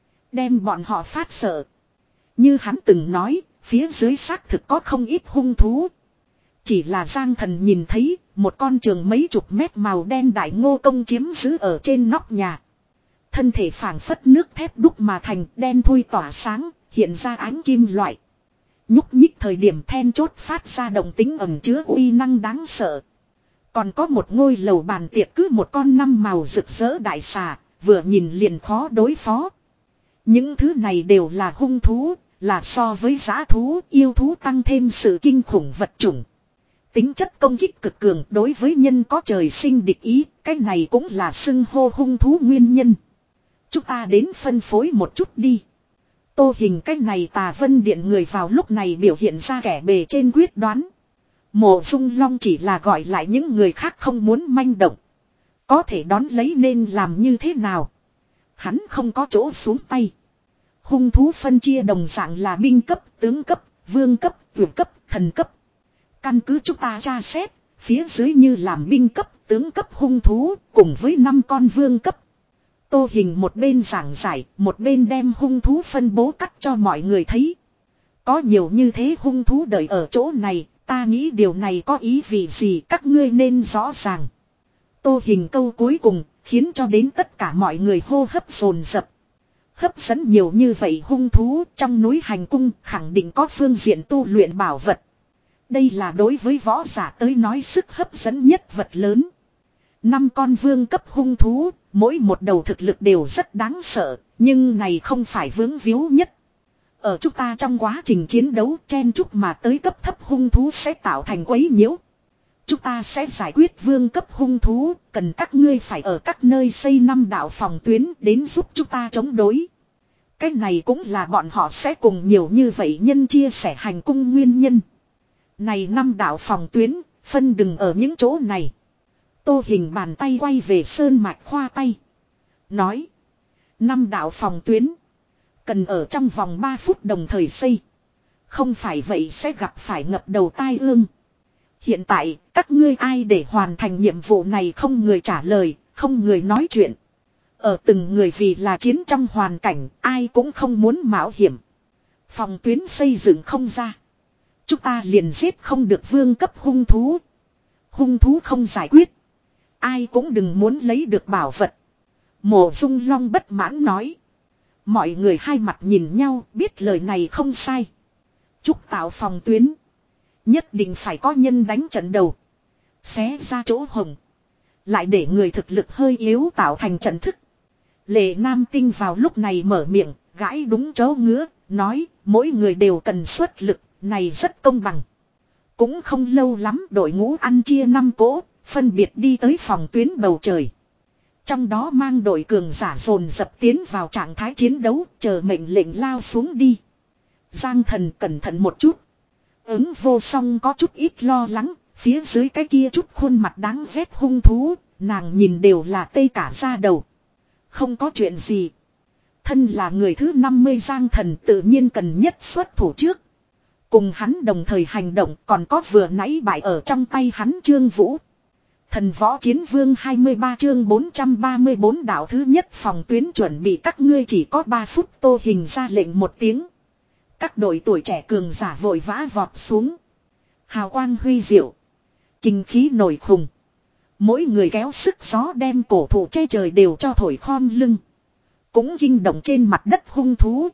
Đem bọn họ phát sợ. Như hắn từng nói, phía dưới xác thực có không ít hung thú. Chỉ là Giang Thần nhìn thấy một con trường mấy chục mét màu đen đại ngô công chiếm giữ ở trên nóc nhà. Thân thể phảng phất nước thép đúc mà thành, đen thui tỏa sáng, hiện ra ánh kim loại. Nhúc nhích thời điểm then chốt phát ra động tính ẩn chứa uy năng đáng sợ. Còn có một ngôi lầu bàn tiệc cứ một con năm màu rực rỡ đại xà, vừa nhìn liền khó đối phó. Những thứ này đều là hung thú, là so với dã thú, yêu thú tăng thêm sự kinh khủng vật chủng. Tính chất công kích cực cường, đối với nhân có trời sinh địch ý, cái này cũng là xưng hô hung thú nguyên nhân. Chúng ta đến phân phối một chút đi. Tô Hình cái này Tà Vân Điện người vào lúc này biểu hiện ra kẻ bề trên quyết đoán. Mộ Dung Long chỉ là gọi lại những người khác không muốn manh động. Có thể đón lấy nên làm như thế nào. Hắn không có chỗ xuống tay. Hung thú phân chia đồng dạng là binh cấp, tướng cấp, vương cấp, vượt cấp, thần cấp. Căn cứ chúng ta tra xét, phía dưới như làm binh cấp, tướng cấp hung thú, cùng với năm con vương cấp. Tô Hình một bên giảng giải, một bên đem hung thú phân bố cắt cho mọi người thấy. Có nhiều như thế hung thú đợi ở chỗ này, ta nghĩ điều này có ý vị gì các ngươi nên rõ ràng. Tô Hình câu cuối cùng, khiến cho đến tất cả mọi người hô hấp dồn dập. Hấp dẫn nhiều như vậy hung thú trong núi hành cung khẳng định có phương diện tu luyện bảo vật. Đây là đối với võ giả tới nói sức hấp dẫn nhất vật lớn. Năm con vương cấp hung thú, mỗi một đầu thực lực đều rất đáng sợ, nhưng này không phải vướng víu nhất. Ở chúng ta trong quá trình chiến đấu chen chúc mà tới cấp thấp hung thú sẽ tạo thành quấy nhiễu. Chúng ta sẽ giải quyết vương cấp hung thú, cần các ngươi phải ở các nơi xây năm đạo phòng tuyến đến giúp chúng ta chống đối. Cái này cũng là bọn họ sẽ cùng nhiều như vậy nhân chia sẻ hành cung nguyên nhân. Này năm đạo phòng tuyến, phân đừng ở những chỗ này. Tô Hình bàn tay quay về sơn mạch khoa tay. Nói. Năm đạo phòng tuyến. Cần ở trong vòng ba phút đồng thời xây. Không phải vậy sẽ gặp phải ngập đầu tai ương. Hiện tại, các ngươi ai để hoàn thành nhiệm vụ này không người trả lời, không người nói chuyện. Ở từng người vì là chiến trong hoàn cảnh, ai cũng không muốn mạo hiểm. Phòng tuyến xây dựng không ra. Chúng ta liền giết không được vương cấp hung thú. Hung thú không giải quyết. Ai cũng đừng muốn lấy được bảo vật. Mộ Dung Long bất mãn nói. Mọi người hai mặt nhìn nhau biết lời này không sai. Chúc tạo phòng tuyến. Nhất định phải có nhân đánh trận đầu. Xé ra chỗ hồng. Lại để người thực lực hơi yếu tạo thành trận thức. Lệ Nam Tinh vào lúc này mở miệng, gãi đúng chỗ ngứa, nói mỗi người đều cần xuất lực, này rất công bằng. Cũng không lâu lắm đội ngũ ăn chia năm cỗ, phân biệt đi tới phòng tuyến bầu trời. Trong đó mang đội cường giả dồn dập tiến vào trạng thái chiến đấu, chờ mệnh lệnh lao xuống đi. Giang Thần cẩn thận một chút. Ứng Vô Song có chút ít lo lắng, phía dưới cái kia chút khuôn mặt đáng ghét hung thú, nàng nhìn đều là tê cả da đầu. Không có chuyện gì. Thân là người thứ năm mươi Giang Thần tự nhiên cần nhất xuất thủ trước. Cùng hắn đồng thời hành động còn có vừa nãy bại ở trong tay hắn Trương Vũ. Thần Võ Chiến Vương hai mươi ba chương bốn trăm ba mươi bốn đạo thứ nhất phòng tuyến chuẩn bị các ngươi chỉ có ba phút. Tô Hình ra lệnh một tiếng. Các đội tuổi trẻ cường giả vội vã vọt xuống. Hào quang huy diệu. Kinh khí nổi khùng. Mỗi người kéo sức gió đem cổ thụ che trời đều cho thổi khom lưng. Cũng kinh động trên mặt đất hung thú.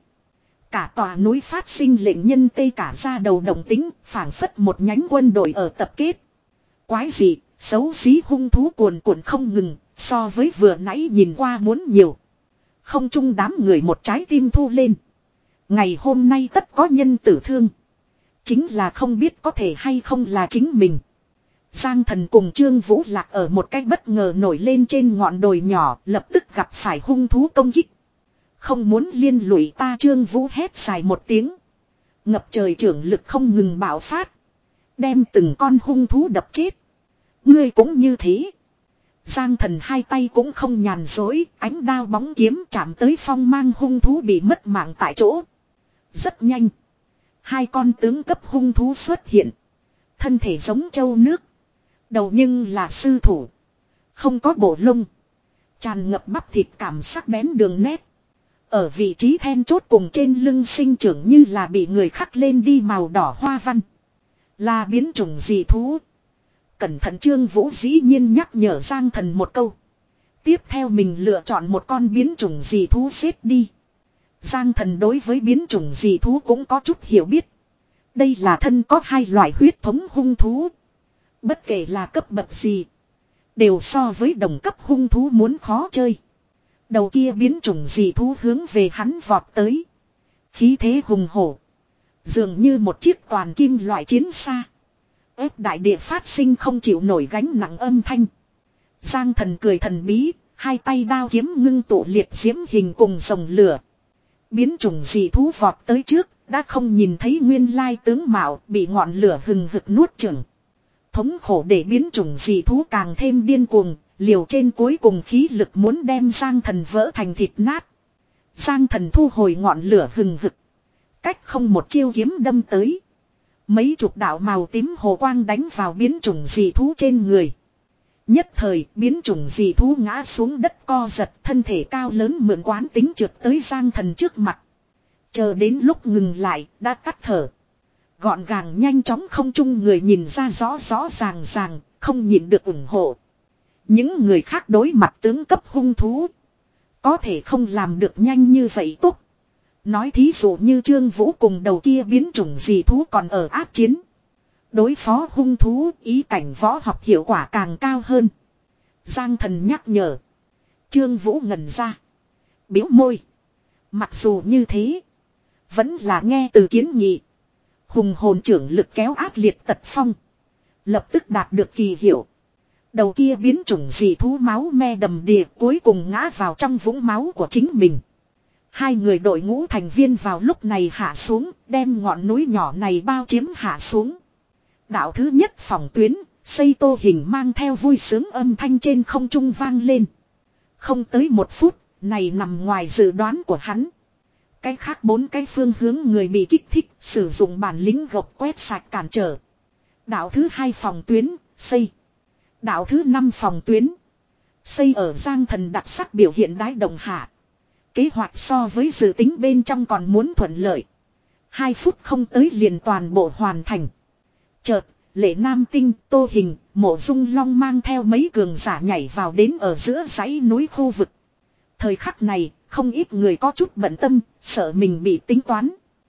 Cả tòa núi phát sinh lệnh nhân tê cả ra đầu động tính, phảng phất một nhánh quân đội ở tập kết. Quái dị, xấu xí hung thú cuồn cuộn không ngừng, so với vừa nãy nhìn qua muốn nhiều. Không chung đám người một trái tim thu lên. Ngày hôm nay tất có nhân tử thương. Chính là không biết có thể hay không là chính mình. Giang Thần cùng Trương Vũ Lạc ở một cách bất ngờ nổi lên trên ngọn đồi nhỏ, lập tức gặp phải hung thú công kích. Không muốn liên lụy ta, Trương Vũ hét dài một tiếng. Ngập trời trưởng lực không ngừng bạo phát. Đem từng con hung thú đập chết. Ngươi cũng như thế. Giang Thần hai tay cũng không nhàn dối, ánh đao bóng kiếm chạm tới phong mang hung thú bị mất mạng tại chỗ. Rất nhanh. Hai con tướng cấp hung thú xuất hiện. Thân thể giống trâu nước. Đầu nhưng là sư thủ. Không có bộ lông. Tràn ngập bắp thịt cảm sắc bén đường nét. Ở vị trí then chốt cùng trên lưng sinh trưởng như là bị người khắc lên đi màu đỏ hoa văn. Là biến chủng dị thú. Cẩn thận, Trương Vũ dĩ nhiên nhắc nhở Giang Thần một câu. Tiếp theo mình lựa chọn một con biến chủng dị thú xếp đi. Giang Thần đối với biến chủng dị thú cũng có chút hiểu biết. Đây là thân có hai loại huyết thống hung thú. Bất kể là cấp bậc gì, đều so với đồng cấp hung thú muốn khó chơi. Đầu kia biến chủng dị thú hướng về hắn vọt tới. Khí thế hùng hổ. Dường như một chiếc toàn kim loại chiến xa. Ép đại địa phát sinh không chịu nổi gánh nặng âm thanh. Giang Thần cười thần bí, hai tay đao kiếm ngưng tụ liệt diễm hình cùng rồng lửa. Biến chủng dị thú vọt tới trước, đã không nhìn thấy nguyên lai tướng mạo, bị ngọn lửa hừng hực nuốt chửng. Thống khổ để biến chủng dị thú càng thêm điên cuồng, liều trên cuối cùng khí lực muốn đem Giang Thần vỡ thành thịt nát. Giang Thần thu hồi ngọn lửa hừng hực. Cách không một chiêu kiếm đâm tới. Mấy chục đạo màu tím hồ quang đánh vào biến chủng dị thú trên người. Nhất thời biến chủng dị thú ngã xuống đất co giật, thân thể cao lớn mượn quán tính trượt tới Giang Thần trước mặt. Chờ đến lúc ngừng lại đã tắt thở. Gọn gàng nhanh chóng không chung người nhìn ra rõ rõ ràng ràng, không nhịn được ủng hộ. Những người khác đối mặt tướng cấp hung thú, có thể không làm được nhanh như vậy tốt. Nói thí dụ như Trương Vũ cùng đầu kia biến chủng dị thú còn ở áp chiến. Đối phó hung thú, ý cảnh võ học hiệu quả càng cao hơn. Giang Thần nhắc nhở. Trương Vũ ngẩn ra. Biểu môi. Mặc dù như thế, vẫn là nghe từ kiến nghị. Hùng hồn trưởng lực kéo ác liệt tật phong. Lập tức đạt được kỳ hiệu. Đầu kia biến chủng dị thú máu me đầm đìa, cuối cùng ngã vào trong vũng máu của chính mình. Hai người đội ngũ thành viên vào lúc này hạ xuống, đem ngọn núi nhỏ này bao chiếm hạ xuống. Đạo thứ nhất phòng tuyến, xây tô hình mang theo vui sướng âm thanh trên không trung vang lên. Không tới một phút, này nằm ngoài dự đoán của hắn. Cái khác bốn cái phương hướng người bị kích thích, sử dụng bản lĩnh gộc quét sạch cản trở. Đạo thứ hai phòng tuyến, xây. Đạo thứ năm phòng tuyến, xây ở Giang Thần đặc sắc biểu hiện đái đồng hạ. Kế hoạch so với dự tính bên trong còn muốn thuận lợi. Hai phút không tới liền toàn bộ hoàn thành. Chợt, Lệ Nam Tinh, Tô Hình, Mộ Dung Long mang theo mấy cường giả nhảy vào đến ở giữa dãy núi khu vực. Thời khắc này, không ít người có chút bận tâm, sợ mình bị tính toán.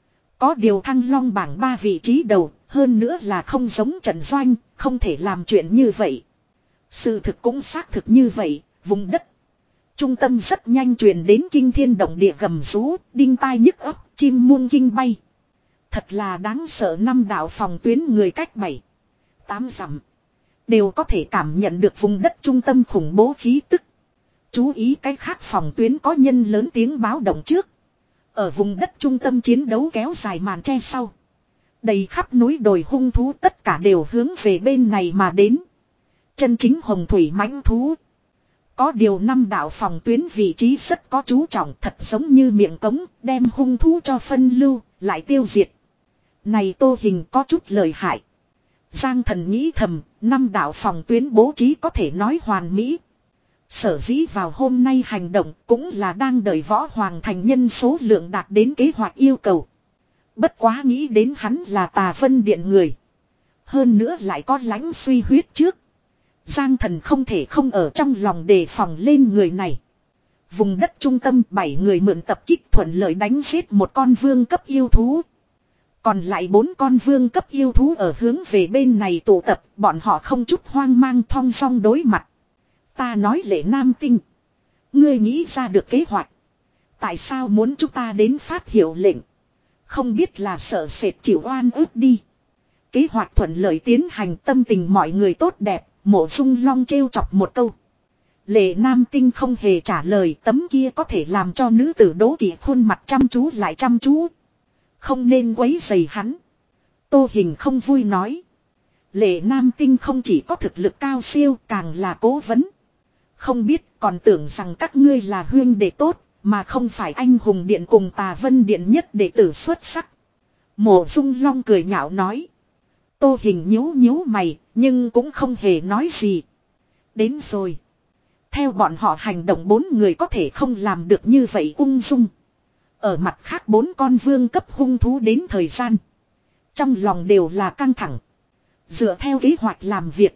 Có điều Thăng Long bảng ba vị trí đầu, hơn nữa là không giống trận doanh, không thể làm chuyện như vậy. Sự thực cũng xác thực như vậy, vùng đất trung tâm rất nhanh truyền đến kinh thiên động địa gầm rú, đinh tai nhức óc, chim muông kinh bay. Thật là đáng sợ, năm đạo phòng tuyến người cách bảy, tám dặm đều có thể cảm nhận được vùng đất trung tâm khủng bố khí tức. Chú ý cái khác phòng tuyến có nhân lớn tiếng báo động trước. Ở vùng đất trung tâm chiến đấu kéo dài màn che sau. Đầy khắp núi đồi hung thú tất cả đều hướng về bên này mà đến. Chân chính hồng thủy mãnh thú. Có điều năm đạo phòng tuyến vị trí rất có chú trọng, thật giống như miệng cống, đem hung thú cho phân lưu, lại tiêu diệt. Này Tô Hình có chút lợi hại. Giang Thần nghĩ thầm, năm đạo phòng tuyến bố trí có thể nói hoàn mỹ. Sở dĩ vào hôm nay hành động cũng là đang đợi Võ Hoàng thành nhân số lượng đạt đến kế hoạch yêu cầu. Bất quá nghĩ đến hắn là Tà Vân Điện người. Hơn nữa lại có lãnh suy huyết trước. Giang Thần không thể không ở trong lòng đề phòng lên người này. Vùng đất trung tâm bảy người mượn tập kích thuận lợi đánh giết một con vương cấp yêu thú. Còn lại bốn con vương cấp yêu thú ở hướng về bên này tụ tập, bọn họ không chút hoang mang thong song đối mặt. Ta nói Lệ Nam Tinh, ngươi nghĩ ra được kế hoạch. Tại sao muốn chúng ta đến phát hiệu lệnh? Không biết là sợ sệt chịu oan ức đi. Kế hoạch thuận lợi tiến hành, tâm tình mọi người tốt đẹp. Mộ Dung Long trêu chọc một câu. Lệ Nam Tinh không hề trả lời, tấm kia có thể làm cho nữ tử đố kỵ khuôn mặt chăm chú lại chăm chú. Không nên quấy rầy hắn. Tô Hình không vui nói. Lệ Nam Tinh không chỉ có thực lực cao siêu, càng là cố vấn. Không biết còn tưởng rằng các ngươi là huyên đệ tốt, mà không phải anh hùng điện cùng Tà Vân điện nhất đệ tử xuất sắc. Mộ Dung Long cười nhạo nói. Tô Hình nhíu nhíu mày, nhưng cũng không hề nói gì. Đến rồi. Theo bọn họ hành động, bốn người có thể không làm được như vậy ung dung. Ở mặt khác, bốn con vương cấp hung thú đến thời gian. Trong lòng đều là căng thẳng. Dựa theo kế hoạch làm việc.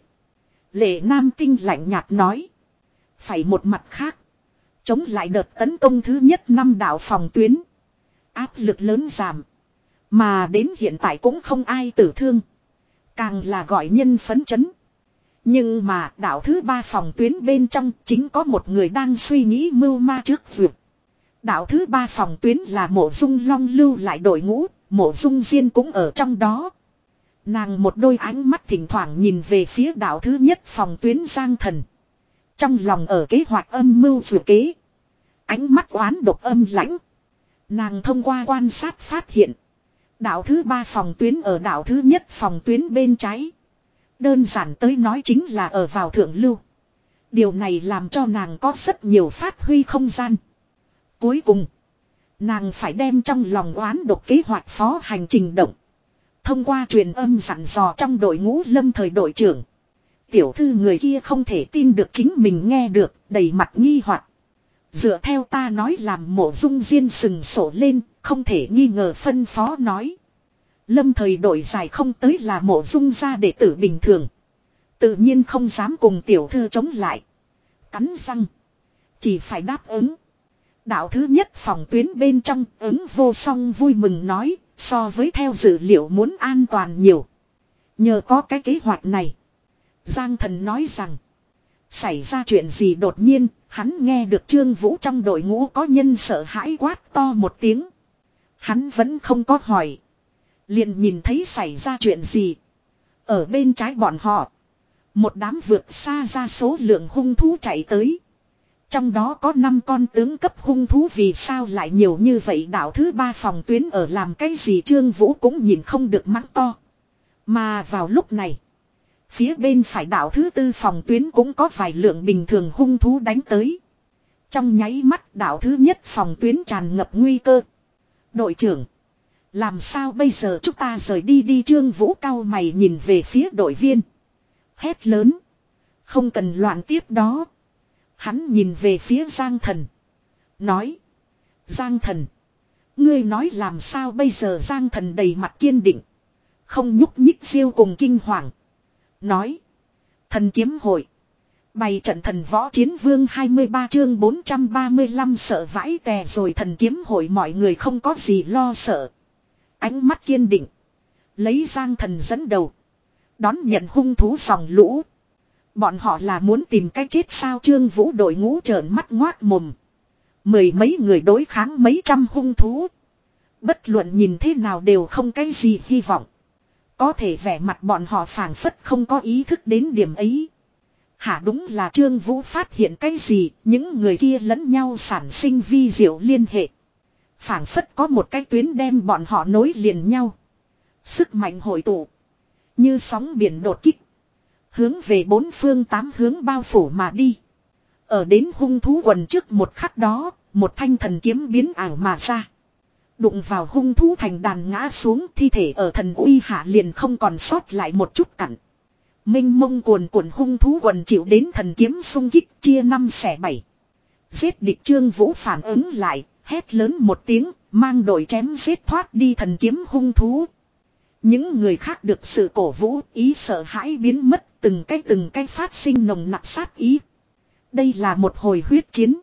Lệ Nam Tinh lạnh nhạt nói. Phải một mặt khác. Chống lại đợt tấn công thứ nhất năm đạo phòng tuyến. Áp lực lớn giảm. Mà đến hiện tại cũng không ai tử thương. Càng là gọi nhân phấn chấn. Nhưng mà đạo thứ ba phòng tuyến bên trong chính có một người đang suy nghĩ mưu ma trước việc. Đạo thứ ba phòng tuyến là Mộ Dung Long lưu lại đội ngũ, Mộ Dung Diên cũng ở trong đó. Nàng một đôi ánh mắt thỉnh thoảng nhìn về phía đạo thứ nhất phòng tuyến Giang Thần. Trong lòng ở kế hoạch âm mưu vừa kế. Ánh mắt oán độc âm lãnh. Nàng thông qua quan sát phát hiện. Đạo thứ ba phòng tuyến ở đạo thứ nhất phòng tuyến bên trái. Đơn giản tới nói chính là ở vào thượng lưu. Điều này làm cho nàng có rất nhiều phát huy không gian. Cuối cùng, nàng phải đem trong lòng oán độc kế hoạch phó hành trình động. Thông qua truyền âm dặn dò trong đội ngũ Lâm Thời đội trưởng. Tiểu thư người kia không thể tin được chính mình nghe được, đầy mặt nghi hoặc. Dựa theo ta nói làm. Mộ Dung Diên sừng sổ lên, không thể nghi ngờ phân phó nói. Lâm Thời đội dài không tới là Mộ Dung gia đệ tử bình thường. Tự nhiên không dám cùng tiểu thư chống lại. Cắn răng. Chỉ phải đáp ứng. Đạo thứ nhất phòng tuyến bên trong, ứng vô song vui mừng nói, so với theo dự liệu muốn an toàn nhiều. Nhờ có cái kế hoạch này. Giang Thần nói rằng, xảy ra chuyện gì đột nhiên, hắn nghe được Trương Vũ trong đội ngũ có nhân sợ hãi quát to một tiếng. Hắn vẫn không có hỏi. Liền nhìn thấy xảy ra chuyện gì. Ở bên trái bọn họ, một đám vượt xa ra số lượng hung thú chạy tới. Trong đó có năm con tướng cấp hung thú, vì sao lại nhiều như vậy? Đạo thứ ba phòng tuyến ở làm cái gì? Trương Vũ cũng nhìn không được mắng to. Mà vào lúc này, phía bên phải đạo thứ tư phòng tuyến cũng có vài lượng bình thường hung thú đánh tới. Trong nháy mắt đạo thứ nhất phòng tuyến tràn ngập nguy cơ. Đội trưởng, làm sao bây giờ chúng ta rời đi đi? Trương Vũ cau mày nhìn về phía đội viên. Hét lớn. Không cần loạn tiếp đó. Hắn nhìn về phía Giang Thần. Nói. Giang Thần, ngươi nói làm sao bây giờ? Giang Thần đầy mặt kiên định. Không nhúc nhích siêu cùng kinh hoàng. Nói. Thần kiếm hội. Bày trận thần võ chiến vương hai mươi ba chương bốn trăm ba mươi lăm sợ vãi tè rồi. Thần kiếm hội mọi người không có gì lo sợ. Ánh mắt kiên định. Lấy Giang Thần dẫn đầu. Đón nhận hung thú dòng lũ. Bọn họ là muốn tìm cách chết sao? Trương Vũ đội ngũ trợn mắt ngoác mồm. Mười mấy người đối kháng mấy trăm hung thú. Bất luận nhìn thế nào đều không cái gì hy vọng. Có thể vẻ mặt bọn họ phảng phất không có ý thức đến điểm ấy. Hả, đúng là Trương Vũ phát hiện cái gì? Những người kia lẫn nhau sản sinh vi diệu liên hệ. Phảng phất có một cái tuyến đem bọn họ nối liền nhau. Sức mạnh hội tụ. Như sóng biển đột kích. Hướng về bốn phương tám hướng bao phủ mà đi. Ở đến hung thú quần trước một khắc đó, một thanh thần kiếm biến ảo mà ra. Đụng vào hung thú thành đàn ngã xuống, thi thể ở thần uy hạ liền không còn sót lại một chút cặn. Minh mông cuồn cuộn hung thú quần chịu đến thần kiếm xung kích, chia năm xẻ bảy. Giết địch. Trương Vũ phản ứng lại, hét lớn một tiếng, mang đội chém giết thoát đi thần kiếm hung thú. Những người khác được sự cổ vũ, ý sợ hãi biến mất, từng cái từng cái phát sinh nồng nặc sát ý. Đây là một hồi huyết chiến.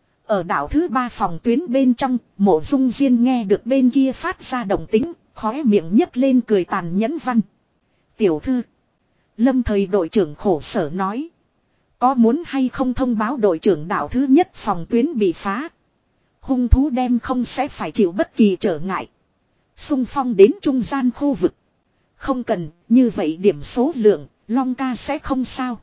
Ở đảo thứ ba phòng tuyến bên trong, Mộ Dung Diên nghe được bên kia phát ra động tĩnh, khóe miệng nhấc lên cười tàn nhẫn văn. Tiểu thư, Lâm Thời đội trưởng khổ sở nói. Có muốn hay không thông báo đội trưởng đảo thứ nhất phòng tuyến bị phá. Hung thú đem không sẽ phải chịu bất kỳ trở ngại. Xung phong đến trung gian khu vực. Không cần, như vậy điểm số lượng, Long ca sẽ không sao.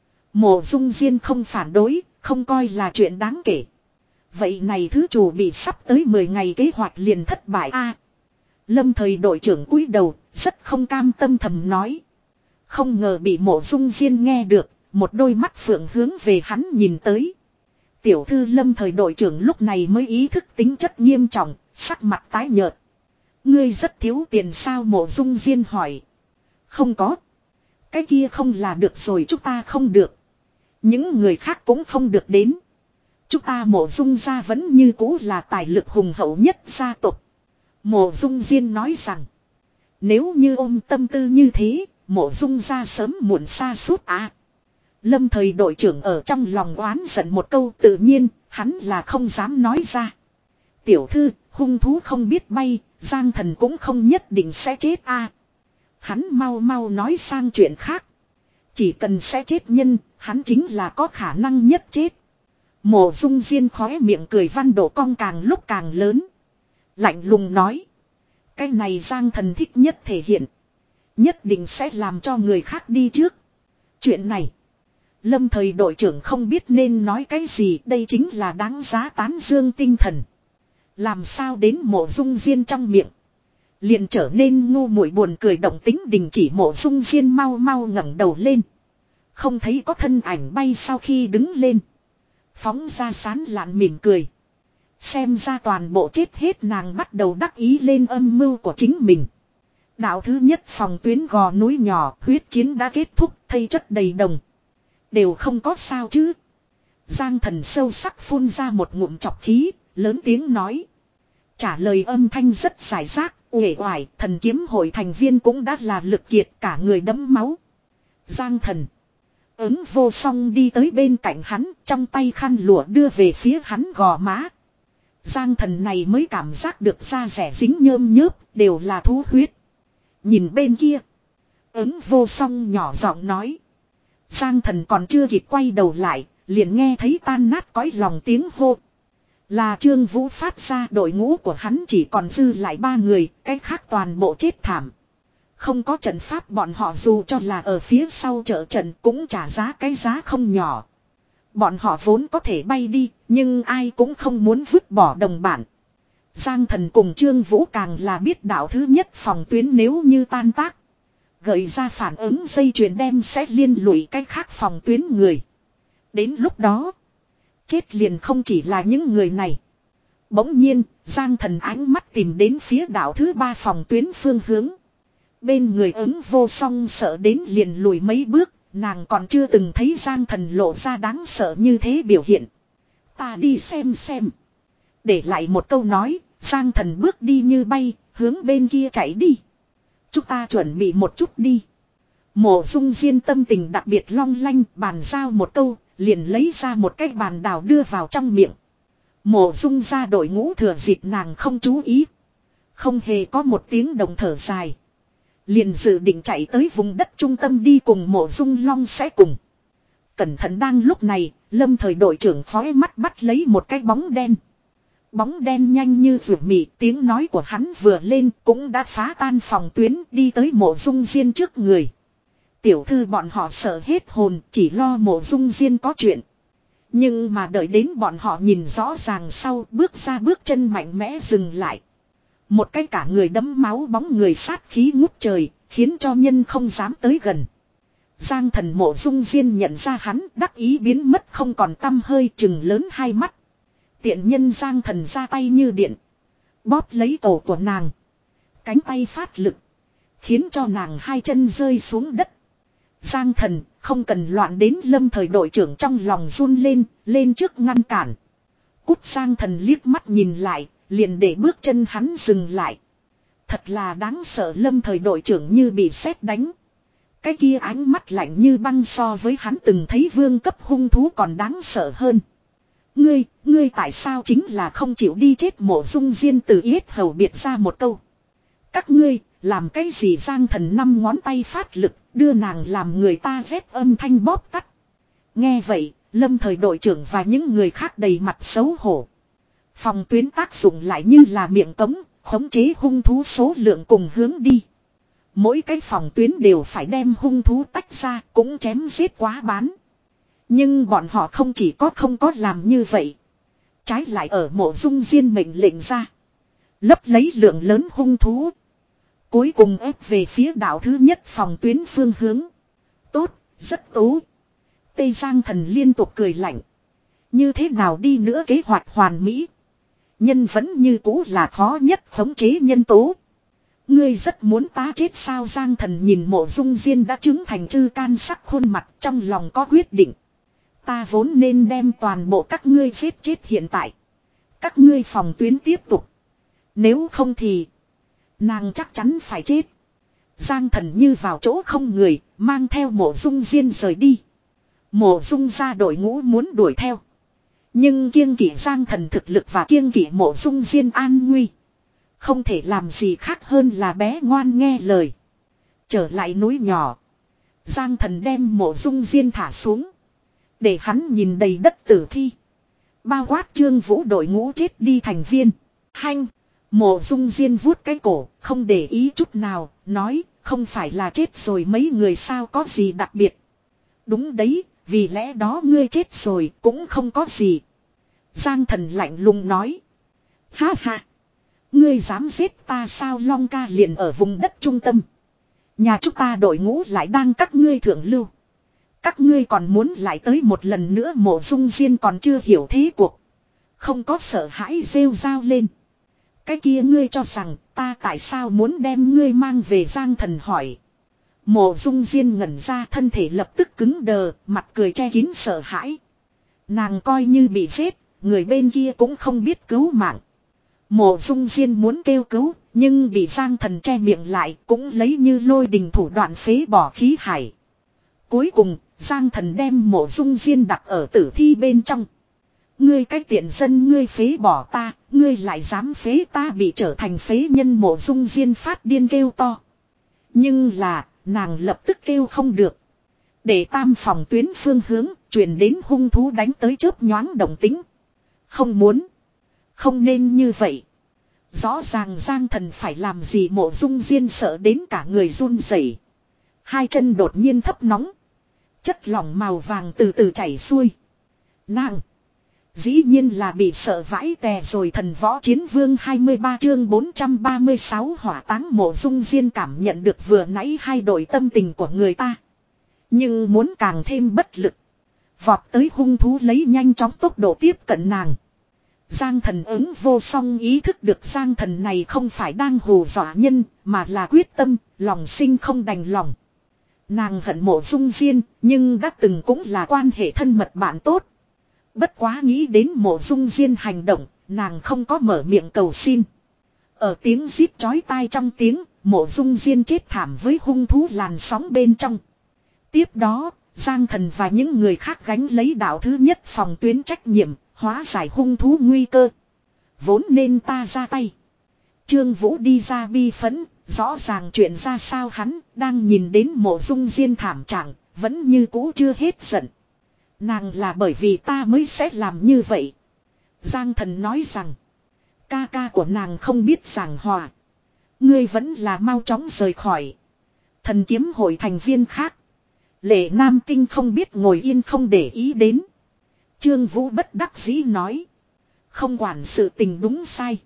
Mộ Dung Diên không phản đối, không coi là chuyện đáng kể. Vậy này thứ chủ bị sắp tới mười ngày kế hoạch liền thất bại a. Lâm Thời đội trưởng cúi đầu, rất không cam tâm thầm nói. Không ngờ bị Mộ Dung Diên nghe được, một đôi mắt phượng hướng về hắn nhìn tới. Tiểu thư Lâm Thời đội trưởng lúc này mới ý thức tính chất nghiêm trọng, sắc mặt tái nhợt. Ngươi rất thiếu tiền sao? Mộ Dung Diên hỏi. Không có. Cái kia không là được rồi, chúng ta không được. Những người khác cũng không được đến. Chúng ta Mộ Dung gia vẫn như cũ là tài lực hùng hậu nhất gia tộc. Mộ Dung Diên nói rằng. Nếu như ôm tâm tư như thế, Mộ Dung gia sớm muộn xa suốt à. Lâm Thời đội trưởng ở trong lòng oán giận một câu, tự nhiên, hắn là không dám nói ra. Tiểu thư, hung thú không biết bay, Giang Thần cũng không nhất định sẽ chết a. À. Hắn mau mau nói sang chuyện khác. Chỉ cần sẽ chết nhân, hắn chính là có khả năng nhất chết. Mộ Dung Diên khóe miệng cười văn độ cong càng lúc càng lớn. Lạnh lùng nói. Cái này Giang Thần thích nhất thể hiện. Nhất định sẽ làm cho người khác đi trước. Chuyện này. Lâm Thời đội trưởng không biết nên nói cái gì, đây chính là đáng giá tán dương tinh thần. Làm sao đến Mộ Dung Diên trong miệng. Liền trở nên ngu muội buồn cười, động tính đình chỉ. Mộ Dung Diên mau mau ngẩng đầu lên. Không thấy có thân ảnh bay sau khi đứng lên. Phóng ra sán lạn mỉm cười. Xem ra toàn bộ chết hết, nàng bắt đầu đắc ý lên âm mưu của chính mình. Đạo thứ nhất phòng tuyến gò núi nhỏ, huyết chiến đã kết thúc, thây chất đầy đồng. Đều không có sao chứ. Giang Thần sâu sắc phun ra một ngụm chọc khí, lớn tiếng nói. Trả lời âm thanh rất giải rác, uể oải, thần kiếm hội thành viên cũng đã là lực kiệt, cả người đẫm máu. Giang Thần. Ứng Vô Song đi tới bên cạnh hắn, trong tay khăn lụa đưa về phía hắn gò má. Giang Thần này mới cảm giác được da rẻ dính nhơm nhớp, đều là thú huyết. Nhìn bên kia. Ứng Vô Song nhỏ giọng nói. Giang Thần còn chưa kịp quay đầu lại, liền nghe thấy tan nát cõi lòng tiếng hô. Là Trương Vũ phát ra, đội ngũ của hắn chỉ còn dư lại ba người, cái khác toàn bộ chết thảm. Không có trận pháp, bọn họ dù cho là ở phía sau trợ trận cũng trả giá cái giá không nhỏ. Bọn họ vốn có thể bay đi, nhưng ai cũng không muốn vứt bỏ đồng bạn. Giang Thần cùng Trương Vũ càng là biết đạo thứ nhất phòng tuyến nếu như tan tác. Gợi ra phản ứng dây chuyền đem sẽ liên lụy cái khác phòng tuyến người. Đến lúc đó, chết liền không chỉ là những người này. Bỗng nhiên, Giang Thần ánh mắt tìm đến phía đạo thứ ba phòng tuyến phương hướng. Bên người Ứng Vô Song sợ đến liền lùi mấy bước, nàng còn chưa từng thấy Giang Thần lộ ra đáng sợ như thế biểu hiện. Ta đi xem xem. Để lại một câu nói, Giang Thần bước đi như bay, hướng bên kia chạy đi. Chúng ta chuẩn bị một chút đi. Mộ Dung Diên tâm tình đặc biệt long lanh, bàn giao một câu, liền lấy ra một cái bàn đào đưa vào trong miệng. Mộ Dung ra đội ngũ thừa dịp nàng không chú ý. Không hề có một tiếng đồng thở dài. Liền dự định chạy tới vùng đất trung tâm đi cùng Mộ Dung Long sẽ cùng. Cẩn thận, đang lúc này, Lâm Thời đội trưởng khói mắt bắt lấy một cái bóng đen. Bóng đen nhanh như rượu mị, tiếng nói của hắn vừa lên cũng đã phá tan phòng tuyến, đi tới Mộ Dung Diên trước người. Tiểu thư bọn họ sợ hết hồn, chỉ lo Mộ Dung Diên có chuyện. Nhưng mà đợi đến bọn họ nhìn rõ ràng sau, bước ra bước chân mạnh mẽ dừng lại. Một cái cả người đẫm máu bóng người sát khí ngút trời, khiến cho nhân không dám tới gần. Giang Thần Mộ Dung Diên nhận ra hắn, đắc ý biến mất không còn tăm hơi, chừng lớn hai mắt. Tiện nhân Giang Thần ra tay như điện. Bóp lấy cổ của nàng. Cánh tay phát lực. Khiến cho nàng hai chân rơi xuống đất. Giang Thần không cần loạn, đến Lâm Thời đội trưởng trong lòng run lên, lên trước ngăn cản. Cút! Giang Thần liếc mắt nhìn lại, liền để bước chân hắn dừng lại. Thật là đáng sợ, Lâm Thời đội trưởng như bị sét đánh. Cái kia ánh mắt lạnh như băng, so với hắn từng thấy vương cấp hung thú còn đáng sợ hơn. Ngươi, ngươi tại sao chính là không chịu đi chết? Mộ Dung Diên từ yết hầu biệt ra một câu. Các ngươi, làm cái gì? Giang Thần năm ngón tay phát lực, đưa nàng làm người ta rét âm thanh bóp tắt. Nghe vậy, Lâm Thời đội trưởng và những người khác đầy mặt xấu hổ. Phòng tuyến tác dụng lại như là miệng cống, khống chế hung thú số lượng cùng hướng đi. Mỗi cái phòng tuyến đều phải đem hung thú tách ra, cũng chém giết quá bán. Nhưng bọn họ không chỉ có không có làm như vậy. Trái lại ở Mộ Dung Diên mệnh lệnh ra. Lấp lấy lượng lớn hung thú. Cuối cùng ép về phía đảo thứ nhất phòng tuyến phương hướng. Tốt, rất tốt. Tây Giang Thần liên tục cười lạnh. Như thế nào đi nữa kế hoạch hoàn mỹ. Nhân vẫn như cũ là khó nhất khống chế nhân tố. Ngươi rất muốn ta chết sao? Giang Thần nhìn Mộ Dung Diên đã chứng thành chư can sắc khuôn mặt, trong lòng có quyết định. Ta vốn nên đem toàn bộ các ngươi giết chết hiện tại. Các ngươi phòng tuyến tiếp tục. Nếu không thì nàng chắc chắn phải chết. Giang Thần như vào chỗ không người, mang theo Mộ Dung Diên rời đi. Mộ Dung ra đội ngũ muốn đuổi theo. Nhưng kiêng kỵ Giang Thần thực lực và kiêng kỵ Mộ Dung Diên an nguy. Không thể làm gì khác hơn là bé ngoan nghe lời. Trở lại núi nhỏ. Giang Thần đem Mộ Dung Diên thả xuống. Để hắn nhìn đầy đất tử thi. Bao quát Trương Vũ đội ngũ chết đi thành viên. Hanh. Mộ Dung Diên vuốt cái cổ, không để ý chút nào, nói, không phải là chết rồi mấy người sao, có gì đặc biệt. Đúng đấy, vì lẽ đó ngươi chết rồi cũng không có gì. Giang Thần lạnh lùng nói. Ha ha. Ngươi dám giết ta sao? Long ca liền ở vùng đất trung tâm. Nhà chúng ta đội ngũ lại đang các ngươi thượng lưu. Các ngươi còn muốn lại tới một lần nữa. Mộ Dung Diên còn chưa hiểu thế cuộc. Không có sợ hãi rêu rao lên. Cái kia ngươi cho rằng ta tại sao muốn đem ngươi mang về? Giang Thần hỏi. Mộ Dung Diên ngẩn ra, thân thể lập tức cứng đờ, mặt cười che kín sợ hãi. Nàng coi như bị giết, người bên kia cũng không biết cứu mạng. Mộ Dung Diên muốn kêu cứu, nhưng bị Giang Thần che miệng lại, cũng lấy như lôi đình thủ đoạn phế bỏ khí hải. Cuối cùng, Giang Thần đem Mộ Dung Diên đặt ở tử thi bên trong. Ngươi cái tiện dân, ngươi phế bỏ ta, ngươi lại dám phế ta, bị trở thành phế nhân. Mộ Dung Diên phát điên kêu to. Nhưng là, nàng lập tức kêu không được. Để tam phòng tuyến phương hướng, truyền đến hung thú đánh tới chớp nhoáng động tĩnh. Không muốn. Không nên như vậy. Rõ ràng Giang Thần phải làm gì? Mộ Dung Diên sợ đến cả người run rẩy. Hai chân đột nhiên thấp nóng. Chất lỏng màu vàng từ từ chảy xuôi. Nàng. Dĩ nhiên là bị sợ vãi tè rồi. Thần Võ Chiến Vương hai mươi ba chương bốn trăm ba mươi sáu hỏa táng. Mộ Dung Diên cảm nhận được vừa nãy hai đội tâm tình của người ta. Nhưng muốn càng thêm bất lực. Vọt tới hung thú lấy nhanh chóng tốc độ tiếp cận nàng. Giang Thần ứng vô song ý thức được Giang Thần này không phải đang hù dọa nhân, mà là quyết tâm, lòng sinh không đành lòng. Nàng hận Mộ Dung Diên, nhưng đã từng cũng là quan hệ thân mật bạn tốt. Bất quá nghĩ đến Mộ Dung Diên hành động, nàng không có mở miệng cầu xin. Ở tiếng rít chói tai trong tiếng, Mộ Dung Diên chết thảm với hung thú làn sóng bên trong. Tiếp đó, Giang Thần và những người khác gánh lấy đạo thứ nhất phòng tuyến trách nhiệm, hóa giải hung thú nguy cơ. Vốn nên ta ra tay. Trương Vũ đi ra bi phẫn, rõ ràng chuyện ra sao hắn, đang nhìn đến Mộ Dung Diên thảm trạng, vẫn như cũ chưa hết giận. Nàng là bởi vì ta mới sẽ làm như vậy. Giang Thần nói rằng, ca ca của nàng không biết giảng hòa. Ngươi vẫn là mau chóng rời khỏi. Thần kiếm hội thành viên khác. Lệ Nam Kinh không biết ngồi yên không để ý đến. Trương Vũ bất đắc dĩ nói. Không quản sự tình đúng sai.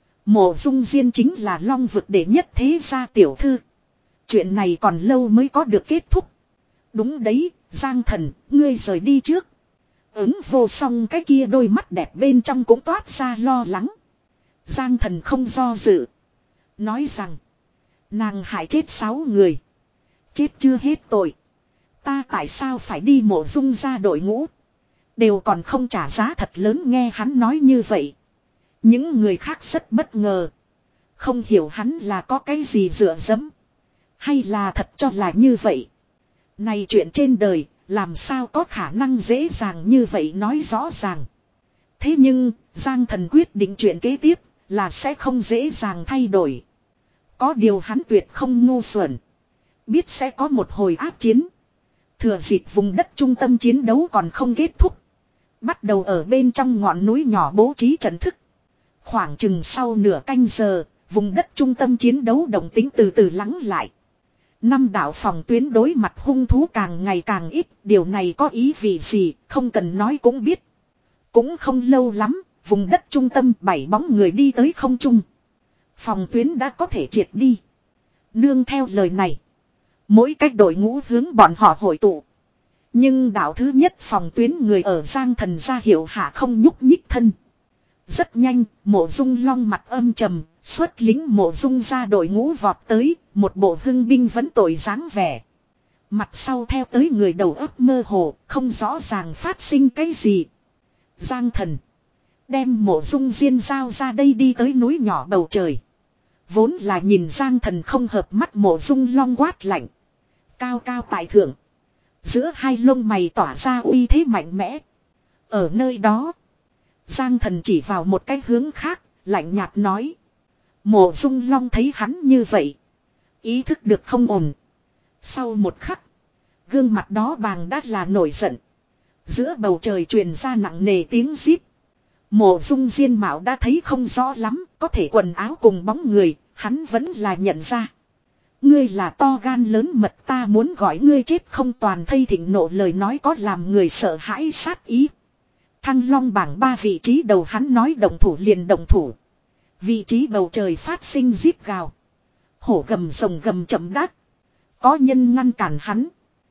Mộ Dung Diên chính là Long vực đệ nhất thế gia tiểu thư. Chuyện này còn lâu mới có được kết thúc. Đúng đấy, Giang Thần, ngươi rời đi trước. Ứng vô song cái kia đôi mắt đẹp bên trong cũng toát ra lo lắng. Giang Thần không do dự. Nói rằng, nàng hại chết sáu người. Chết chưa hết tội. Ta tại sao phải đi? Mộ Dung ra đội ngũ. Đều còn không trả giá thật lớn. Nghe hắn nói như vậy. Những người khác rất bất ngờ. Không hiểu hắn là có cái gì dựa dẫm. Hay là thật cho là như vậy. Này chuyện trên đời, làm sao có khả năng dễ dàng như vậy nói rõ ràng. Thế nhưng, Giang Thần quyết định chuyện kế tiếp, là sẽ không dễ dàng thay đổi. Có điều hắn tuyệt không ngu xuẩn. Biết sẽ có một hồi áp chiến. Thừa dịp vùng đất trung tâm chiến đấu còn không kết thúc. Bắt đầu ở bên trong ngọn núi nhỏ bố trí trận thức. Khoảng chừng sau nửa canh giờ, Vùng đất trung tâm chiến đấu động tính từ từ lắng lại. Năm đạo phòng tuyến đối mặt hung thú càng ngày càng ít, điều này có ý vị gì, không cần nói cũng biết. Cũng không lâu lắm, vùng đất trung tâm bảy bóng người đi tới không trung. Phòng tuyến đã có thể triệt đi. Nương theo lời này, mỗi cách đội ngũ hướng bọn họ hội tụ. Nhưng đạo thứ nhất phòng tuyến người ở Giang Thần ra hiệu hạ không nhúc nhích thân. Rất nhanh, Mộ Dung Long mặt âm trầm, xuất lính Mộ Dung ra đội ngũ vọt tới, một bộ hưng binh vẫn tội dáng vẻ. Mặt sau theo tới người đầu óc mơ hồ, không rõ ràng phát sinh cái gì. Giang Thần đem Mộ Dung Diên giao ra đây đi tới núi nhỏ bầu trời. Vốn là nhìn Giang Thần không hợp mắt, Mộ Dung Long quát lạnh. Cao cao tại thượng. Giữa hai lông mày tỏa ra uy thế mạnh mẽ. Ở nơi đó, Giang Thần chỉ vào một cái hướng khác, lạnh nhạt nói. Mộ Dung Long thấy hắn như vậy, ý thức được không ổn. Sau một khắc, gương mặt đó bàng đát là nổi giận. Giữa bầu trời truyền ra nặng nề tiếng rít. Mộ Dung Diên mạo đã thấy không rõ lắm, có thể quần áo cùng bóng người, hắn vẫn là nhận ra. Ngươi là to gan lớn mật, ta muốn gọi ngươi chết không toàn thây, thịnh nộ lời nói có làm người sợ hãi sát ý. Thăng Long bảng ba vị trí đầu, hắn nói động thủ liền động thủ. Vị trí bầu trời phát sinh rít gào. Hổ gầm rồng gầm chậm đáp. Có nhân ngăn cản hắn.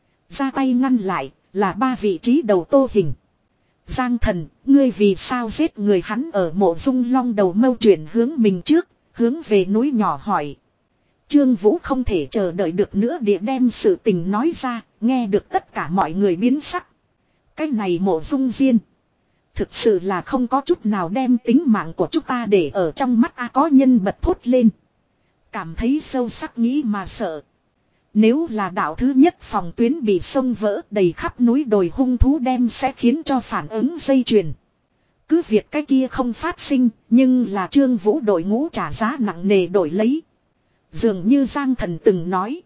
Ra tay ngăn lại, là ba vị trí đầu Tô Hình. Giang Thần, ngươi vì sao giết người, hắn ở Mộ Dung Long đầu mâu chuyển hướng mình trước, hướng về núi nhỏ hỏi. Trương Vũ không thể chờ đợi được nữa địa đem sự tình nói ra, nghe được tất cả mọi người biến sắc. Cái này Mộ Dung Diên thực sự là không có chút nào đem tính mạng của chúng ta để ở trong mắt. A có nhân bật thốt lên. Cảm thấy sâu sắc nghĩ mà sợ. Nếu là đạo thứ nhất phòng tuyến bị sông vỡ, đầy khắp núi đồi hung thú đem sẽ khiến cho phản ứng dây chuyền. Cứ việc cái kia không phát sinh, nhưng là Trương Vũ đội ngũ trả giá nặng nề đổi lấy. Dường như Giang Thần từng nói.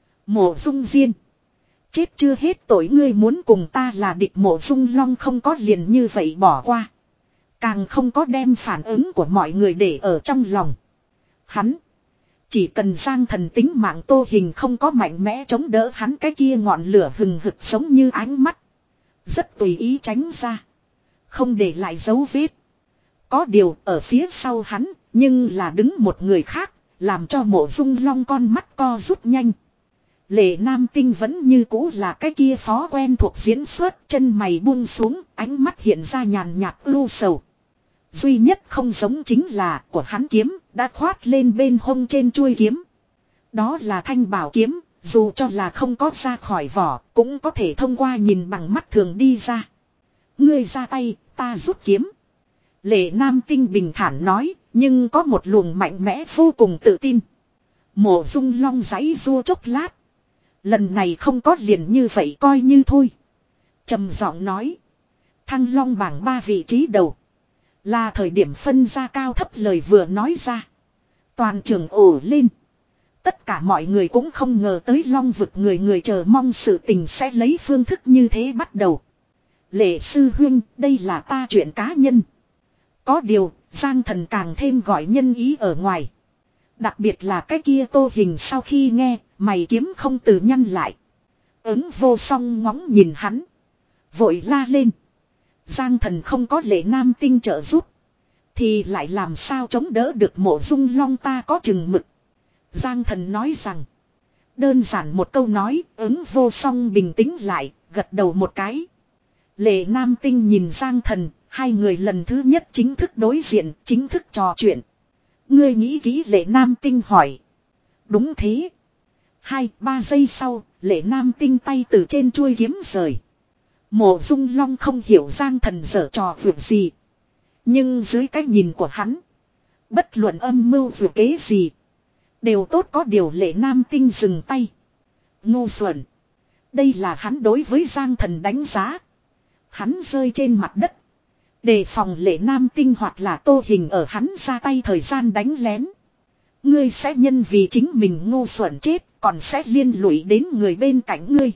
Mộ Dung Diên, chết chưa hết tội, ngươi muốn cùng ta là địch. Mộ Dung Long không có liền như vậy bỏ qua. Càng không có đem phản ứng của mọi người để ở trong lòng. Hắn chỉ cần Giang Thần tính mạng, Tô Hình không có mạnh mẽ chống đỡ hắn, cái kia ngọn lửa hừng hực giống như ánh mắt. Rất tùy ý tránh ra. Không để lại dấu vết. Có điều ở phía sau hắn, nhưng là đứng một người khác, làm cho Mộ Dung Long con mắt co rút nhanh. Lệ Nam Tinh vẫn như cũ là cái kia phó quen thuộc diễn xuất, chân mày buông xuống, ánh mắt hiện ra nhàn nhạt ưu sầu. Duy nhất không giống chính là của hắn kiếm đã khoát lên bên hông trên chuôi kiếm. Đó là thanh bảo kiếm, dù cho là không có ra khỏi vỏ, cũng có thể thông qua nhìn bằng mắt thường đi ra. Ngươi ra tay, ta rút kiếm. Lệ Nam Tinh bình thản nói, nhưng có một luồng mạnh mẽ vô cùng tự tin. Mộ Dung Long giãy giụa chốc lát. Lần này không có liền như vậy coi như thôi. Trầm giọng nói. Thăng Long bảng ba vị trí đầu. Là thời điểm phân ra cao thấp, lời vừa nói ra. Toàn trường ồ lên. Tất cả mọi người cũng không ngờ tới Long vực người người chờ mong sự tình sẽ lấy phương thức như thế bắt đầu. Lệ sư huynh, đây là ta chuyện cá nhân. Có điều, Giang Thần càng thêm gọi nhân ý ở ngoài. Đặc biệt là cái kia Tô Hình sau khi nghe, mày kiếm không từ nhăn lại. Ứng vô song ngóng nhìn hắn. Vội la lên. Giang Thần không có Lệ Nam Tinh trợ giúp, thì lại làm sao chống đỡ được Mộ Dung Long, ta có chừng mực. Giang Thần nói rằng. Đơn giản một câu nói, ứng vô song bình tĩnh lại, gật đầu một cái. Lệ Nam Tinh nhìn Giang Thần, hai người lần thứ nhất chính thức đối diện, chính thức trò chuyện. Ngươi nghĩ kỹ? Lệ Nam Tinh hỏi. Đúng thế. Hai, ba giây sau, Lệ Nam Tinh tay từ trên chuôi kiếm rời. Mộ Dung Long không hiểu Giang Thần giở trò vượt gì. Nhưng dưới cái nhìn của hắn, bất luận âm mưu vượt kế gì, đều tốt. Có điều Lệ Nam Tinh dừng tay. Ngu xuẩn. Đây là hắn đối với Giang Thần đánh giá. Hắn rơi trên mặt đất, đề phòng Lệ Nam Tinh hoặc là Tô Hình ở hắn ra tay thời gian đánh lén. Ngươi sẽ nhân vì chính mình ngu xuẩn chết, còn sẽ liên lụy đến người bên cạnh ngươi.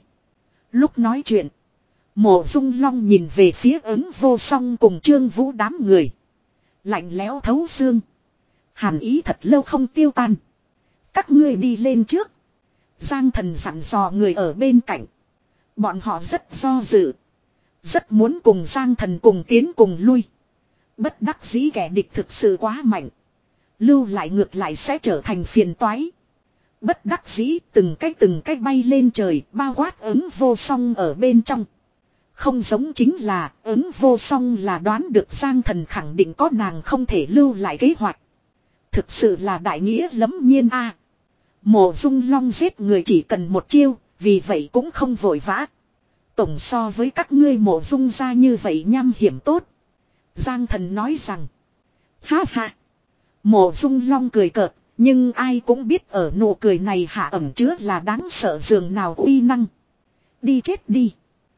Lúc nói chuyện, Mộ Dung Long nhìn về phía ứng vô song cùng Trương Vũ đám người. Lạnh lẽo thấu xương. Hàn ý thật lâu không tiêu tan. Các ngươi đi lên trước. Giang thần dặn dò người ở bên cạnh. Bọn họ rất do dự. Rất muốn cùng Giang thần cùng tiến cùng lui. Bất đắc dĩ kẻ địch thực sự quá mạnh. Lưu lại ngược lại sẽ trở thành phiền toái. Bất đắc dĩ từng cái từng cái bay lên trời, bao quát ứng vô song ở bên trong. Không giống chính là ứng vô song là đoán được Giang thần khẳng định có nàng không thể lưu lại kế hoạch. Thực sự là đại nghĩa lẫm nhiên a. Mộ Dung Long giết người chỉ cần một chiêu, vì vậy cũng không vội vã. Tổng so với các ngươi Mộ Dung ra như vậy nham hiểm tốt. Giang thần nói rằng. Ha ha. Mộ Dung Long cười cợt, nhưng ai cũng biết ở nụ cười này hạ ẩn chứa là đáng sợ dường nào uy năng. Đi chết đi.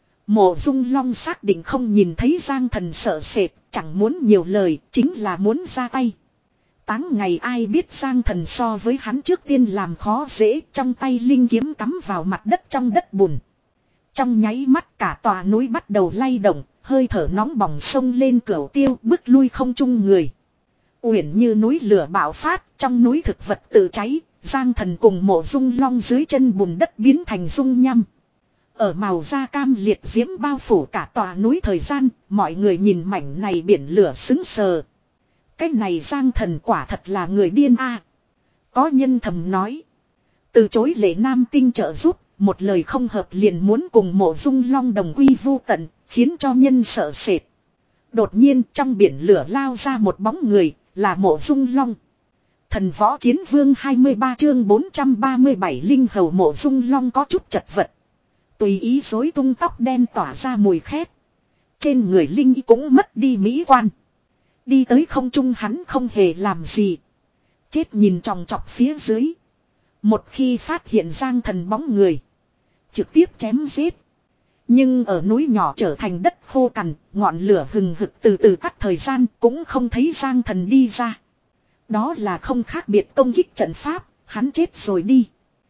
Mộ Dung Long xác định không nhìn thấy Giang thần sợ sệt, chẳng muốn nhiều lời, chính là muốn ra tay. Táng ngày ai biết Giang thần so với hắn trước tiên làm khó dễ, trong tay linh kiếm cắm vào mặt đất trong đất bùn. Trong nháy mắt cả tòa núi bắt đầu lay động, hơi thở nóng bỏng sông lên cửu tiêu, bước lui không chung người. Uyển như núi lửa bạo phát, trong núi thực vật tự cháy, Giang thần cùng Mộ Dung Long dưới chân bùn đất biến thành dung nhăm. Ở màu da cam liệt diễm bao phủ cả tòa núi thời gian, mọi người nhìn mảnh này biển lửa sững sờ. Cái này Giang thần quả thật là người điên a. Có nhân thầm nói. Từ chối Lệ Nam Tinh trợ giúp, một lời không hợp liền muốn cùng Mộ Dung Long đồng quy vu tận, khiến cho nhân sợ sệt. Đột nhiên trong biển lửa lao ra một bóng người, là Mộ Dung Long. Thần võ chiến vương hai mươi ba chương bốn trăm ba mươi bảy linh hầu Mộ Dung Long có chút chật vật. Tùy ý rối tung tóc đen tỏa ra mùi khét. Trên người linh cũng mất đi mỹ quan. Đi tới không trung hắn không hề làm gì. Chết nhìn tròng trọc phía dưới. Một khi phát hiện Giang thần bóng người. Trực tiếp chém giết. Nhưng ở núi nhỏ trở thành đất khô cằn, ngọn lửa hừng hực từ từ tắt thời gian cũng không thấy Giang thần đi ra. Đó là không khác biệt công kích trận pháp, hắn chết rồi đi.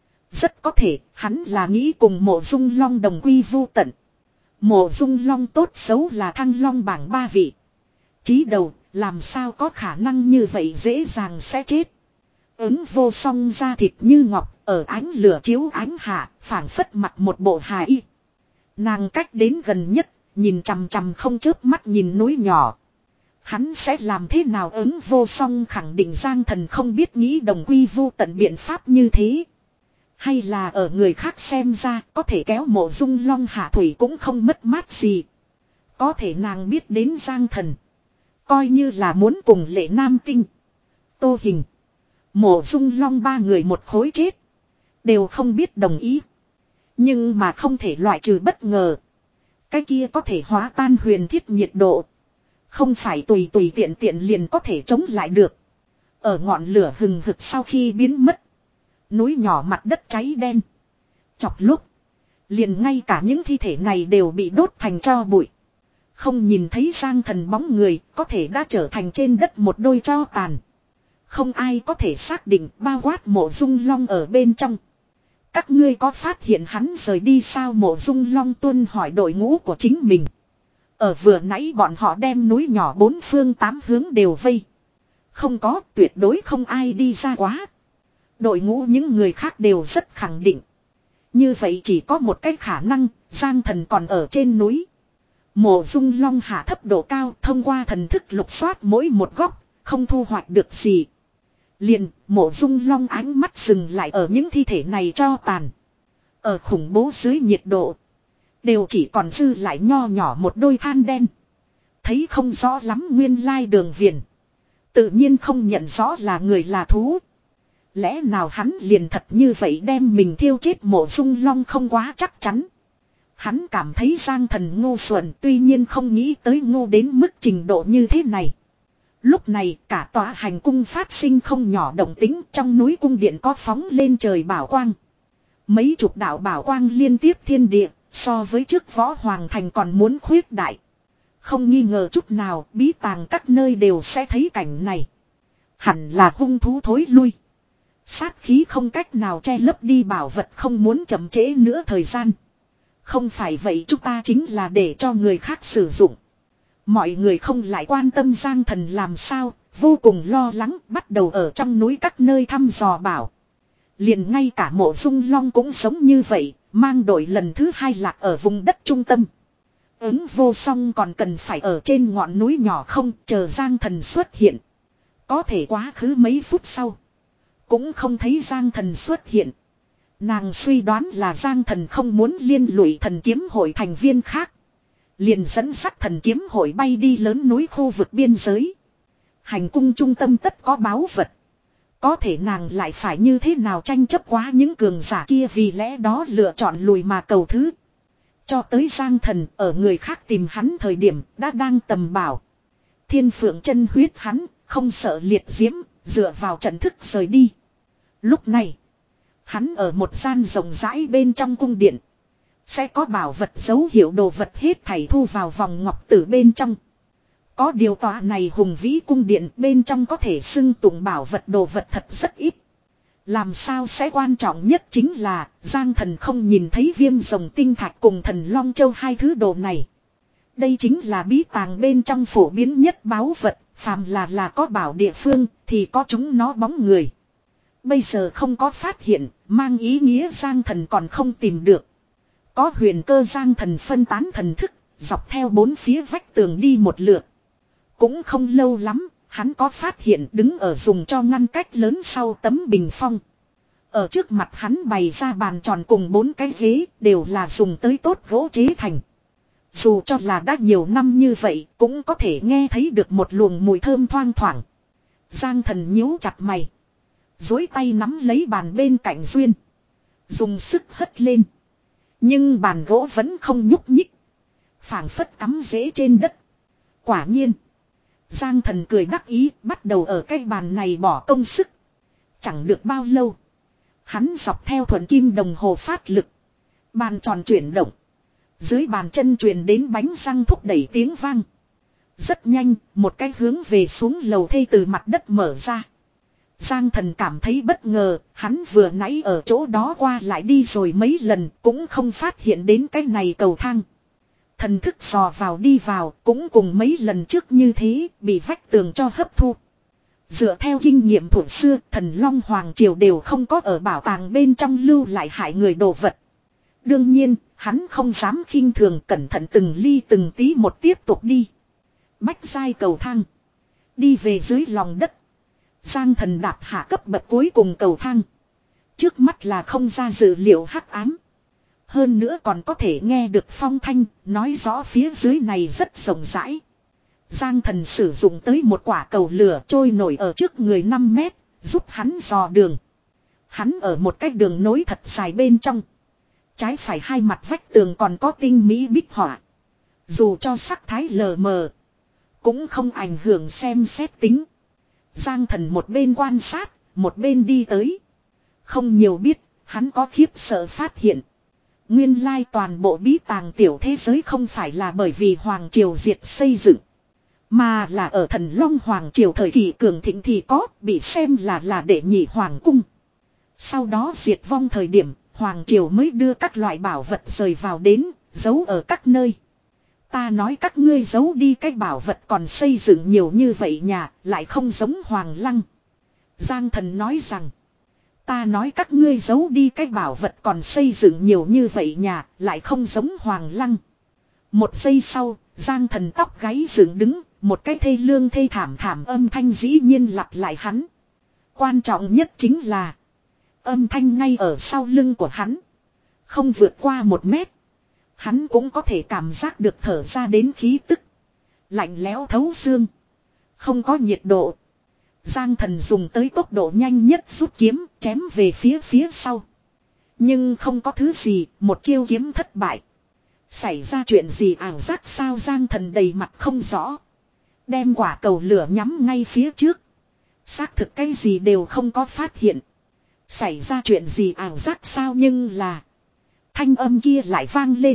Rất có thể, hắn là nghĩ cùng Mộ Dung Long đồng quy vu tận. Mộ Dung Long tốt xấu là thăng long bảng ba vị. Chí đầu, làm sao có khả năng như vậy dễ dàng sẽ chết. Ứng vô song da thịt như ngọc, ở ánh lửa chiếu ánh hạ, phảng phất mặt một bộ hài y. Nàng cách đến gần nhất, nhìn chằm chằm không chớp mắt nhìn núi nhỏ. Hắn sẽ làm thế nào ứng vô song khẳng định Giang thần không biết nghĩ đồng quy vu tận biện pháp như thế. Hay là ở người khác xem ra có thể kéo Mộ Dung Long hạ thủy cũng không mất mát gì. Có thể nàng biết đến Giang thần. Coi như là muốn cùng Lệ Nam Tinh, Tô Hình, Mộ Dung Long ba người một khối chết. Đều không biết đồng ý. Nhưng mà không thể loại trừ bất ngờ. Cái kia có thể hóa tan huyền thiết nhiệt độ. Không phải tùy tùy tiện tiện liền có thể chống lại được. Ở ngọn lửa hừng hực sau khi biến mất. Núi nhỏ mặt đất cháy đen. Chọc lúc. Liền ngay cả những thi thể này đều bị đốt thành tro bụi. Không nhìn thấy Giang thần bóng người, có thể đã trở thành trên đất một đôi tro tàn. Không ai có thể xác định bao quát Mộ Dung Long ở bên trong. Các ngươi có phát hiện hắn rời đi sao? Mộ Dung Long tuân hỏi đội ngũ của chính mình. Ở vừa nãy bọn họ đem núi nhỏ bốn phương tám hướng đều vây. Không có, tuyệt đối không ai đi ra quá. Đội ngũ những người khác đều rất khẳng định. Như vậy chỉ có một cách khả năng, Giang thần còn ở trên núi. Mộ Dung Long hạ thấp độ cao thông qua thần thức lục soát mỗi một góc, không thu hoạch được gì. Liền, Mộ Dung Long ánh mắt dừng lại ở những thi thể này cho tàn. Ở khủng bố dưới nhiệt độ, đều chỉ còn dư lại nho nhỏ một đôi than đen. Thấy không rõ lắm nguyên lai đường viền. Tự nhiên không nhận rõ là người là thú. Lẽ nào hắn liền thật như vậy đem mình thiêu chết? Mộ Dung Long không quá chắc chắn. Hắn cảm thấy Giang thần ngu xuẩn, tuy nhiên không nghĩ tới ngu đến mức trình độ như thế này. Lúc này cả tòa hành cung phát sinh không nhỏ động tĩnh, trong núi cung điện có phóng lên trời bảo quang. Mấy chục đạo bảo quang liên tiếp thiên địa, so với trước Võ Hoàng Thành còn muốn khuyết đại. Không nghi ngờ chút nào, bí tàng các nơi đều sẽ thấy cảnh này. Hẳn là hung thú thối lui. Sát khí không cách nào che lấp đi bảo vật, không muốn chậm trễ nữa thời gian. Không phải vậy chúng ta chính là để cho người khác sử dụng. Mọi người không lại quan tâm Giang thần làm sao, vô cùng lo lắng bắt đầu ở trong núi các nơi thăm dò bảo. Liền ngay cả Mộ Dung Long cũng giống như vậy, mang đội lần thứ hai lạc ở vùng đất trung tâm. Ứng vô song còn cần phải ở trên ngọn núi nhỏ không chờ Giang Thần xuất hiện. Có thể quá khứ mấy phút sau. Cũng không thấy Giang Thần xuất hiện. Nàng suy đoán là Giang Thần không muốn liên lụy thần kiếm hội thành viên khác. Liền dẫn dắt thần kiếm hội bay đi lớn núi khu vực biên giới. Hành cung trung tâm tất có báu vật. Có thể nàng lại phải như thế nào tranh chấp quá những cường giả kia vì lẽ đó lựa chọn lùi mà cầu thứ. Cho tới Giang Thần ở người khác tìm hắn thời điểm đã đang tầm bảo. Thiên phượng chân huyết hắn không sợ liệt diễm dựa vào trận thức rời đi. Lúc này hắn ở một gian rộng rãi bên trong cung điện. Sẽ có bảo vật dấu hiệu đồ vật hết thảy thu vào vòng ngọc tử bên trong. Có điều tòa này hùng vĩ cung điện bên trong có thể xưng tụng bảo vật đồ vật thật rất ít. Làm sao sẽ quan trọng nhất chính là Giang Thần không nhìn thấy viêm rồng tinh thạch cùng thần long châu hai thứ đồ này. Đây chính là bí tàng bên trong phổ biến nhất báu vật, phàm là là có bảo địa phương thì có chúng nó bóng người. Bây giờ không có phát hiện, mang ý nghĩa Giang Thần còn không tìm được. Có huyền cơ Giang Thần phân tán thần thức, dọc theo bốn phía vách tường đi một lượt. Cũng không lâu lắm, hắn có phát hiện đứng ở dùng cho ngăn cách lớn sau tấm bình phong. Ở trước mặt hắn bày ra bàn tròn cùng bốn cái ghế đều là dùng tới tốt gỗ chế thành. Dù cho là đã nhiều năm như vậy cũng có thể nghe thấy được một luồng mùi thơm thoang thoảng. Giang Thần nhíu chặt mày. Dối tay nắm lấy bàn bên cạnh Duyên. Dùng sức hất lên. Nhưng bàn gỗ vẫn không nhúc nhích. Phảng phất cắm rễ trên đất. Quả nhiên. Giang Thần cười đắc ý bắt đầu ở cái bàn này bỏ công sức. Chẳng được bao lâu. Hắn dọc theo thuần kim đồng hồ phát lực. Bàn tròn chuyển động. Dưới bàn chân truyền đến bánh răng thúc đẩy tiếng vang. Rất nhanh, một cái hướng về xuống lầu thê từ mặt đất mở ra. Giang Thần cảm thấy bất ngờ, hắn vừa nãy ở chỗ đó qua lại đi rồi mấy lần cũng không phát hiện đến cái này cầu thang. Thần thức dò vào đi vào cũng cùng mấy lần trước như thế bị vách tường cho hấp thu. Dựa theo kinh nghiệm thủ xưa thần Long Hoàng Triều đều không có ở bảo tàng bên trong lưu lại hại người đồ vật. Đương nhiên hắn không dám khinh thường cẩn thận từng ly từng tí một tiếp tục đi. Bách giai cầu thang. Đi về dưới lòng đất. Giang Thần đạp hạ cấp bậc cuối cùng cầu thang. Trước mắt là không ra dự liệu hắc ám. Hơn nữa còn có thể nghe được phong thanh, nói rõ phía dưới này rất rộng rãi. Giang Thần sử dụng tới một quả cầu lửa trôi nổi ở trước người năm mét, giúp hắn dò đường. Hắn ở một cái đường nối thật dài bên trong. Trái phải hai mặt vách tường còn có tinh mỹ bích họa. Dù cho sắc thái lờ mờ, cũng không ảnh hưởng xem xét tính. Giang Thần một bên quan sát, một bên đi tới. Không nhiều biết, hắn có khiếp sợ phát hiện. Nguyên lai toàn bộ bí tàng tiểu thế giới không phải là bởi vì Hoàng Triều diệt xây dựng. Mà là ở thần Long Hoàng Triều thời kỳ cường thịnh thì có, bị xem là là đệ nhị Hoàng cung. Sau đó diệt vong thời điểm, Hoàng Triều mới đưa các loại bảo vật rời vào đến, giấu ở các nơi. Ta nói các ngươi giấu đi cái bảo vật còn xây dựng nhiều như vậy nhà, lại không giống Hoàng Lăng. Giang Thần nói rằng, ta nói các ngươi giấu đi cái bảo vật còn xây dựng nhiều như vậy nhà, lại không giống Hoàng Lăng. Một giây sau, Giang Thần tóc gáy dựng đứng, một cái thê lương thê thảm thảm âm thanh dĩ nhiên lặp lại hắn. Quan trọng nhất chính là, âm thanh ngay ở sau lưng của hắn. Không vượt qua một mét. Hắn cũng có thể cảm giác được thở ra đến khí tức. Lạnh lẽo thấu xương. Không có nhiệt độ. Giang Thần dùng tới tốc độ nhanh nhất rút kiếm chém về phía phía sau. Nhưng không có thứ gì, một chiêu kiếm thất bại. Xảy ra chuyện gì ảo giác sao Giang Thần đầy mặt không rõ. Đem quả cầu lửa nhắm ngay phía trước. Xác thực cái gì đều không có phát hiện. Xảy ra chuyện gì ảo giác sao nhưng là. Thanh âm kia lại vang lên.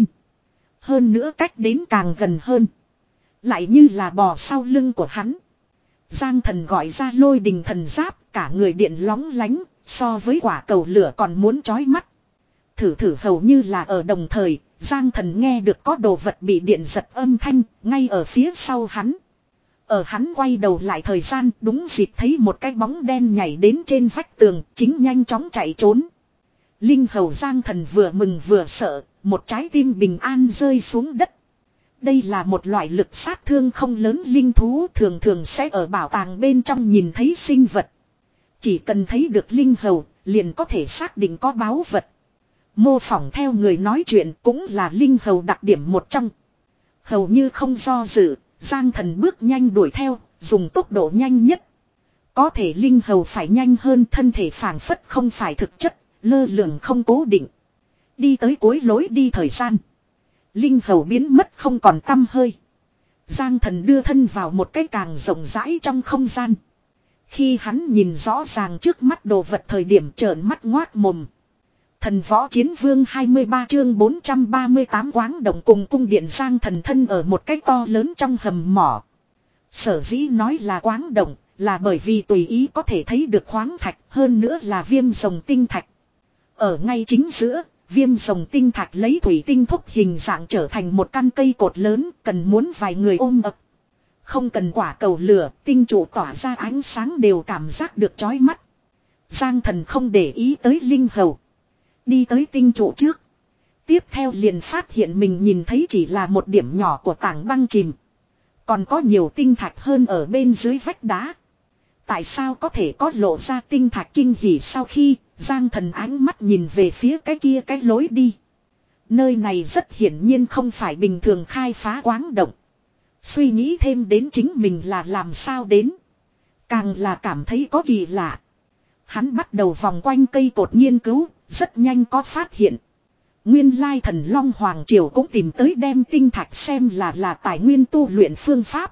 Hơn nữa cách đến càng gần hơn. Lại như là bò sau lưng của hắn. Giang Thần gọi ra lôi đình thần giáp, cả người điện lóng lánh, so với quả cầu lửa còn muốn chói mắt. Thử thử hầu như là ở đồng thời, Giang Thần nghe được có đồ vật bị điện giật âm thanh, ngay ở phía sau hắn. Ở hắn quay đầu lại thời gian đúng dịp thấy một cái bóng đen nhảy đến trên vách tường, chính nhanh chóng chạy trốn. Linh hầu Giang Thần vừa mừng vừa sợ, một trái tim bình an rơi xuống đất. Đây là một loại lực sát thương không lớn linh thú, thường thường sẽ ở bảo tàng bên trong nhìn thấy sinh vật. Chỉ cần thấy được linh hầu, liền có thể xác định có báu vật. Mô phỏng theo người nói chuyện cũng là linh hầu đặc điểm một trong. Hầu như không do dự, Giang Thần bước nhanh đuổi theo, dùng tốc độ nhanh nhất. Có thể linh hầu phải nhanh hơn, thân thể phảng phất không phải thực chất, lơ lửng không cố định. Đi tới cuối lối đi thời gian. Linh hầu biến mất không còn tăm hơi. Giang Thần đưa thân vào một cái càng rộng rãi trong không gian. Khi hắn nhìn rõ ràng trước mắt đồ vật thời điểm trợn mắt ngoác mồm. Thần võ chiến vương hai mươi ba chương bốn trăm ba mươi tám quáng động cùng cung điện. Giang Thần thân ở một cái to lớn trong hầm mỏ. Sở dĩ nói là quáng động là bởi vì tùy ý có thể thấy được khoáng thạch, hơn nữa là viêm rồng tinh thạch. Ở ngay chính giữa, viêm rồng tinh thạch lấy thủy tinh thúc hình dạng trở thành một căn cây cột lớn, cần muốn vài người ôm ập. Không cần quả cầu lửa, tinh trụ tỏa ra ánh sáng đều cảm giác được chói mắt. Giang Thần không để ý tới linh hầu. Đi tới tinh trụ trước. Tiếp theo liền phát hiện mình nhìn thấy chỉ là một điểm nhỏ của tảng băng chìm. Còn có nhiều tinh thạch hơn ở bên dưới vách đá. Tại sao có thể có lộ ra tinh thạch kinh hỉ? Sau khi Giang Thần ánh mắt nhìn về phía cái kia cái lối đi. Nơi này rất hiển nhiên không phải bình thường khai phá quáng động. Suy nghĩ thêm đến chính mình là làm sao đến. Càng là cảm thấy có kỳ lạ. Hắn bắt đầu vòng quanh cây cột nghiên cứu, rất nhanh có phát hiện. Nguyên lai Thần Long Hoàng Triều cũng tìm tới đem tinh thạch xem là là tài nguyên tu luyện phương pháp.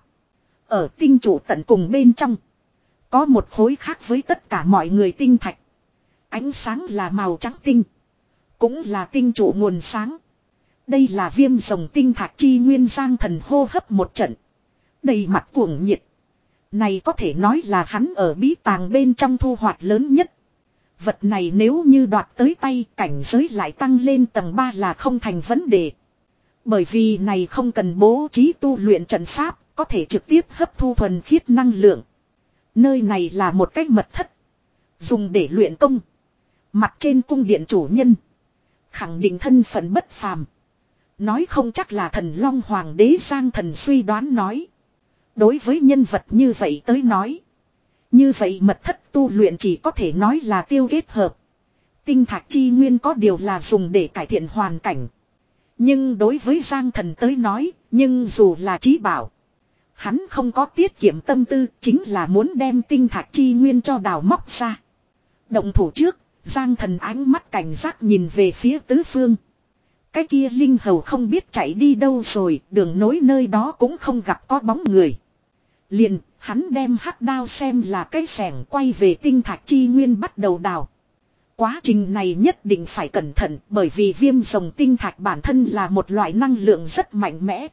Ở tinh trụ tận cùng bên trong. Có một khối khác với tất cả mọi người tinh thạch. Ánh sáng là màu trắng tinh. Cũng là tinh trụ nguồn sáng. Đây là viêm rồng tinh thạch chi nguyên. Giang Thần hô hấp một trận. Đầy mặt cuồng nhiệt. Này có thể nói là hắn ở bí tàng bên trong thu hoạch lớn nhất. Vật này nếu như đoạt tới tay, cảnh giới lại tăng lên tầng ba là không thành vấn đề. Bởi vì này không cần bố trí tu luyện trận pháp, có thể trực tiếp hấp thu thuần khiết năng lượng. Nơi này là một cái mật thất. Dùng để luyện công. Mặt trên cung điện chủ nhân. Khẳng định thân phận bất phàm. Nói không chắc là Thần Long Hoàng đế. Giang Thần suy đoán nói. Đối với nhân vật như vậy tới nói. Như vậy mật thất tu luyện chỉ có thể nói là tiêu kết hợp. Tinh thạch chi nguyên có điều là dùng để cải thiện hoàn cảnh. Nhưng đối với Giang Thần tới nói, nhưng dù là trí bảo. Hắn không có tiết kiệm tâm tư, chính là muốn đem tinh thạch chi nguyên cho đào móc ra. Động thủ trước, Giang Thần ánh mắt cảnh giác nhìn về phía tứ phương. Cái kia linh hầu không biết chạy đi đâu rồi, đường nối nơi đó cũng không gặp có bóng người. Liền, hắn đem hắc đao xem là cái xẻng quay về tinh thạch chi nguyên bắt đầu đào. Quá trình này nhất định phải cẩn thận bởi vì viêm rồng tinh thạch bản thân là một loại năng lượng rất mạnh mẽ.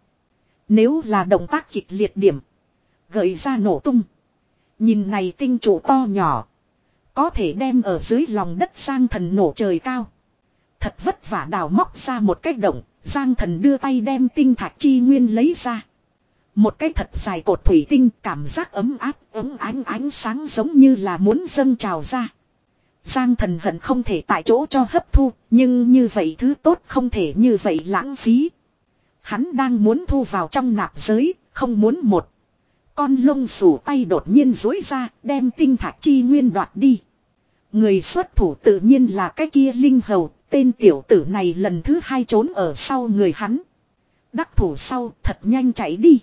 Nếu là động tác kịch liệt điểm, gợi ra nổ tung. Nhìn này tinh trụ to nhỏ, có thể đem ở dưới lòng đất Giang Thần nổ trời cao. Thật vất vả đào móc ra một cái động, Giang Thần đưa tay đem tinh thạch chi nguyên lấy ra. Một cái thật dài cột thủy tinh, cảm giác ấm áp, ấm ánh ánh sáng giống như là muốn dâng trào ra. Giang Thần hận không thể tại chỗ cho hấp thu, nhưng như vậy thứ tốt không thể như vậy lãng phí. Hắn đang muốn thu vào trong nạp giới, không muốn một con lông xù tay đột nhiên duỗi ra, đem tinh thạch chi nguyên đoạt đi. Người xuất thủ tự nhiên là cái kia linh hầu, tên tiểu tử này lần thứ hai trốn ở sau người hắn. Đắc thủ sau, thật nhanh chạy đi.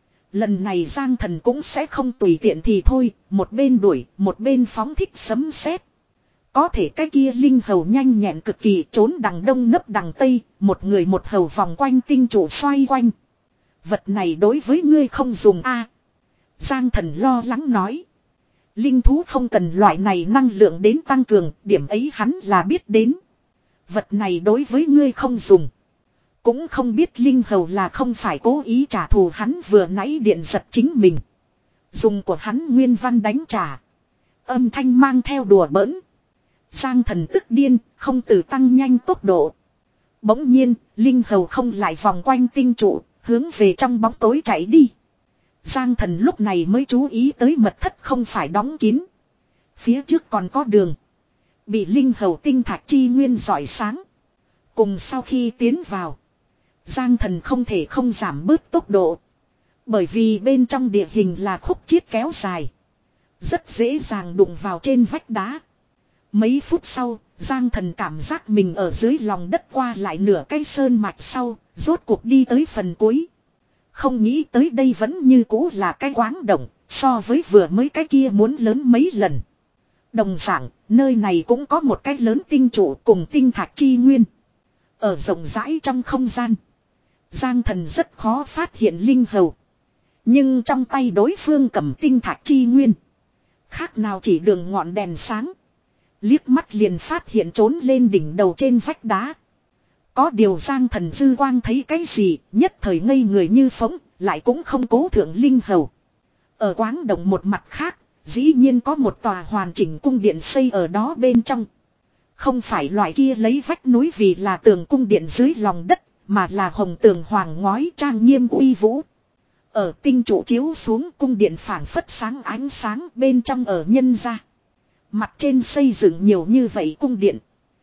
Lần này Giang Thần cũng sẽ không tùy tiện thì thôi, một bên đuổi, một bên phóng thích sấm sét. Có thể cái kia linh hầu nhanh nhẹn cực kỳ, trốn đằng đông nấp đằng tây, một người một hầu vòng quanh tinh trụ xoay quanh. Vật này đối với ngươi không dùng a. Giang Thần lo lắng nói. Linh thú không cần loại này năng lượng đến tăng cường, điểm ấy hắn là biết đến. Vật này đối với ngươi không dùng. Cũng không biết linh hầu là không phải cố ý trả thù, hắn vừa nãy điện giật chính mình. Dùng của hắn nguyên văn đánh trả. Âm thanh mang theo đùa bỡn. Giang Thần tức điên, không từ tăng nhanh tốc độ. Bỗng nhiên, linh hầu không lại vòng quanh tinh trụ, hướng về trong bóng tối chạy đi. Giang Thần lúc này mới chú ý tới mật thất không phải đóng kín. Phía trước còn có đường. Bị linh hầu tinh thạch chi nguyên rọi sáng. Cùng sau khi tiến vào. Giang Thần không thể không giảm bớt tốc độ. Bởi vì bên trong địa hình là khúc chiết kéo dài. Rất dễ dàng đụng vào trên vách đá. Mấy phút sau, Giang Thần cảm giác mình ở dưới lòng đất qua lại nửa cây sơn mạch sau, rốt cuộc đi tới phần cuối. Không nghĩ tới đây vẫn như cũ là cái quáng động, so với vừa mới cái kia muốn lớn mấy lần. Đồng dạng, nơi này cũng có một cái lớn tinh trụ cùng tinh thạch chi nguyên. Ở rộng rãi trong không gian, Giang Thần rất khó phát hiện linh hầu. Nhưng trong tay đối phương cầm tinh thạch chi nguyên. Khác nào chỉ đường ngọn đèn sáng. Liếc mắt liền phát hiện trốn lên đỉnh đầu trên vách đá. Có điều Giang Thần dư quang thấy cái gì, nhất thời ngây người như phóng, lại cũng không cố thượng linh hầu. Ở quáng động một mặt khác, dĩ nhiên có một tòa hoàn chỉnh cung điện xây ở đó bên trong. Không phải loại kia lấy vách núi vì là tường cung điện dưới lòng đất, mà là hồng tường hoàng ngói trang nghiêm uy vũ. Ở tinh trụ chiếu xuống, cung điện phảng phất sáng ánh sáng, bên trong ở nhân ra. Mặt trên xây dựng nhiều như vậy cung điện.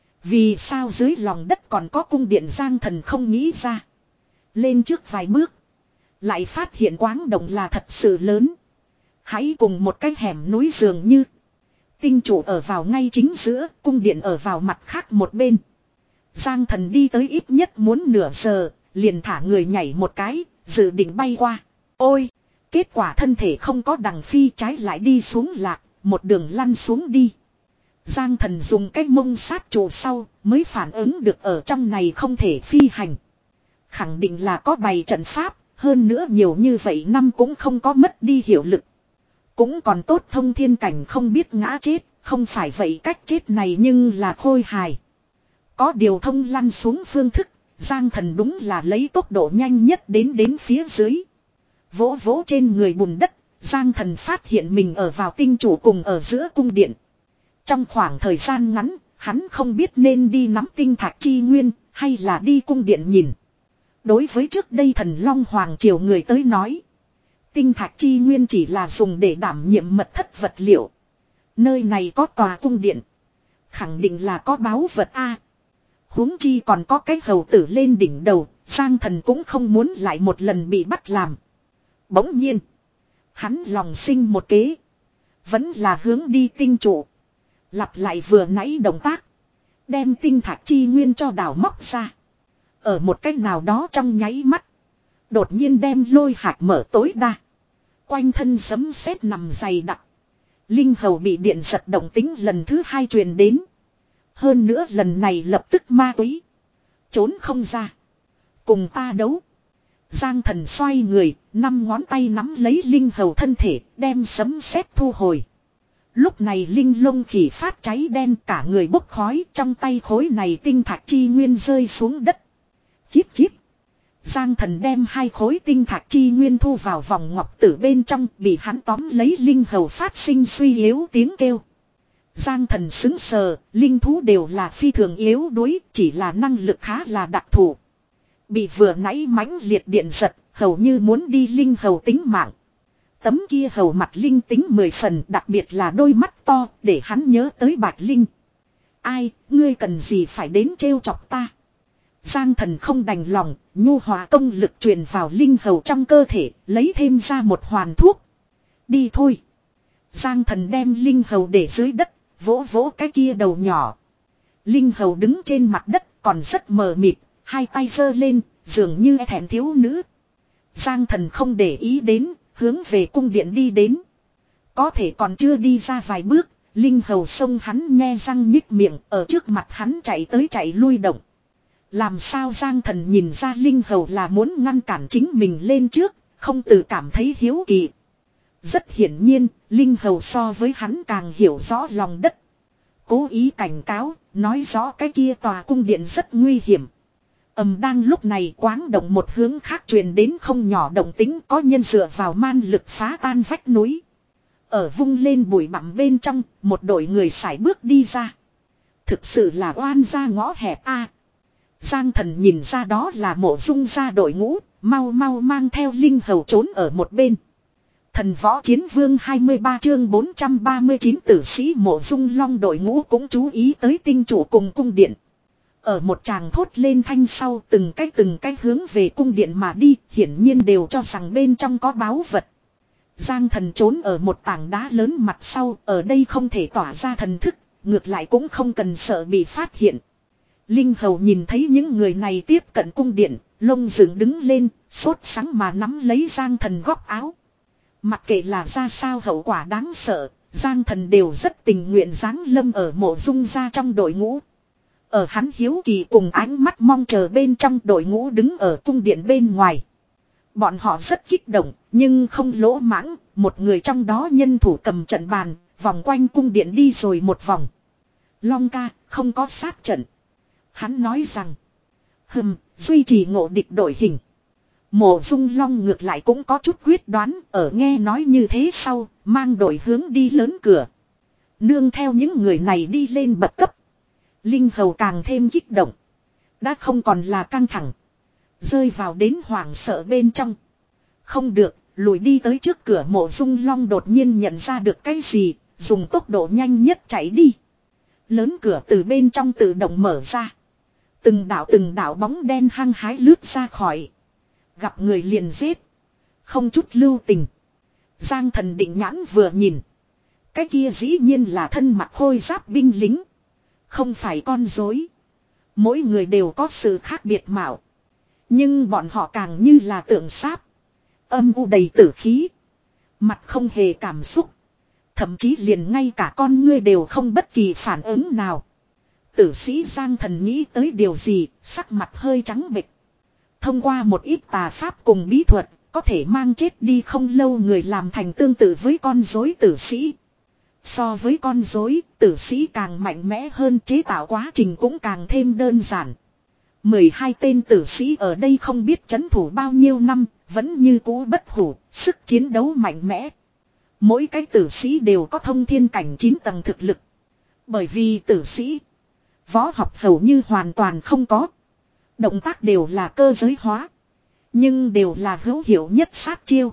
Vì sao dưới lòng đất còn có cung điện? Giang Thần không nghĩ ra. Lên trước vài bước, lại phát hiện quáng động là thật sự lớn. Hãy cùng một cái hẻm núi dường như. Tinh trụ ở vào ngay chính giữa, cung điện ở vào mặt khác một bên. Giang Thần đi tới ít nhất muốn nửa giờ, liền thả người nhảy một cái, dự định bay qua. Ôi! Kết quả thân thể không có đằng phi, trái lại đi xuống lạc, một đường lăn xuống đi. Giang Thần dùng cái mông sát trụ sau, mới phản ứng được ở trong này không thể phi hành. Khẳng định là có bày trận pháp, hơn nữa nhiều như vậy năm cũng không có mất đi hiệu lực. Cũng còn tốt thông thiên cảnh không biết ngã chết, không phải vậy cách chết này nhưng là khôi hài. Có điều thông lăn xuống phương thức, Giang Thần đúng là lấy tốc độ nhanh nhất đến đến phía dưới. Vỗ vỗ trên người bùn đất, Giang Thần phát hiện mình ở vào tinh trụ cùng ở giữa cung điện. Trong khoảng thời gian ngắn, hắn không biết nên đi nắm tinh thạch chi nguyên, hay là đi cung điện nhìn. Đối với trước đây Thần Long Hoàng Triều người tới nói, tinh thạch chi nguyên chỉ là dùng để đảm nhiệm mật thất vật liệu. Nơi này có tòa cung điện, khẳng định là có báu vật a. Huống chi còn có cái hầu tử lên đỉnh đầu, Giang Thần cũng không muốn lại một lần bị bắt làm. Bỗng nhiên, hắn lòng sinh một kế, vẫn là hướng đi tinh trụ. Lặp lại vừa nãy động tác, đem tinh thạch chi nguyên cho đào móc ra. Ở một cách nào đó trong nháy mắt, đột nhiên đem lôi hạt mở tối đa. Quanh thân sấm sét nằm dày đặc. Linh hầu bị điện giật động tính lần thứ hai truyền đến. Hơn nữa lần này lập tức ma túy. Trốn không ra. Cùng ta đấu. Giang Thần xoay người, năm ngón tay nắm lấy linh hầu thân thể, đem sấm sét thu hồi. Lúc này linh lông khỉ phát cháy đen, cả người bốc khói, trong tay khối này tinh thạch chi nguyên rơi xuống đất. Chít chít. Giang Thần đem hai khối tinh thạch chi nguyên thu vào vòng ngọc tử bên trong, bị hắn tóm lấy linh hầu phát sinh suy yếu tiếng kêu. Giang Thần xứng sờ, linh thú đều là phi thường yếu đuối, chỉ là năng lực khá là đặc thù. Bị vừa nãy mãnh liệt điện giật, hầu như muốn đi linh hầu tính mạng. Tấm kia hầu mặt linh tính mười phần, đặc biệt là đôi mắt to, để hắn nhớ tới Bạch Linh. Ai, ngươi cần gì phải đến trêu chọc ta? Giang Thần không đành lòng, nhu hòa công lực truyền vào linh hầu trong cơ thể, lấy thêm ra một hoàn thuốc. Đi thôi. Giang Thần đem linh hầu để dưới đất, vỗ vỗ cái kia đầu nhỏ. Linh hầu đứng trên mặt đất còn rất mờ mịt, hai tay giơ lên, dường như thẹn thiếu nữ. Giang Thần không để ý đến, hướng về cung điện đi đến. Có thể còn chưa đi ra vài bước, linh hầu xông hắn nhe răng nhích miệng, ở trước mặt hắn chạy tới chạy lui động. Làm sao Giang Thần nhìn ra linh hầu là muốn ngăn cản chính mình lên trước, không tự cảm thấy hiếu kỳ. Rất hiển nhiên, linh hầu so với hắn càng hiểu rõ lòng đất. Cố ý cảnh cáo, nói rõ cái kia tòa cung điện rất nguy hiểm. Ầm đang lúc này quáng động một hướng khác truyền đến không nhỏ động tính, có nhân dựa vào man lực phá tan vách núi. Ở vung lên bụi bặm bên trong, một đội người sải bước đi ra. Thực sự là oan ra ngõ hẹp a. Giang Thần nhìn ra đó là Mộ Dung gia đội ngũ, mau mau mang theo linh hầu trốn ở một bên. Thần võ chiến vương hai mươi ba chương bốn trăm ba mươi chín tử sĩ Mộ Dung Long đội ngũ cũng chú ý tới tinh chủ cùng cung điện. Ở một tràng thốt lên thanh sau từng cách từng cách hướng về cung điện mà đi, hiển nhiên đều cho rằng bên trong có báu vật. Giang Thần trốn ở một tảng đá lớn mặt sau, ở đây không thể tỏa ra thần thức, ngược lại cũng không cần sợ bị phát hiện. Linh Hầu nhìn thấy những người này tiếp cận cung điện, lông dựng đứng lên, sốt sắng mà nắm lấy Giang Thần góc áo. Mặc kệ là ra sao hậu quả đáng sợ, Giang Thần đều rất tình nguyện giáng lâm ở Mộ Dung gia trong đội ngũ. Ở hắn hiếu kỳ cùng ánh mắt mong chờ bên trong đội ngũ đứng ở cung điện bên ngoài. Bọn họ rất kích động, nhưng không lỗ mãng, một người trong đó nhân thủ cầm trận bàn, vòng quanh cung điện đi rồi một vòng. Long ca, không có sát trận. Hắn nói rằng, hừm, duy trì ngộ địch đội hình. Mộ Dung Long ngược lại cũng có chút quyết đoán, ở nghe nói như thế sau, mang đội hướng đi lớn cửa. Nương theo những người này đi lên bậc cấp. Linh Hầu càng thêm kích động. Đã không còn là căng thẳng. Rơi vào đến hoảng sợ bên trong. Không được, lùi đi tới trước cửa Mộ Dung Long đột nhiên nhận ra được cái gì, dùng tốc độ nhanh nhất chạy đi. Lớn cửa từ bên trong tự động mở ra. Từng đạo từng đạo bóng đen hăng hái lướt ra khỏi. Gặp người liền giết. Không chút lưu tình. Giang Thần định nhãn vừa nhìn. Cái kia dĩ nhiên là thân mặc khôi giáp binh lính. Không phải con dối. Mỗi người đều có sự khác biệt mạo. Nhưng bọn họ càng như là tượng sáp. Âm u đầy tử khí. Mặt không hề cảm xúc. Thậm chí liền ngay cả con ngươi đều không bất kỳ phản ứng nào. Tử sĩ Giang Thần nghĩ tới điều gì, sắc mặt hơi trắng bệch. Thông qua một ít tà pháp cùng bí thuật, có thể mang chết đi không lâu người làm thành tương tự với con rối tử sĩ. So với con rối, tử sĩ càng mạnh mẽ hơn, chế tạo quá trình cũng càng thêm đơn giản. mười hai tên tử sĩ ở đây không biết trấn thủ bao nhiêu năm, vẫn như cũ bất hủ, sức chiến đấu mạnh mẽ. Mỗi cái tử sĩ đều có thông thiên cảnh chín tầng thực lực. Bởi vì tử sĩ, võ học hầu như hoàn toàn không có. Động tác đều là cơ giới hóa. Nhưng đều là hữu hiệu nhất sát chiêu.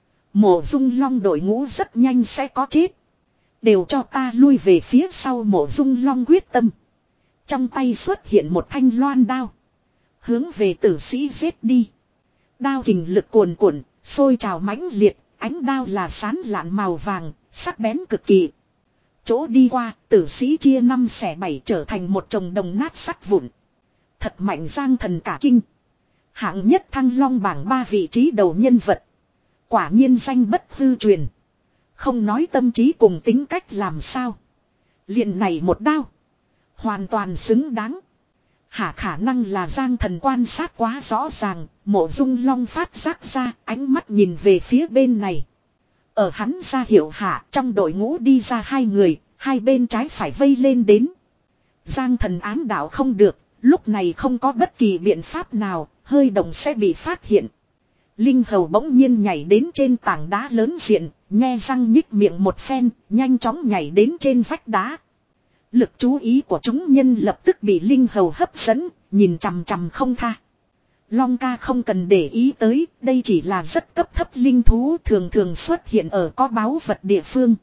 Mộ Dung Long đội ngũ rất nhanh sẽ có chết. Đều cho ta lui về phía sau. Mộ Dung Long quyết tâm. Trong tay xuất hiện một thanh loan đao. Hướng về tử sĩ giết đi. Đao kình lực cuồn cuộn, sôi trào mãnh liệt. Ánh đao là sán lạn màu vàng, sắc bén cực kỳ. Chỗ đi qua, tử sĩ chia năm xẻ bảy trở thành một chồng đồng nát sắt vụn. Thật mạnh Giang Thần cả kinh. Hạng nhất thăng long bảng ba vị trí đầu nhân vật. Quả nhiên danh bất hư truyền. Không nói tâm trí cùng tính cách làm sao. Liền này một đao. Hoàn toàn xứng đáng. Hả khả năng là Giang Thần quan sát quá rõ ràng. Mộ Dung Long phát giác ra, ánh mắt nhìn về phía bên này. Ở hắn ra hiệu hạ, trong đội ngũ đi ra hai người. Hai bên trái phải vây lên đến. Giang Thần ám đạo không được. Lúc này không có bất kỳ biện pháp nào, hơi động sẽ bị phát hiện. Linh Hầu bỗng nhiên nhảy đến trên tảng đá lớn diện, nhe răng nhích miệng một phen, nhanh chóng nhảy đến trên vách đá. Lực chú ý của chúng nhân lập tức bị Linh Hầu hấp dẫn, nhìn chằm chằm không tha. Long ca không cần để ý tới, đây chỉ là rất cấp thấp linh thú thường thường xuất hiện ở có báu vật địa phương.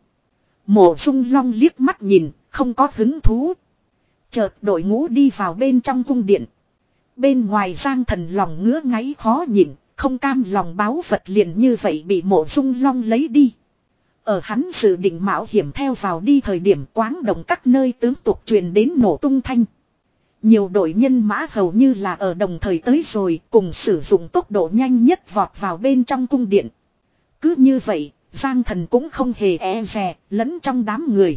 Mộ Dung Long liếc mắt nhìn, không có hứng thú. Chợt đội ngũ đi vào bên trong cung điện. Bên ngoài Giang Thần lòng ngứa ngáy khó nhịn, không cam lòng báu vật liền như vậy bị Mộ Dung Long lấy đi. Ở hắn dự định mạo hiểm theo vào đi thời điểm quáng động các nơi tướng tục truyền đến nổ tung thanh. Nhiều đội nhân mã hầu như là ở đồng thời tới rồi, cùng sử dụng tốc độ nhanh nhất vọt vào bên trong cung điện. Cứ như vậy, Giang Thần cũng không hề e dè, lẫn trong đám người.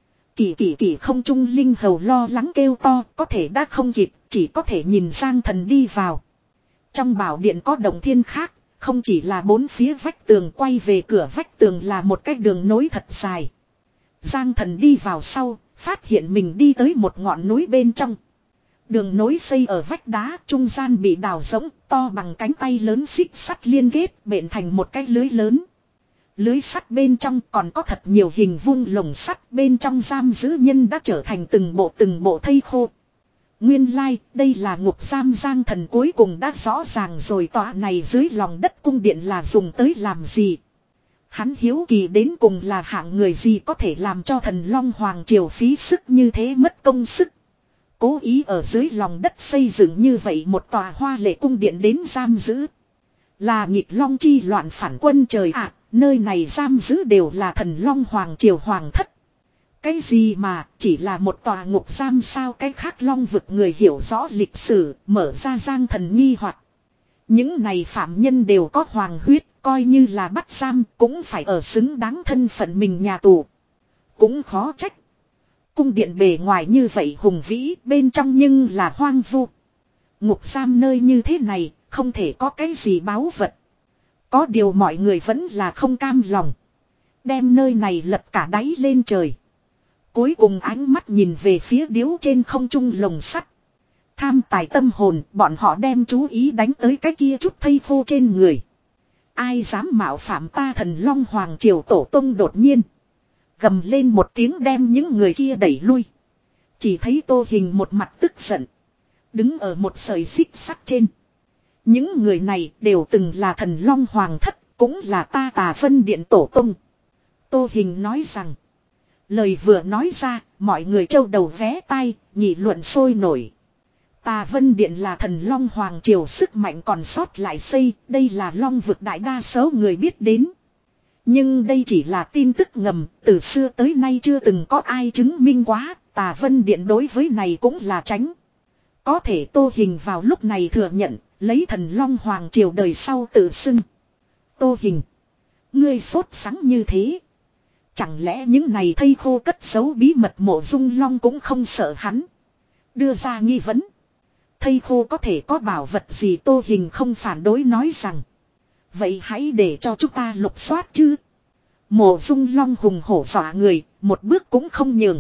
Kỳ kỳ kỳ không trung Linh Hầu lo lắng kêu to, có thể đã không kịp, chỉ có thể nhìn Giang Thần đi vào. Trong bảo điện có động thiên khác, không chỉ là bốn phía vách tường, quay về cửa vách tường là một cái đường nối thật dài. Giang Thần đi vào sau, phát hiện mình đi tới một ngọn núi bên trong. Đường nối xây ở vách đá, trung gian bị đào rỗng, to bằng cánh tay lớn xích sắt liên kết, bện thành một cái lưới lớn. Lưới sắt bên trong còn có thật nhiều hình vuông lồng sắt, bên trong giam giữ nhân đã trở thành từng bộ từng bộ thây khô. Nguyên lai, like, đây là ngục giam. Giang Thần cuối cùng đã rõ ràng rồi, tòa này dưới lòng đất cung điện là dùng tới làm gì. Hắn hiếu kỳ đến cùng là hạng người gì có thể làm cho thần Long Hoàng triều phí sức như thế mất công sức. Cố ý ở dưới lòng đất xây dựng như vậy một tòa hoa lệ cung điện đến giam giữ. Là nghịch long chi loạn phản quân trời ạ, nơi này giam giữ đều là thần Long Hoàng triều hoàng thất. Cái gì mà chỉ là một tòa ngục giam sao, cái khác long vực người hiểu rõ lịch sử, mở ra giang thần nghi hoặc. Những này phạm nhân đều có hoàng huyết, coi như là bắt giam cũng phải ở xứng đáng thân phận mình nhà tù. Cũng khó trách. Cung điện bề ngoài như vậy hùng vĩ, bên trong nhưng là hoang vu. Ngục giam nơi như thế này, không thể có cái gì báu vật. Có điều mọi người vẫn là không cam lòng. Đem nơi này lật cả đáy lên trời. Cuối cùng ánh mắt nhìn về phía điếu trên không trung lồng sắt. Tham tài tâm hồn, bọn họ đem chú ý đánh tới cái kia chút thây khô trên người. Ai dám mạo phạm ta thần Long Hoàng triều tổ tông, đột nhiên gầm lên một tiếng đem những người kia đẩy lui. Chỉ thấy Tô Hình một mặt tức giận, đứng ở một sợi xích sắt trên. Những người này đều từng là thần Long Hoàng thất, cũng là ta Tà Vân Điện tổ tông. Tô Hình nói rằng. Lời vừa nói ra, mọi người châu đầu vé tai, nghị luận sôi nổi. Tà Vân Điện là thần Long Hoàng triều sức mạnh còn sót lại xây, đây là long vực đại đa số người biết đến. Nhưng đây chỉ là tin tức ngầm, từ xưa tới nay chưa từng có ai chứng minh quá, Tà Vân Điện đối với này cũng là tránh. Có thể Tô Hình vào lúc này thừa nhận, lấy thần Long Hoàng triều đời sau tự xưng. Tô Hình, ngươi sốt sắng như thế. Chẳng lẽ những này thây khô cất giấu bí mật Mộ Dung Long cũng không sợ hắn đưa ra nghi vấn. Thây khô có thể có bảo vật gì? Tô Hình không phản đối nói rằng. Vậy hãy để cho chúng ta lục soát chứ. Mộ Dung Long hùng hổ dọa người, một bước cũng không nhường.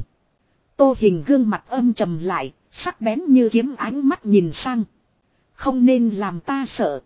Tô Hình gương mặt âm trầm lại, sắc bén như kiếm ánh mắt nhìn sang. Không nên làm ta sợ.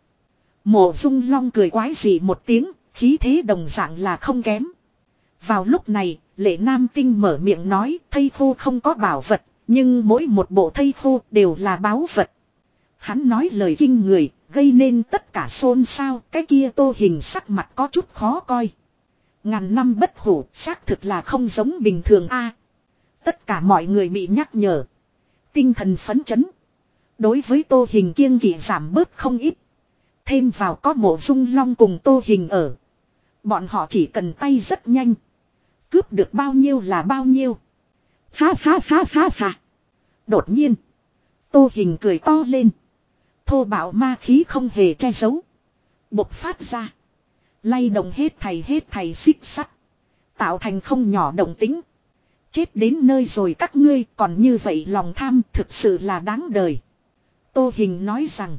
Mộ Dung Long cười quái dị một tiếng, khí thế đồng dạng là không kém. Vào lúc này, Lệ Nam Tinh mở miệng nói, thây khô không có bảo vật, nhưng mỗi một bộ thây khô đều là báu vật. Hắn nói lời kinh người, gây nên tất cả xôn xao, cái kia Tô Hình sắc mặt có chút khó coi. Ngàn năm bất hủ, xác thực là không giống bình thường a. Tất cả mọi người bị nhắc nhở. Tinh thần phấn chấn. Đối với Tô Hình kiêng kỵ giảm bớt không ít. Thêm vào có Mộ Dung Long cùng Tô Hình ở. Bọn họ chỉ cần tay rất nhanh. Cướp được bao nhiêu là bao nhiêu. Phá phá phá phá phá. Đột nhiên. Tô Hình cười to lên. Thô bạo ma khí không hề che giấu. Bộc phát ra. Lay động hết thầy hết thầy xích sắt. Tạo thành không nhỏ động tính. Chết đến nơi rồi các ngươi còn như vậy lòng tham thực sự là đáng đời. Tô Hình nói rằng.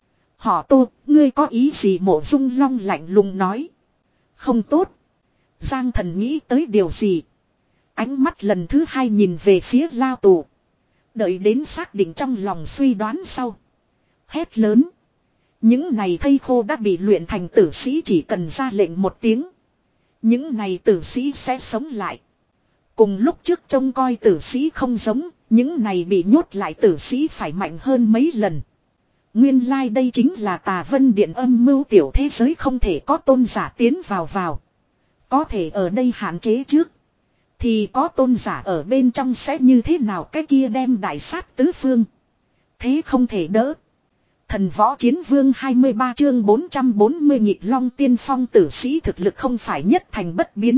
Họ Tô, ngươi có ý gì? Mộ Dung Long lạnh lùng nói. Không tốt. Giang Thần nghĩ tới điều gì? Ánh mắt lần thứ hai nhìn về phía lao tù. Đợi đến xác định trong lòng suy đoán sau. Hét lớn. Những này thây khô đã bị luyện thành tử sĩ, chỉ cần ra lệnh một tiếng. Những này tử sĩ sẽ sống lại. Cùng lúc trước trông coi tử sĩ không giống, những này bị nhốt lại tử sĩ phải mạnh hơn mấy lần. Nguyên lai like đây chính là Tà Vân Điện âm mưu tiểu thế giới, không thể có tôn giả tiến vào vào. Có thể ở đây hạn chế trước. Thì có tôn giả ở bên trong sẽ như thế nào, cái kia đem đại sát tứ phương. Thế không thể đỡ. Thần Võ Chiến Vương hai mươi ba chương bốn trăm bốn mươi nghịch long tiên phong tử sĩ thực lực không phải nhất thành bất biến.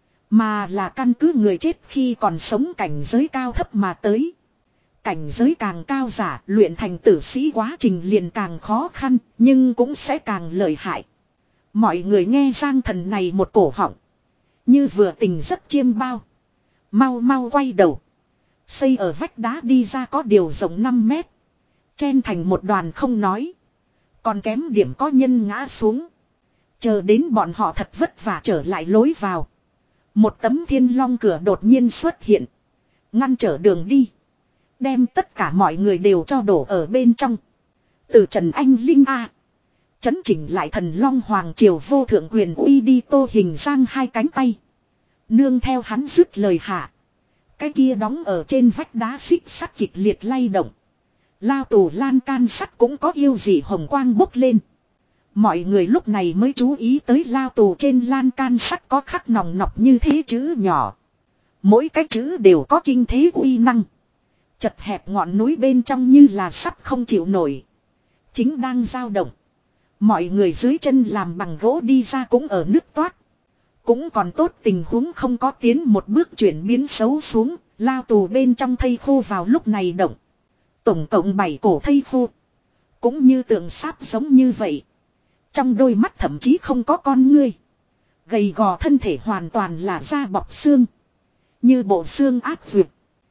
Mà là căn cứ người chết khi còn sống cảnh giới cao thấp mà tới. Cảnh giới càng cao giả luyện thành tử sĩ quá trình liền càng khó khăn, nhưng cũng sẽ càng lợi hại. Mọi người nghe Giang Thần này một cổ họng. Như vừa tình rất chiêm bao. Mau mau quay đầu. Xây ở vách đá đi ra có điều rộng năm mét. Chen thành một đoàn không nói. Còn kém điểm có nhân ngã xuống. Chờ đến bọn họ thật vất vả trở lại lối vào. Một tấm thiên long cửa đột nhiên xuất hiện. Ngăn trở đường đi. Đem tất cả mọi người đều cho đổ ở bên trong. Từ Trần Anh Linh A. Chấn chỉnh lại thần Long Hoàng triều vô thượng quyền uy đi. Tô Hình giang hai cánh tay. Nương theo hắn dứt lời hạ. Cái kia đóng ở trên vách đá xích sắt kịch liệt lay động. Lao tù lan can sắt cũng có yêu dị hồng quang bốc lên. Mọi người lúc này mới chú ý tới lao tù trên lan can sắt có khắc nòng nọc như thế chữ nhỏ. Mỗi cái chữ đều có kinh thế uy năng. Chật hẹp ngọn núi bên trong như là sắt không chịu nổi. Chính đang dao động. Mọi người dưới chân làm bằng gỗ đi ra cũng ở nước toát. Cũng còn tốt tình huống không có tiến một bước chuyển biến xấu xuống. Lao tù bên trong thây khô vào lúc này động. Tổng cộng bảy cổ thây khô. Cũng như tượng sáp giống như vậy. Trong đôi mắt thậm chí không có con ngươi. Gầy gò thân thể hoàn toàn là da bọc xương. Như bộ xương ác duyệt.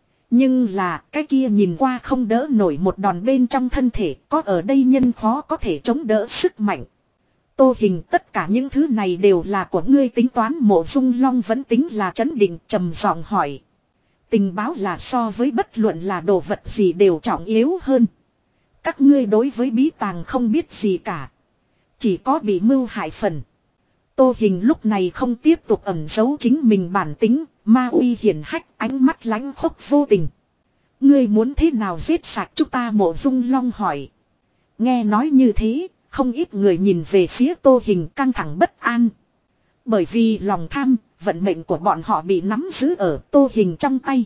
Nhưng là cái kia nhìn qua không đỡ nổi một đòn bên trong thân thể. Có ở đây nhân khó có thể chống đỡ sức mạnh. Tô Hình, tất cả những thứ này đều là của ngươi tính toán. Mộ Dung Long vẫn tính là trấn định, trầm giọng hỏi. Tình báo là so với bất luận là đồ vật gì đều trọng yếu hơn. Các ngươi đối với bí tàng không biết gì cả. Chỉ có bị mưu hại phần. Tô Hình lúc này không tiếp tục ẩn giấu chính mình bản tính. Ma uy hiển hách, ánh mắt lánh khốc vô tình. Ngươi muốn thế nào giết sạch chúng ta? Mộ Dung Long hỏi. Nghe nói như thế, không ít người nhìn về phía Tô Hình căng thẳng bất an. Bởi vì lòng tham, vận mệnh của bọn họ bị nắm giữ ở Tô Hình trong tay.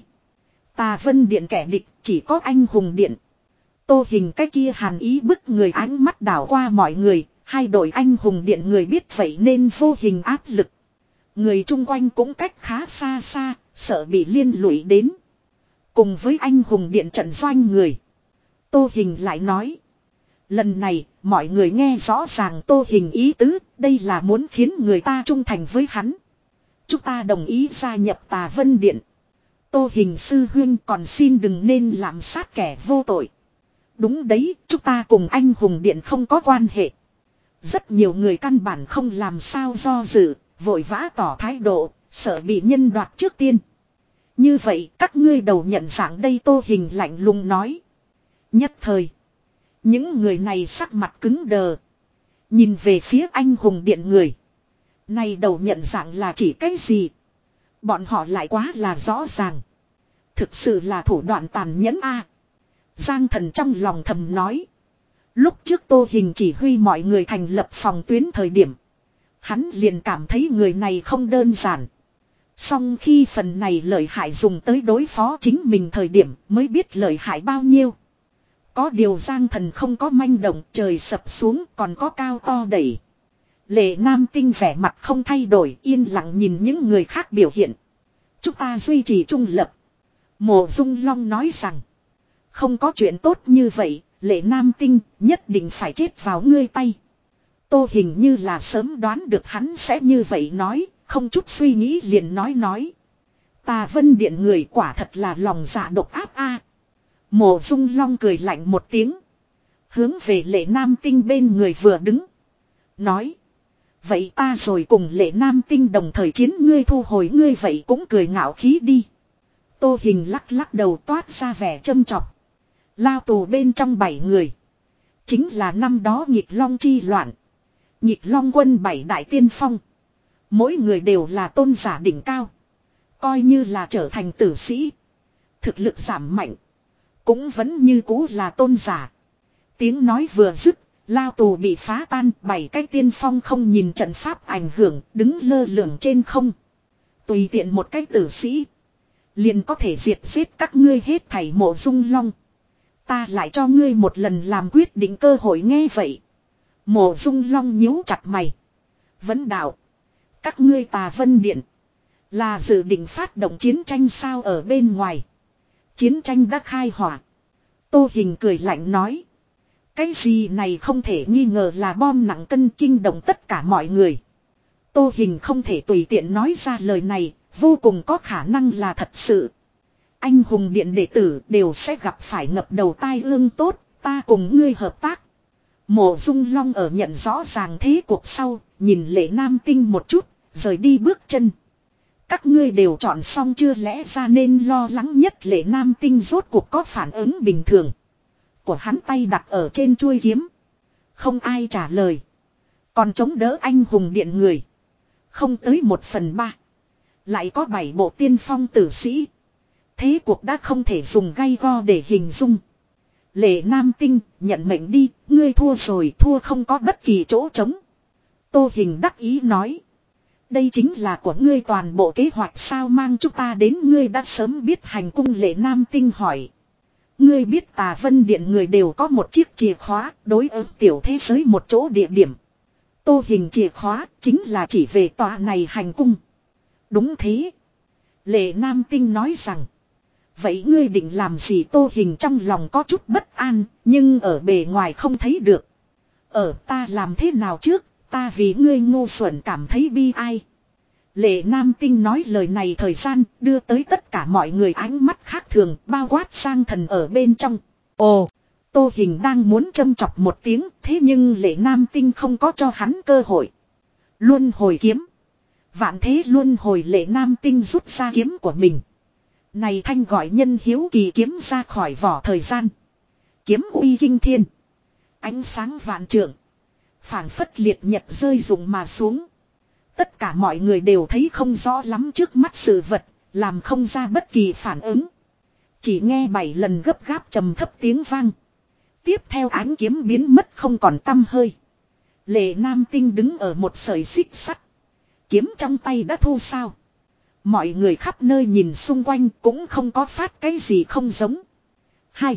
Tà Vân Điện kẻ địch chỉ có Anh Hùng Điện. Tô Hình cái kia hàn ý bức người, ánh mắt đảo qua mọi người. Hai đội Anh Hùng Điện người biết vậy nên vô hình áp lực. Người chung quanh cũng cách khá xa xa, sợ bị liên lụy đến. Cùng với Anh Hùng Điện trận doanh người. Tô Hình lại nói. Lần này, mọi người nghe rõ ràng Tô Hình ý tứ, đây là muốn khiến người ta trung thành với hắn. Chúng ta đồng ý gia nhập Tà Vân Điện. Tô Hình sư huynh, còn xin đừng nên làm sát kẻ vô tội. Đúng đấy, chúng ta cùng Anh Hùng Điện không có quan hệ. Rất nhiều người căn bản không làm sao do dự, vội vã tỏ thái độ, sợ bị nhân đoạt trước tiên. Như vậy các ngươi đầu nhận dạng đây. Tô Hình lạnh lùng nói. Nhất thời, những người này sắc mặt cứng đờ. Nhìn về phía Anh Hùng Điện người. Này đầu nhận dạng là chỉ cái gì? Bọn họ lại quá là rõ ràng. Thực sự là thủ đoạn tàn nhẫn a. Giang Thần trong lòng thầm nói. Lúc trước Tô Hình chỉ huy mọi người thành lập phòng tuyến thời điểm. Hắn liền cảm thấy người này không đơn giản. Song khi phần này lợi hại dùng tới đối phó chính mình thời điểm mới biết lợi hại bao nhiêu. Có điều Giang Thần không có manh động, trời sập xuống còn có cao to đẩy. Lệ Nam Tinh vẻ mặt không thay đổi, yên lặng nhìn những người khác biểu hiện. Chúng ta duy trì trung lập. Mộ Dung Long nói rằng. Không có chuyện tốt như vậy, Lệ Nam Tinh nhất định phải chết vào ngươi tay. Tô Hình như là sớm đoán được hắn sẽ như vậy nói, không chút suy nghĩ liền nói nói. Tà Vân Điện người quả thật là lòng dạ độc ác a. Mộ Dung Long cười lạnh một tiếng. Hướng về Lệ Nam Tinh bên người vừa đứng. Nói. Vậy ta rồi cùng Lệ Nam Tinh đồng thời chiến, ngươi thu hồi ngươi vậy cũng cười ngạo khí đi. Tô Hình lắc lắc đầu toát ra vẻ châm chọc. Lao tù bên trong bảy người. Chính là năm đó Nhịp Long chi loạn. Nhịp Long quân bảy đại tiên phong. Mỗi người đều là tôn giả đỉnh cao. Coi như là trở thành tử sĩ. Thực lực giảm mạnh. Cũng vẫn như cũ là tôn giả. Tiếng nói vừa dứt. Lao tù bị phá tan, bảy cái tiên phong không nhìn trận pháp ảnh hưởng, đứng lơ lửng trên không. Tùy tiện một cái tử sĩ. Liền có thể diệt giết các ngươi hết thảy. Mộ Dung Long. Ta lại cho ngươi một lần làm quyết định cơ hội, nghe vậy. Mộ Dung Long nhíu chặt mày. Vấn đạo. Các ngươi Tà Vân Điện. Là dự định phát động chiến tranh sao? Ở bên ngoài. Chiến tranh đã khai hỏa. Tô Hình cười lạnh nói. Cái gì này không thể nghi ngờ là bom nặng cân, kinh động tất cả mọi người. Tô Hình không thể tùy tiện nói ra lời này, vô cùng có khả năng là thật sự. Anh Hùng Điện đệ tử đều sẽ gặp phải ngập đầu tai ương, tốt, ta cùng ngươi hợp tác. Mộ Dung Long ở nhận rõ ràng thế cuộc sau, nhìn Lệ Nam Tinh một chút, rời đi bước chân. Các ngươi đều chọn xong chưa, lẽ ra nên lo lắng nhất Lệ Nam Tinh rốt cuộc có phản ứng bình thường. Của hắn tay đặt ở trên chuôi kiếm. Không ai trả lời. Còn chống đỡ Anh Hùng Điện người. Không tới một phần ba. Lại có bảy bộ tiên phong tử sĩ. Thế cuộc đã không thể dùng gay go để hình dung. Lệ Nam Tinh, nhận mệnh đi, ngươi thua rồi, thua không có bất kỳ chỗ trống. Tô Hình đắc ý nói. Đây chính là của ngươi toàn bộ kế hoạch sao mang chúng ta đến ngươi đã sớm biết hành cung. Lệ Nam Tinh hỏi. Ngươi biết Tà Vân Điện người đều có một chiếc chìa khóa đối ứng tiểu thế giới một chỗ địa điểm. Tô Hình chìa khóa chính là chỉ về tòa này hành cung. Đúng thế. Lệ Nam Tinh nói rằng. Vậy ngươi định làm gì? Tô Hình trong lòng có chút bất an, nhưng ở bề ngoài không thấy được. Ở ta làm thế nào trước, ta vì ngươi ngu xuẩn cảm thấy bi ai. Lệ Nam Tinh nói lời này thời gian đưa tới tất cả mọi người ánh mắt khác thường, bao quát Giang Thần ở bên trong. Ồ, Tô Hình đang muốn châm chọc một tiếng, thế nhưng Lệ Nam Tinh không có cho hắn cơ hội. Luân hồi kiếm. Vạn thế luân hồi. Lệ Nam Tinh rút ra kiếm của mình. Này thanh gọi nhân hiếu kỳ kiếm ra khỏi vỏ thời gian. Kiếm uy kinh thiên. Ánh sáng vạn trượng. Phảng phất liệt nhật rơi rụng mà xuống. Tất cả mọi người đều thấy không rõ lắm trước mắt sự vật, làm không ra bất kỳ phản ứng. Chỉ nghe bảy lần gấp gáp trầm thấp tiếng vang. Tiếp theo ánh kiếm biến mất không còn tăm hơi. Lệ Nam Tinh đứng ở một sợi xích sắt. Kiếm trong tay đã thu sao. Mọi người khắp nơi nhìn xung quanh cũng không có phát cái gì không giống. Hai.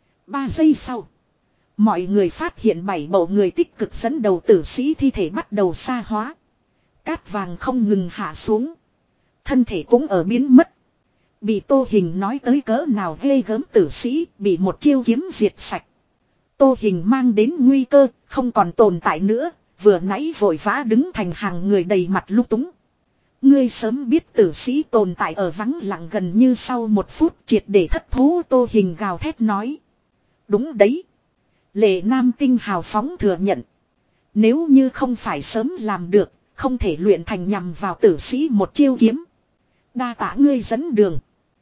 Ba giây sau. Mọi người phát hiện bảy bộ người tích cực dẫn đầu tử sĩ thi thể bắt đầu xa hóa. Cát vàng không ngừng hạ xuống. Thân thể cũng ở biến mất. Bị Tô Hình nói tới cỡ nào ghê gớm tử sĩ bị một chiêu kiếm diệt sạch. Tô Hình mang đến nguy cơ không còn tồn tại nữa. Vừa nãy vội vã đứng thành hàng người đầy mặt lúc túng. Ngươi sớm biết tử sĩ tồn tại ở vắng lặng gần như sau một phút triệt để thất thố. Tô Hình gào thét nói. Đúng đấy. Lệ Nam Tinh hào phóng thừa nhận. Nếu như không phải sớm làm được, không thể luyện thành nhằm vào tử sĩ một chiêu kiếm. Đa tạ ngươi dẫn đường.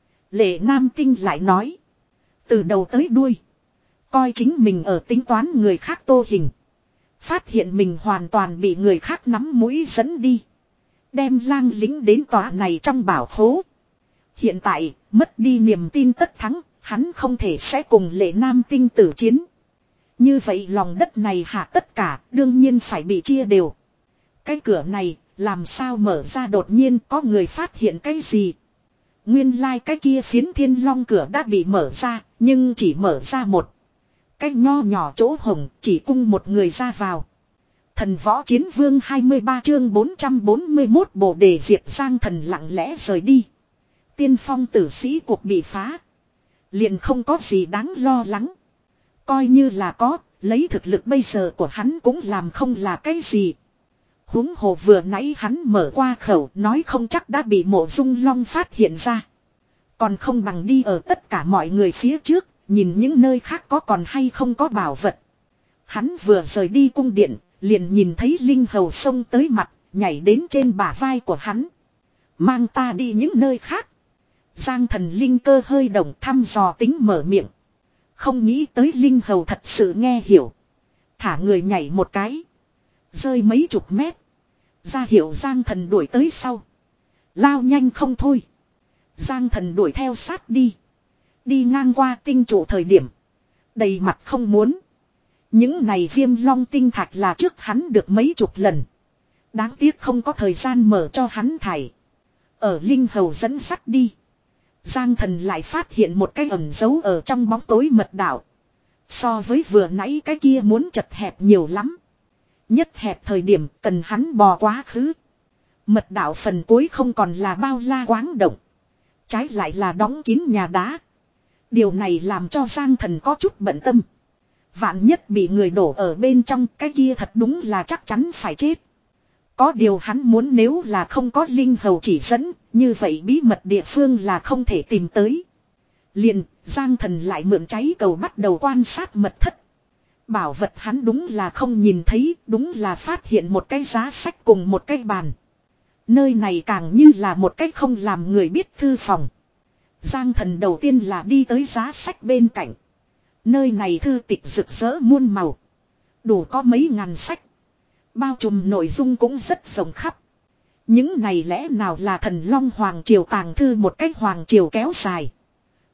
Lệ Nam Tinh lại nói. Từ đầu tới đuôi. Coi chính mình ở tính toán người khác. Tô Hình. Phát hiện mình hoàn toàn bị người khác nắm mũi dẫn đi. Đem lang lính đến tòa này trong bảo khố. Hiện tại, mất đi niềm tin tất thắng, hắn không thể sẽ cùng Lệ Nam Tinh tử chiến. Như vậy lòng đất này hạ tất cả, đương nhiên phải bị chia đều. Cái cửa này, làm sao mở ra đột nhiên có người phát hiện cái gì. Nguyên lai like cái kia phiến thiên long cửa đã bị mở ra, nhưng chỉ mở ra một. Cái nho nhỏ chỗ hồng, chỉ cung một người ra vào. Thần võ chiến vương hai mươi ba chương bốn trăm bốn mươi mốt bồ đề diệp Giang Thần lặng lẽ rời đi. Tiên phong tử sĩ cuộc bị phá. Liền không có gì đáng lo lắng. Coi như là có, lấy thực lực bây giờ của hắn cũng làm không là cái gì. Huống hồ vừa nãy hắn mở qua khẩu nói không chắc đã bị Mộ Dung Long phát hiện ra. Còn không bằng đi ở tất cả mọi người phía trước, nhìn những nơi khác có còn hay không có bảo vật. Hắn vừa rời đi cung điện, liền nhìn thấy Linh Hầu xông tới mặt, nhảy đến trên bả vai của hắn. Mang ta đi những nơi khác. Giang Thần linh cơ hơi động thăm dò tính mở miệng. Không nghĩ tới Linh Hầu thật sự nghe hiểu. Thả người nhảy một cái. Rơi mấy chục mét. Ra hiệu Giang Thần đuổi tới sau. Lao nhanh không thôi. Giang Thần đuổi theo sát đi. Đi ngang qua tinh trụ thời điểm. Đầy mặt không muốn. Những này Viêm Long tinh thạch là trước hắn được mấy chục lần. Đáng tiếc không có thời gian mở cho hắn thải. Ở Linh Hầu dẫn sắt đi. Giang Thần lại phát hiện một cái ẩn giấu ở trong bóng tối mật đạo. So với vừa nãy cái kia muốn chật hẹp nhiều lắm. Nhất hẹp thời điểm cần hắn bò quá khứ. Mật đạo phần cuối không còn là bao la quáng động. Trái lại là đóng kín nhà đá. Điều này làm cho Giang Thần có chút bận tâm. Vạn nhất bị người đổ ở bên trong cái kia thật đúng là chắc chắn phải chết. Có điều hắn muốn nếu là không có Linh Hầu chỉ dẫn, như vậy bí mật địa phương là không thể tìm tới. Liền, Giang Thần lại mượn cháy cầu bắt đầu quan sát mật thất. Bảo vật hắn đúng là không nhìn thấy, đúng là phát hiện một cái giá sách cùng một cái bàn. Nơi này càng như là một cái không làm người biết thư phòng. Giang Thần đầu tiên là đi tới giá sách bên cạnh. Nơi này thư tịch rực rỡ muôn màu. Đủ có mấy ngàn sách. Bao trùm nội dung cũng rất rộng khắp. Những này lẽ nào là Thần Long Hoàng Triều tàng thư một cách Hoàng Triều kéo dài.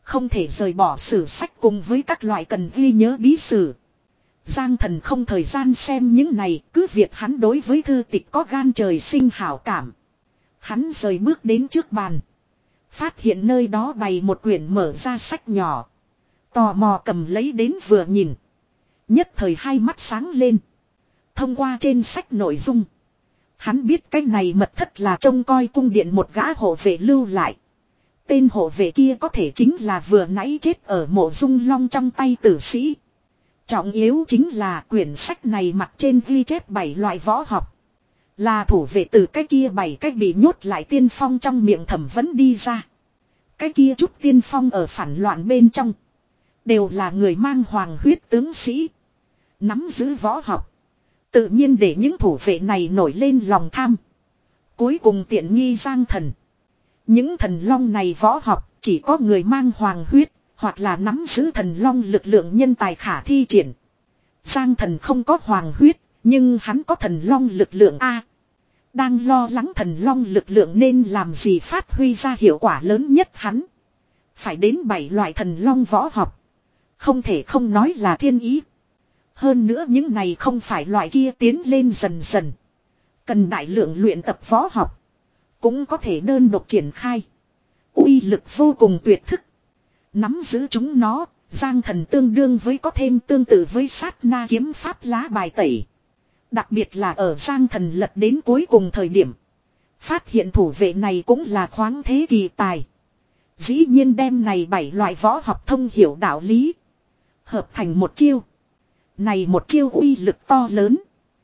Không thể rời bỏ sử sách cùng với các loại cần ghi nhớ bí sử. Giang Thần không thời gian xem những này, cứ việc hắn đối với thư tịch có gan trời sinh hảo cảm. Hắn rời bước đến trước bàn. Phát hiện nơi đó bày một quyển mở ra sách nhỏ. Tò mò cầm lấy đến vừa nhìn. Nhất thời hai mắt sáng lên. Thông qua trên sách nội dung. Hắn biết cái này mật thất là trông coi cung điện một gã hộ vệ lưu lại. Tên hộ vệ kia có thể chính là vừa nãy chết ở mộ dung long trong tay tử sĩ. Trọng yếu chính là quyển sách này mặt trên ghi chép bảy loại võ học. Là thủ vệ từ cái kia bảy cách bị nhốt lại tiên phong trong miệng thẩm vấn đi ra. Cái kia chút tiên phong ở phản loạn bên trong. Đều là người mang hoàng huyết tướng sĩ. Nắm giữ võ học. Tự nhiên để những thủ vệ này nổi lên lòng tham. Cuối cùng tiện nghi Giang Thần. Những thần long này võ học chỉ có người mang hoàng huyết. Hoặc là nắm giữ thần long lực lượng nhân tài khả thi triển. Giang Thần không có hoàng huyết. Nhưng hắn có thần long lực lượng A. Đang lo lắng thần long lực lượng nên làm gì phát huy ra hiệu quả lớn nhất hắn. Phải đến bảy loại thần long võ học. Không thể không nói là thiên ý. Hơn nữa những này không phải loại kia tiến lên dần dần. Cần đại lượng luyện tập võ học. Cũng có thể đơn độc triển khai. Uy lực vô cùng tuyệt thức. Nắm giữ chúng nó, Giang Thần tương đương với có thêm tương tự với sát na kiếm pháp lá bài tẩy. Đặc biệt là ở Giang Thần lật đến cuối cùng thời điểm. Phát hiện thủ vệ này cũng là khoáng thế kỳ tài. Dĩ nhiên đem này bảy loại võ học thông hiểu đạo lý. Hợp thành một chiêu. Này một chiêu uy lực to lớn.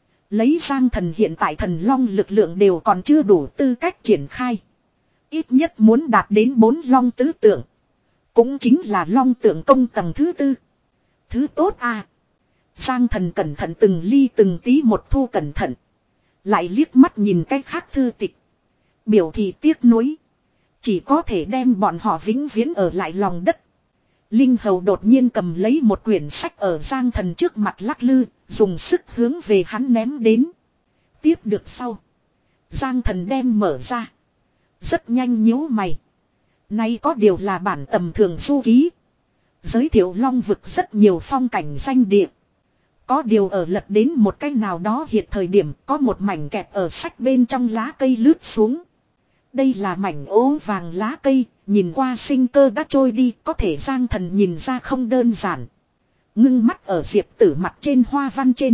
Lấy Giang Thần hiện tại thần long lực lượng đều còn chưa đủ tư cách triển khai. Ít nhất muốn đạt đến bốn long tứ tượng. Cũng chính là long tượng công tầng thứ tư. Thứ tốt à. Giang Thần cẩn thận từng ly từng tí một thu cẩn thận. Lại liếc mắt nhìn cái khác thư tịch. Biểu thị tiếc nuối. Chỉ có thể đem bọn họ vĩnh viễn ở lại lòng đất. Linh Hầu đột nhiên cầm lấy một quyển sách ở Giang Thần trước mặt lắc lư. Dùng sức hướng về hắn ném đến. Tiếp được sau. Giang Thần đem mở ra. Rất nhanh nhíu mày. Nay có điều là bản tầm thường du ký. Giới thiệu long vực rất nhiều phong cảnh danh địa. Có điều ở lật đến một cái nào đó hiện thời điểm có một mảnh kẹp ở sách bên trong lá cây lướt xuống. Đây là mảnh ố vàng lá cây, nhìn qua sinh cơ đã trôi đi, có thể Giang Thần nhìn ra không đơn giản. Ngưng mắt ở diệp tử mặt trên hoa văn trên.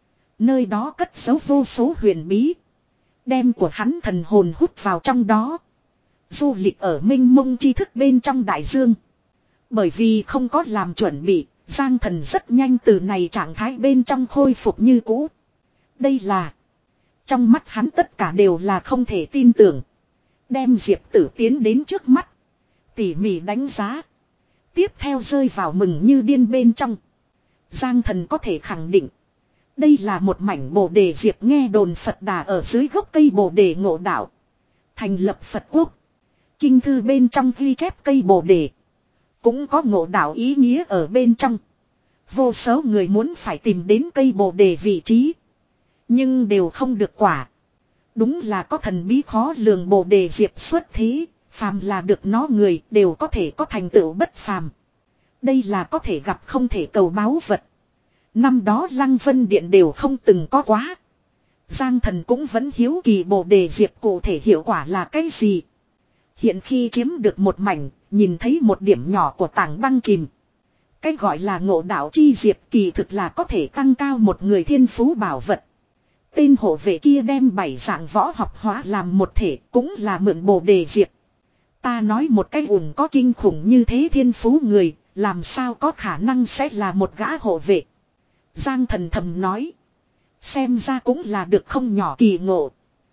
Nơi đó cất giấu vô số huyền bí. Đem của hắn thần hồn hút vào trong đó. Du lịch ở mênh mông tri thức bên trong đại dương. Bởi vì không có làm chuẩn bị, Giang Thần rất nhanh từ này trạng thái bên trong khôi phục như cũ. Đây là... Trong mắt hắn tất cả đều là không thể tin tưởng. Đem Diệp Tử tiến đến trước mắt. Tỉ mỉ đánh giá. Tiếp theo rơi vào mừng như điên bên trong. Giang Thần có thể khẳng định. Đây là một mảnh bồ đề Diệp nghe đồn Phật Đà ở dưới gốc cây bồ đề ngộ đạo. Thành lập Phật quốc. Kinh thư bên trong ghi chép cây bồ đề. Cũng có ngộ đạo ý nghĩa ở bên trong. Vô số người muốn phải tìm đến cây bồ đề vị trí. Nhưng đều không được quả. Đúng là có thần bí khó lường bồ đề Diệp xuất thế. Phàm là được nó người đều có thể có thành tựu bất phàm. Đây là có thể gặp không thể cầu báu vật. Năm đó Lăng Vân Điện đều không từng có quá. Giang Thần cũng vẫn hiếu kỳ bồ đề Diệp cụ thể hiệu quả là cái gì. Hiện khi chiếm được một mảnh, nhìn thấy một điểm nhỏ của tảng băng chìm. Cái gọi là ngộ đạo chi Diệp kỳ thực là có thể tăng cao một người thiên phú bảo vật. Tên hộ vệ kia đem bảy dạng võ học hóa làm một thể cũng là mượn bồ đề Diệp. Ta nói một cái ủng có kinh khủng như thế thiên phú người, làm sao có khả năng sẽ là một gã hộ vệ. Giang Thần thầm nói. Xem ra cũng là được không nhỏ kỳ ngộ.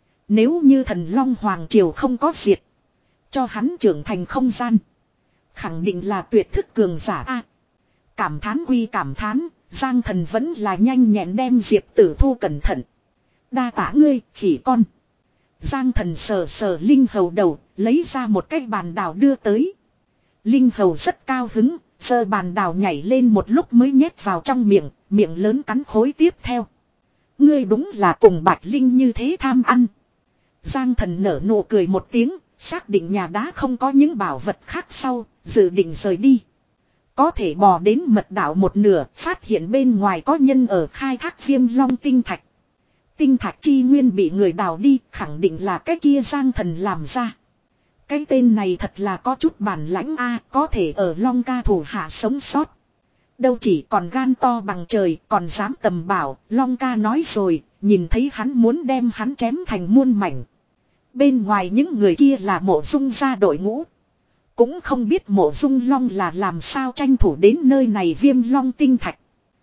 Nếu như thần Long Hoàng Triều không có diệt. Cho hắn trưởng thành không gian. Khẳng định là tuyệt thức cường giả a. Cảm thán quy cảm thán, Giang Thần vẫn là nhanh nhẹn đem Diệp Tử thu cẩn thận. Đa tả ngươi, khỉ con. Giang Thần sờ sờ Linh Hầu đầu, lấy ra một cái bàn đào đưa tới. Linh Hầu rất cao hứng, giơ bàn đào nhảy lên một lúc mới nhét vào trong miệng, miệng lớn cắn khối tiếp theo. Ngươi đúng là cùng Bạch Linh như thế tham ăn. Giang Thần nở nụ cười một tiếng, Xác định nhà đá không có những bảo vật khác sau, dự định rời đi. Có thể bò đến mật đảo một nửa, phát hiện bên ngoài có nhân ở khai thác viêm long tinh thạch. Tinh thạch chi nguyên bị người đào đi, khẳng định là cái kia Giang Thần làm ra. Cái tên này thật là có chút bản lãnh a, có thể ở Long ca thủ hạ sống sót. Đâu chỉ còn gan to bằng trời, còn dám tầm bảo, Long ca nói rồi, nhìn thấy hắn muốn đem hắn chém thành muôn mảnh. Bên ngoài những người kia là Mộ Dung ra đội ngũ. Cũng không biết Mộ Dung Long là làm sao tranh thủ đến nơi này viêm long tinh thạch.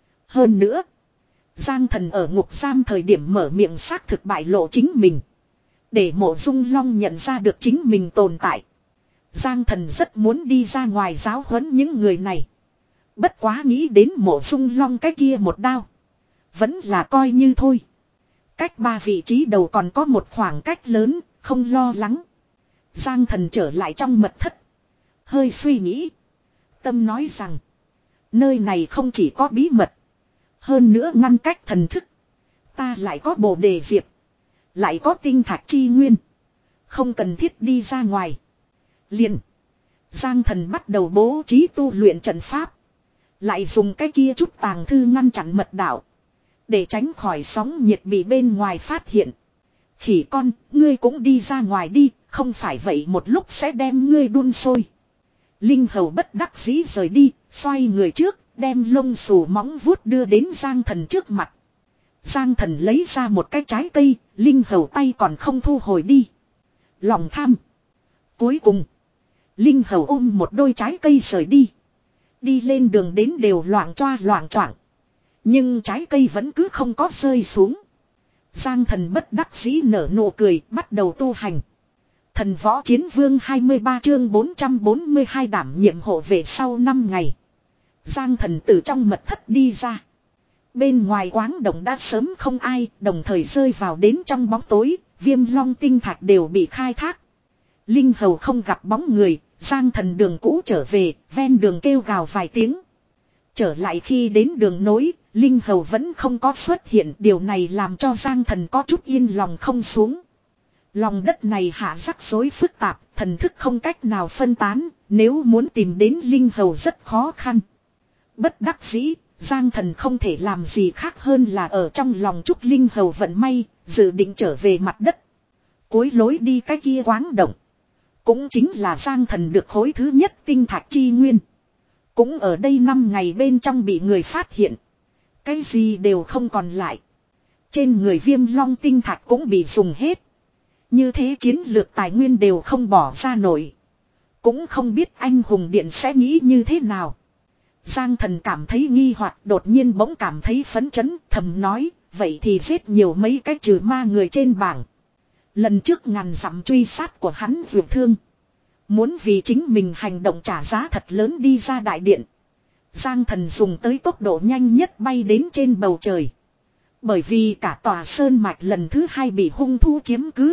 Hơn nữa, Giang Thần ở ngục giam thời điểm mở miệng xác thực bại lộ chính mình. Để Mộ Dung Long nhận ra được chính mình tồn tại. Giang Thần rất muốn đi ra ngoài giáo huấn những người này. Bất quá nghĩ đến Mộ Dung Long cái kia một đao. Vẫn là coi như thôi. Cách ba vị trí đầu còn có một khoảng cách lớn, không lo lắng. Giang Thần trở lại trong mật thất. Hơi suy nghĩ. Tâm nói rằng, nơi này không chỉ có bí mật. Hơn nữa ngăn cách thần thức. Ta lại có bồ đề diệp. Lại có tinh thạch chi nguyên. Không cần thiết đi ra ngoài. Liền. Giang Thần bắt đầu bố trí tu luyện trận pháp. Lại dùng cái kia chút tàng thư ngăn chặn mật đạo. Để tránh khỏi sóng nhiệt bị bên ngoài phát hiện. Khỉ con, ngươi cũng đi ra ngoài đi. Không phải vậy một lúc sẽ đem ngươi đun sôi. Linh hầu bất đắc dĩ rời đi. Xoay người trước, đem lông xù móng vuốt đưa đến Giang Thần trước mặt. Giang Thần lấy ra một cái trái cây. Linh hầu tay còn không thu hồi đi. Lòng tham. Cuối cùng, Linh hầu ôm một đôi trái cây rời đi. Đi lên đường đến đều loạng choa loạng choạng. Nhưng trái cây vẫn cứ không có rơi xuống. Giang Thần bất đắc dĩ nở nụ cười, bắt đầu tu hành. Thần võ chiến vương hai mươi ba chương bốn trăm bốn mươi hai đảm nhiệm hộ vệ sau năm ngày. Giang Thần từ trong mật thất đi ra. Bên ngoài quáng động đã sớm không ai, đồng thời rơi vào đến trong bóng tối, viêm long tinh thạch đều bị khai thác. Linh hầu không gặp bóng người, Giang Thần đường cũ trở về, ven đường kêu gào vài tiếng. Trở lại khi đến đường nối, Linh hầu vẫn không có xuất hiện, điều này làm cho Giang Thần có chút yên lòng không xuống. Lòng đất này hạ rắc rối phức tạp, thần thức không cách nào phân tán, nếu muốn tìm đến Linh hầu rất khó khăn. Bất đắc dĩ, Giang Thần không thể làm gì khác hơn là ở trong lòng chúc Linh hầu vận may, dự định trở về mặt đất. Cuối lối đi cái kia quáng động. Cũng chính là Giang Thần được khối thứ nhất tinh thạch chi nguyên. Cũng ở đây năm ngày bên trong bị người phát hiện. Cái gì đều không còn lại. Trên người viêm long tinh thạch cũng bị dùng hết. Như thế chiến lược tài nguyên đều không bỏ ra nổi. Cũng không biết anh hùng điện sẽ nghĩ như thế nào. Giang Thần cảm thấy nghi hoặc, đột nhiên bỗng cảm thấy phấn chấn, thầm nói, vậy thì giết nhiều mấy cái trừ ma người trên bảng. Lần trước ngàn dặm truy sát của hắn vượt thương. Muốn vì chính mình hành động trả giá thật lớn đi ra đại điện. Giang Thần dùng tới tốc độ nhanh nhất bay đến trên bầu trời. Bởi vì cả tòa sơn mạch lần thứ hai bị hung thú chiếm cứ.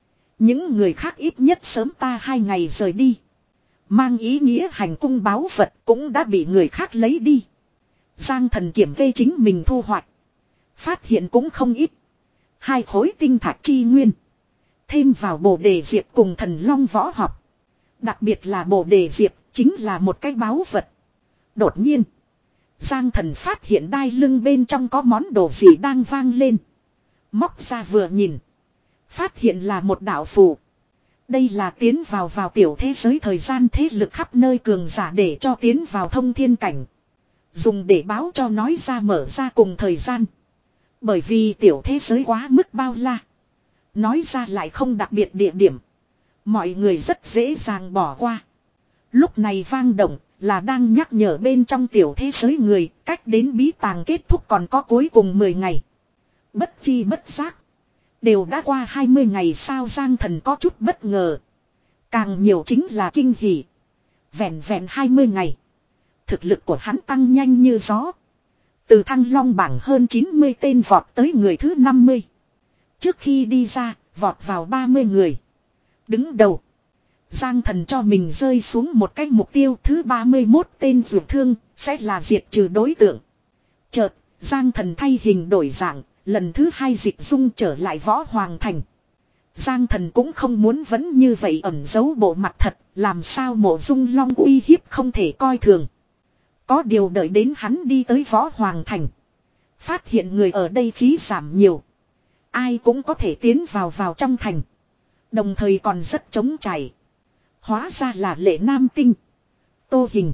Những người khác ít nhất sớm ta hai ngày rời đi. Mang ý nghĩa hành cung báu vật cũng đã bị người khác lấy đi. Giang Thần kiểm kê chính mình thu hoạch. Phát hiện cũng không ít. Hai khối tinh thạch chi nguyên. Thêm vào bồ đề diệp cùng thần long võ học. Đặc biệt là bồ đề diệp chính là một cái báu vật. Đột nhiên, Giang Thần phát hiện đai lưng bên trong có món đồ gì đang vang lên. Móc ra vừa nhìn. Phát hiện là một đạo phù. Đây là tiến vào vào tiểu thế giới thời gian thế lực khắp nơi cường giả để cho tiến vào thông thiên cảnh. Dùng để báo cho nói ra mở ra cùng thời gian. Bởi vì tiểu thế giới quá mức bao la. Nói ra lại không đặc biệt địa điểm. Mọi người rất dễ dàng bỏ qua. Lúc này vang động là đang nhắc nhở bên trong tiểu thế giới người cách đến bí tàng kết thúc còn có cuối cùng mười ngày. Bất chi bất giác. Đều đã qua hai mươi ngày sao Giang Thần có chút bất ngờ. Càng nhiều chính là kinh hỉ. Vẹn vẹn hai mươi ngày. Thực lực của hắn tăng nhanh như gió. Từ thăng long bảng hơn chín mươi tên vọt tới người thứ năm mươi. Trước khi đi ra, vọt vào ba mươi người. Đứng đầu. Giang Thần cho mình rơi xuống một cái mục tiêu thứ ba mươi mốt tên vượt thương, sẽ là diệt trừ đối tượng. Chợt, Giang Thần thay hình đổi dạng, lần thứ hai dịch dung trở lại võ hoàng thành. Giang Thần cũng không muốn vẫn như vậy ẩn giấu bộ mặt thật, làm sao Mộ Dung Long uy hiếp không thể coi thường. Có điều đợi đến hắn đi tới Võ Hoàng Thành. Phát hiện người ở đây khí giảm nhiều. Ai cũng có thể tiến vào vào trong thành. Đồng thời còn rất trống trải. Hóa ra là Lệ Nam Tinh, Tô Hình,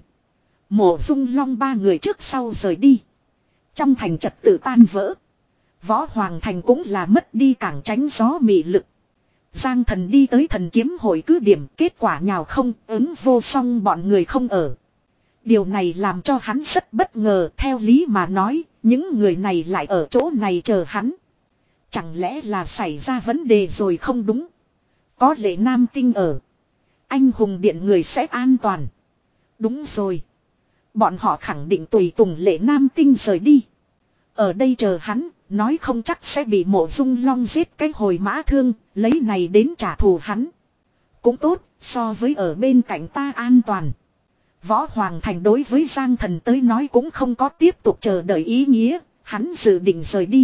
Mộ Dung Long ba người trước sau rời đi. Trong thành trật tự tan vỡ. Võ Hoàng Thành cũng là mất đi cảng tránh gió mị lực. Giang Thần đi tới thần kiếm hội cứ điểm, kết quả nhào không, ứng vô song bọn người không ở. Điều này làm cho hắn rất bất ngờ, theo lý mà nói, những người này lại ở chỗ này chờ hắn. Chẳng lẽ là xảy ra vấn đề rồi không đúng? Có Lệ Nam Tinh ở, anh hùng điện người sẽ an toàn. Đúng rồi. Bọn họ khẳng định tùy tùng Lệ Nam Tinh rời đi. Ở đây chờ hắn, nói không chắc sẽ bị Mộ Dung Long giết cái hồi mã thương, lấy này đến trả thù hắn. Cũng tốt, so với ở bên cạnh ta an toàn. Võ Hoàng Thành đối với Giang Thần tới nói cũng không có tiếp tục chờ đợi ý nghĩa, hắn dự định rời đi.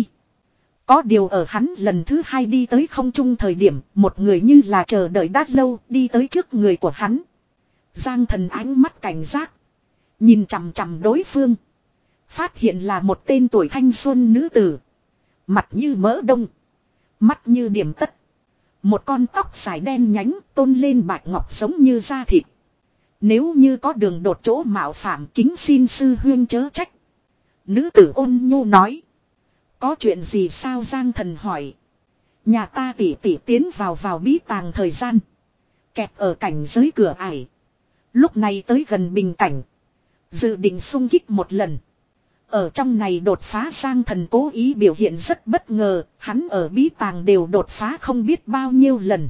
Có điều ở hắn lần thứ hai đi tới không trung thời điểm, một người như là chờ đợi đã lâu đi tới trước người của hắn. Giang Thần ánh mắt cảnh giác, nhìn chằm chằm đối phương. Phát hiện là một tên tuổi thanh xuân nữ tử. Mặt như mỡ đông, mắt như điểm tất. Một con tóc dài đen nhánh tôn lên bạch ngọc giống như da thịt. Nếu như có đường đột chỗ mạo phạm, kính xin sư huyên chớ trách. Nữ tử ôn nhu nói. Có chuyện gì sao? Giang Thần hỏi. Nhà ta tỉ tỉ tiến vào vào bí tàng thời gian, kẹt ở cảnh giới cửa ải. Lúc này tới gần bình cảnh, dự định xung kích một lần. Ở trong này đột phá. Giang Thần cố ý biểu hiện rất bất ngờ, hắn ở bí tàng đều đột phá không biết bao nhiêu lần.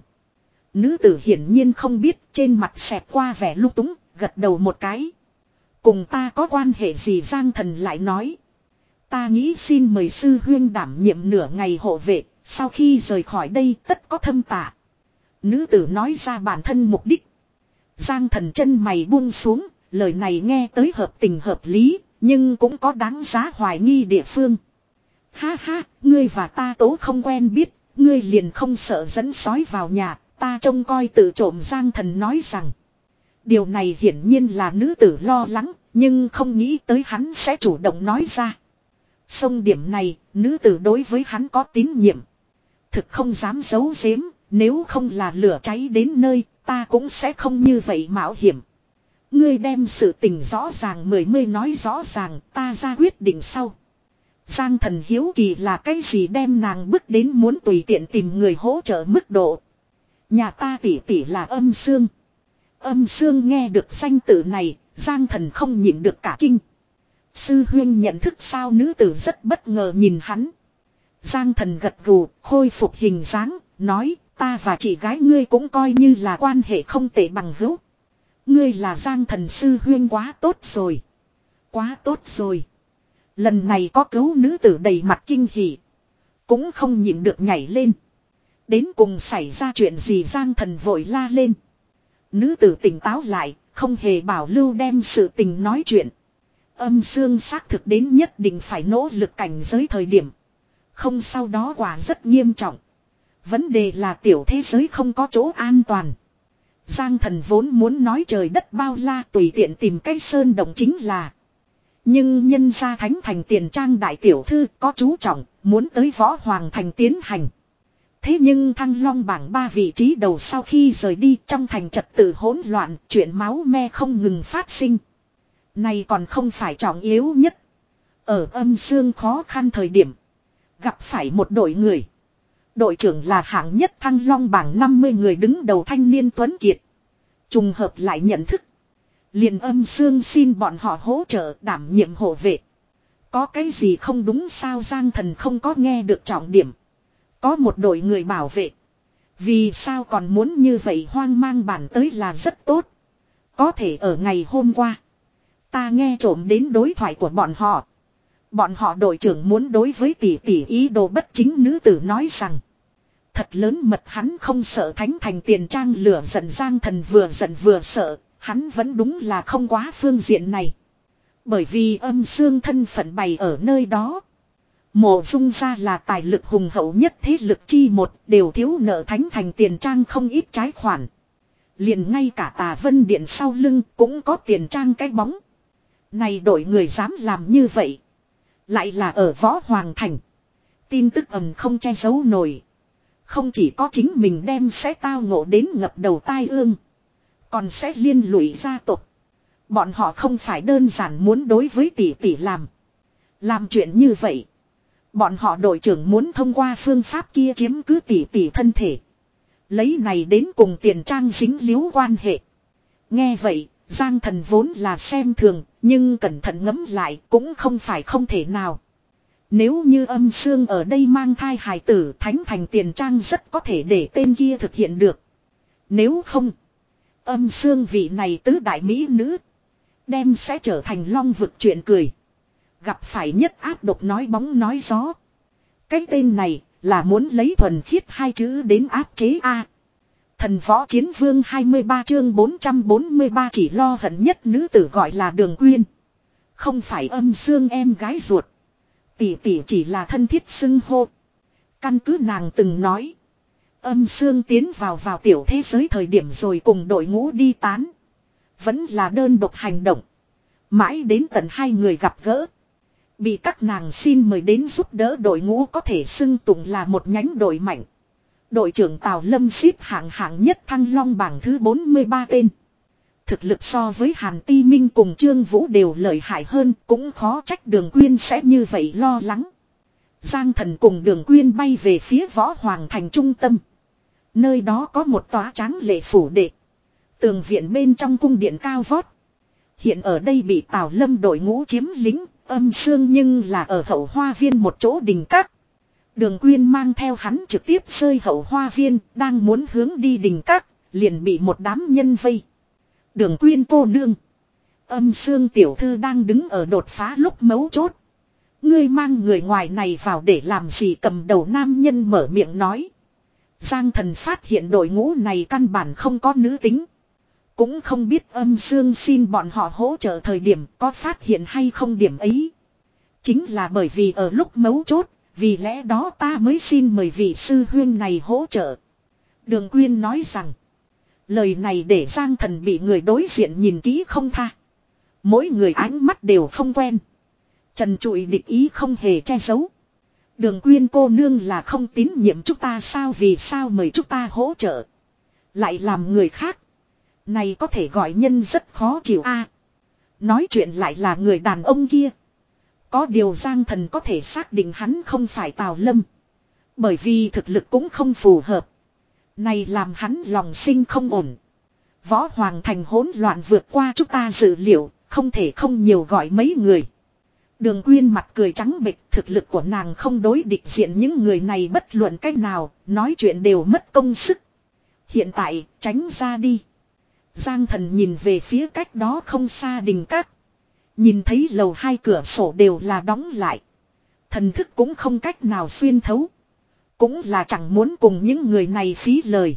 Nữ tử hiển nhiên không biết, trên mặt xẹt qua vẻ lung túng, gật đầu một cái. Cùng ta có quan hệ gì? Giang Thần lại nói. Ta nghĩ xin mời sư huyên đảm nhiệm nửa ngày hộ vệ, sau khi rời khỏi đây tất có thâm tạ. Nữ tử nói ra bản thân mục đích. Giang Thần chân mày buông xuống, lời này nghe tới hợp tình hợp lý, nhưng cũng có đáng giá hoài nghi địa phương. Ha ha, ngươi và ta tố không quen biết, ngươi liền không sợ dẫn sói vào nhà, ta trông coi tự trộm. Giang Thần nói rằng. Điều này hiển nhiên là nữ tử lo lắng, nhưng không nghĩ tới hắn sẽ chủ động nói ra. Sông điểm này, nữ tử đối với hắn có tín nhiệm. Thực không dám giấu giếm, nếu không là lửa cháy đến nơi, ta cũng sẽ không như vậy mạo hiểm. Ngươi đem sự tình rõ ràng mười mươi nói rõ ràng, ta ra quyết định sau. Giang Thần hiếu kỳ là cái gì đem nàng bước đến muốn tùy tiện tìm người hỗ trợ mức độ. Nhà ta tỷ tỷ là Âm Sương. Âm Sương nghe được danh tự này, Giang Thần không nhịn được cả kinh. Sư huyên nhận thức sao? Nữ tử rất bất ngờ nhìn hắn. Giang Thần gật gù, khôi phục hình dáng, nói, ta và chị gái ngươi cũng coi như là quan hệ không tệ bằng hữu. Ngươi là Giang Thần sư huyên, quá tốt rồi. Quá tốt rồi. Lần này có cứu. Nữ tử đầy mặt kinh hỉ, cũng không nhịn được nhảy lên. Đến cùng xảy ra chuyện gì? Giang Thần vội la lên. Nữ tử tỉnh táo lại, không hề bảo lưu đem sự tình nói chuyện. Âm Sương xác thực đến nhất định phải nỗ lực cảnh giới thời điểm. Không, sau đó quả rất nghiêm trọng. Vấn đề là tiểu thế giới không có chỗ an toàn. Giang Thần vốn muốn nói trời đất bao la tùy tiện tìm cái sơn động chính là. Nhưng nhân gia Thánh Thành Tiền Trang đại tiểu thư có chú trọng, muốn tới Võ Hoàng Thành tiến hành. Thế nhưng Thăng Long bảng ba vị trí đầu sau khi rời đi, trong thành trật tự hỗn loạn, chuyện máu me không ngừng phát sinh. Này còn không phải trọng yếu nhất. Ở Âm Sương khó khăn thời điểm, gặp phải một đội người. Đội trưởng là hạng nhất Thăng Long bảng năm mươi người đứng đầu thanh niên tuấn kiệt. Trùng hợp lại nhận thức. Liền Âm Sương xin bọn họ hỗ trợ đảm nhiệm hộ vệ. Có cái gì không đúng sao? Giang Thần không có nghe được trọng điểm. Có một đội người bảo vệ. Vì sao còn muốn như vậy? Hoang mang bản tới là rất tốt. Có thể ở ngày hôm qua, ta nghe trộm đến đối thoại của bọn họ. Bọn họ đội trưởng muốn đối với tỷ tỷ ý đồ bất chính. Nữ tử nói rằng. Thật lớn mật, hắn không sợ Thánh Thành Tiền Trang lửa giận. Giang Thần vừa giận vừa sợ, hắn vẫn đúng là không quá phương diện này. Bởi vì Âm Sương thân phận bày ở nơi đó. Mộ Dung gia là tài lực hùng hậu nhất thế lực chi một, đều thiếu nợ Thánh Thành tiền trang không ít trái khoản. Liền ngay cả Tà Vân Điện sau lưng cũng có tiền trang cái bóng. Này đội người dám làm như vậy. Lại là ở Võ Hoàng Thành. Tin tức ầm không che giấu nổi. Không chỉ có chính mình đem sẽ tao ngộ đến ngập đầu tai ương. Còn sẽ liên lụy gia tộc. Bọn họ không phải đơn giản muốn đối với tỷ tỷ làm. Làm chuyện như vậy. Bọn họ đội trưởng muốn thông qua phương pháp kia chiếm cứ tỷ tỷ thân thể. Lấy này đến cùng tiền trang dính líu quan hệ. Nghe vậy, Giang Thần vốn là xem thường, nhưng cẩn thận ngẫm lại cũng không phải không thể nào. Nếu như Âm Sương ở đây mang thai hài tử, Thánh Thành tiền trang rất có thể để tên kia thực hiện được. Nếu không, Âm Sương vị này tứ đại mỹ nữ, đem sẽ trở thành long vực chuyện cười. Gặp phải nhất áp độc nói bóng nói gió. Cái tên này là muốn lấy thuần khiết hai chữ đến áp chế A. Thần Võ Chiến Vương hai mươi ba chương bốn trăm bốn mươi ba chỉ lo hận nhất nữ tử gọi là Đường Quyên. Không phải Âm Sương em gái ruột. Tỷ tỷ chỉ là thân thiết xưng hô. Căn cứ nàng từng nói. Âm Sương tiến vào vào tiểu thế giới thời điểm rồi cùng đội ngũ đi tán. Vẫn là đơn độc hành động. Mãi đến tận hai người gặp gỡ. Bị các nàng xin mời đến giúp đỡ đội ngũ có thể xưng tụng là một nhánh đội mạnh. Đội trưởng Tào Lâm xếp hạng hạng nhất Thăng Long bảng thứ bốn mươi ba tên. Thực lực so với Hàn Ti Minh cùng Trương Vũ đều lợi hại hơn, cũng khó trách Đường Quyên sẽ như vậy lo lắng. Giang Thần cùng Đường Quyên bay về phía Võ Hoàng Thành trung tâm. Nơi đó có một tòa tráng lệ phủ đệ. Tường viện bên trong cung điện cao vót. Hiện ở đây bị Tào Lâm đội ngũ chiếm lính, Âm Sương nhưng là ở hậu hoa viên một chỗ đình các. Đường Quyên mang theo hắn trực tiếp rơi hậu hoa viên, đang muốn hướng đi đình các, liền bị một đám nhân vây. Đường Quyên cô nương. Âm Sương tiểu thư đang đứng ở đột phá lúc mấu chốt. Ngươi mang người ngoài này vào để làm gì? Cầm đầu nam nhân mở miệng nói. Giang Thần phát hiện đội ngũ này căn bản không có nữ tính. Cũng không biết Âm Sương xin bọn họ hỗ trợ thời điểm có phát hiện hay không điểm ấy. Chính là bởi vì ở lúc mấu chốt, vì lẽ đó ta mới xin mời vị sư huyên này hỗ trợ. Đường Quyên nói rằng. Lời này để Giang Thần bị người đối diện nhìn kỹ không tha. Mỗi người ánh mắt đều không quen. Trần trụi địch ý không hề che giấu. Đường Quyên cô nương là không tín nhiệm chúng ta sao? Vì sao mời chúng ta hỗ trợ? Lại làm người khác. Này có thể gọi nhân rất khó chịu a. Nói chuyện lại là người đàn ông kia. Có điều Giang Thần có thể xác định hắn không phải Tào Lâm. Bởi vì thực lực cũng không phù hợp. Này làm hắn lòng sinh không ổn. Võ Hoàng Thành hỗn loạn vượt qua chúng ta dự liệu, không thể không nhiều gọi mấy người. Đường Quyên mặt cười trắng bệch, thực lực của nàng không đối địch diện những người này bất luận cách nào, nói chuyện đều mất công sức. Hiện tại, tránh ra đi. Giang Thần nhìn về phía cách đó không xa đình các. Nhìn thấy lầu hai cửa sổ đều là đóng lại. Thần thức cũng không cách nào xuyên thấu. Cũng là chẳng muốn cùng những người này phí lời.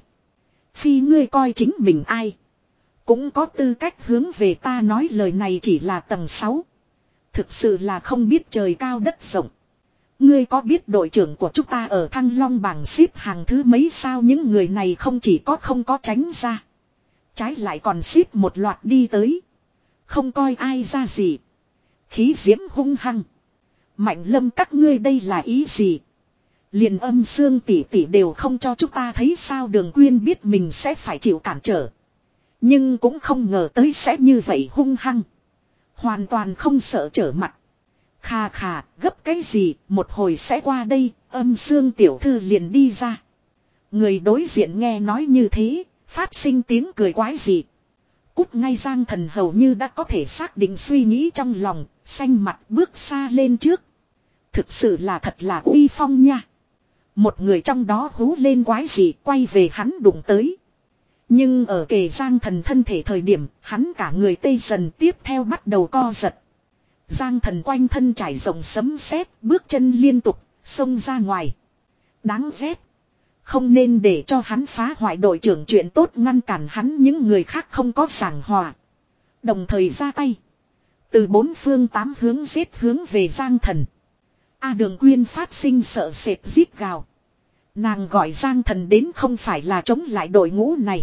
Phi ngươi coi chính mình ai. Cũng có tư cách hướng về ta nói lời này chỉ là tầng sáu. Thực sự là không biết trời cao đất rộng. Ngươi có biết đội trưởng của chúng ta ở Thăng Long bảng xếp hàng thứ mấy sao? Những người này không chỉ có không có tránh ra. Trái lại còn xếp một loạt đi tới. Không coi ai ra gì. Khí diễm hung hăng. Mạnh Lâm các ngươi đây là ý gì? Liền Âm Sương tỷ tỷ đều không cho chúng ta thấy sao? Đường Quyên biết mình sẽ phải chịu cản trở. Nhưng cũng không ngờ tới sẽ như vậy hung hăng. Hoàn toàn không sợ trở mặt. Khà khà, gấp cái gì, một hồi sẽ qua đây, Âm Sương tiểu thư liền đi ra. Người đối diện nghe nói như thế, phát sinh tiếng cười quái dị. Cút ngay! Giang Thần hầu như đã có thể xác định suy nghĩ trong lòng, xanh mặt bước xa lên trước. Thực sự là thật là uy phong nha. Một người trong đó hú lên quái dị quay về hắn đụng tới. Nhưng ở kề Giang Thần thân thể thời điểm, hắn cả người tê dần tiếp theo bắt đầu co giật. Giang Thần quanh thân trải rộng sấm sét, bước chân liên tục, xông ra ngoài. Đáng ghét. Không nên để cho hắn phá hoại đội trưởng chuyện tốt, ngăn cản hắn những người khác không có giảng hòa. Đồng thời ra tay. Từ bốn phương tám hướng giết hướng về Giang Thần. A Đường Quyên phát sinh sợ sệt rít gào. Nàng gọi Giang Thần đến không phải là chống lại đội ngũ này.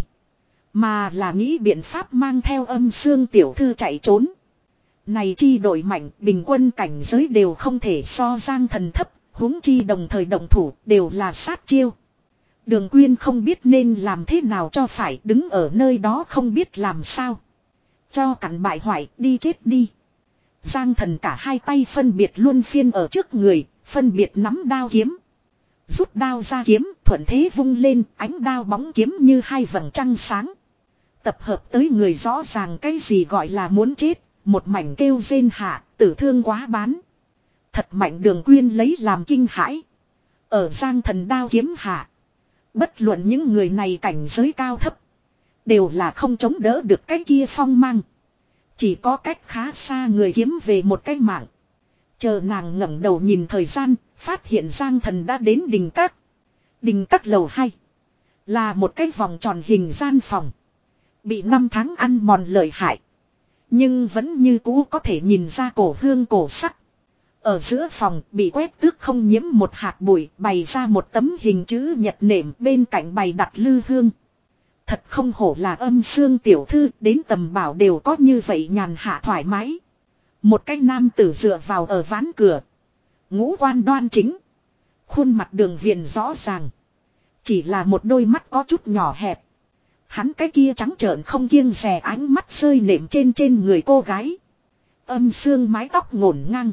Mà là nghĩ biện pháp mang theo Âm Xương tiểu thư chạy trốn. Này chi đội mạnh, bình quân cảnh giới đều không thể so Giang Thần thấp, huống chi đồng thời động thủ đều là sát chiêu. Đường Quyên không biết nên làm thế nào cho phải, đứng ở nơi đó không biết làm sao. Cho cặn bại hoại, đi chết đi. Giang Thần cả hai tay phân biệt luân phiên ở trước người, phân biệt nắm đao kiếm. Rút đao ra kiếm, thuận thế vung lên, ánh đao bóng kiếm như hai vầng trăng sáng. Tập hợp tới người rõ ràng cái gì gọi là muốn chết, một mảnh kêu rên hạ, tử thương quá bán. Thật mạnh Đường Quyên lấy làm kinh hãi. Ở Giang Thần đao kiếm hạ. Bất luận những người này cảnh giới cao thấp. Đều là không chống đỡ được cái kia phong mang. Chỉ có cách khá xa người kiếm về một cái mạng. Chờ nàng ngẩng đầu nhìn thời gian, phát hiện Giang Thần đã đến đình các. Đình các lầu hai là một cái vòng tròn hình gian phòng. Bị năm tháng ăn mòn lợi hại. Nhưng vẫn như cũ có thể nhìn ra cổ hương cổ sắc. Ở giữa phòng bị quét tước không nhiễm một hạt bụi, bày ra một tấm hình chữ nhật nệm, bên cạnh bày đặt lư hương. Thật không hổ là Âm Xương tiểu thư, đến tầm bảo đều có như vậy nhàn hạ thoải mái. Một cái nam tử dựa vào ở ván cửa. Ngũ quan đoan chính. Khuôn mặt đường viền rõ ràng. Chỉ là một đôi mắt có chút nhỏ hẹp. Hắn cái kia trắng trợn không kiêng dè ánh mắt rơi nệm trên trên người cô gái. Âm Xương mái tóc ngổn ngang.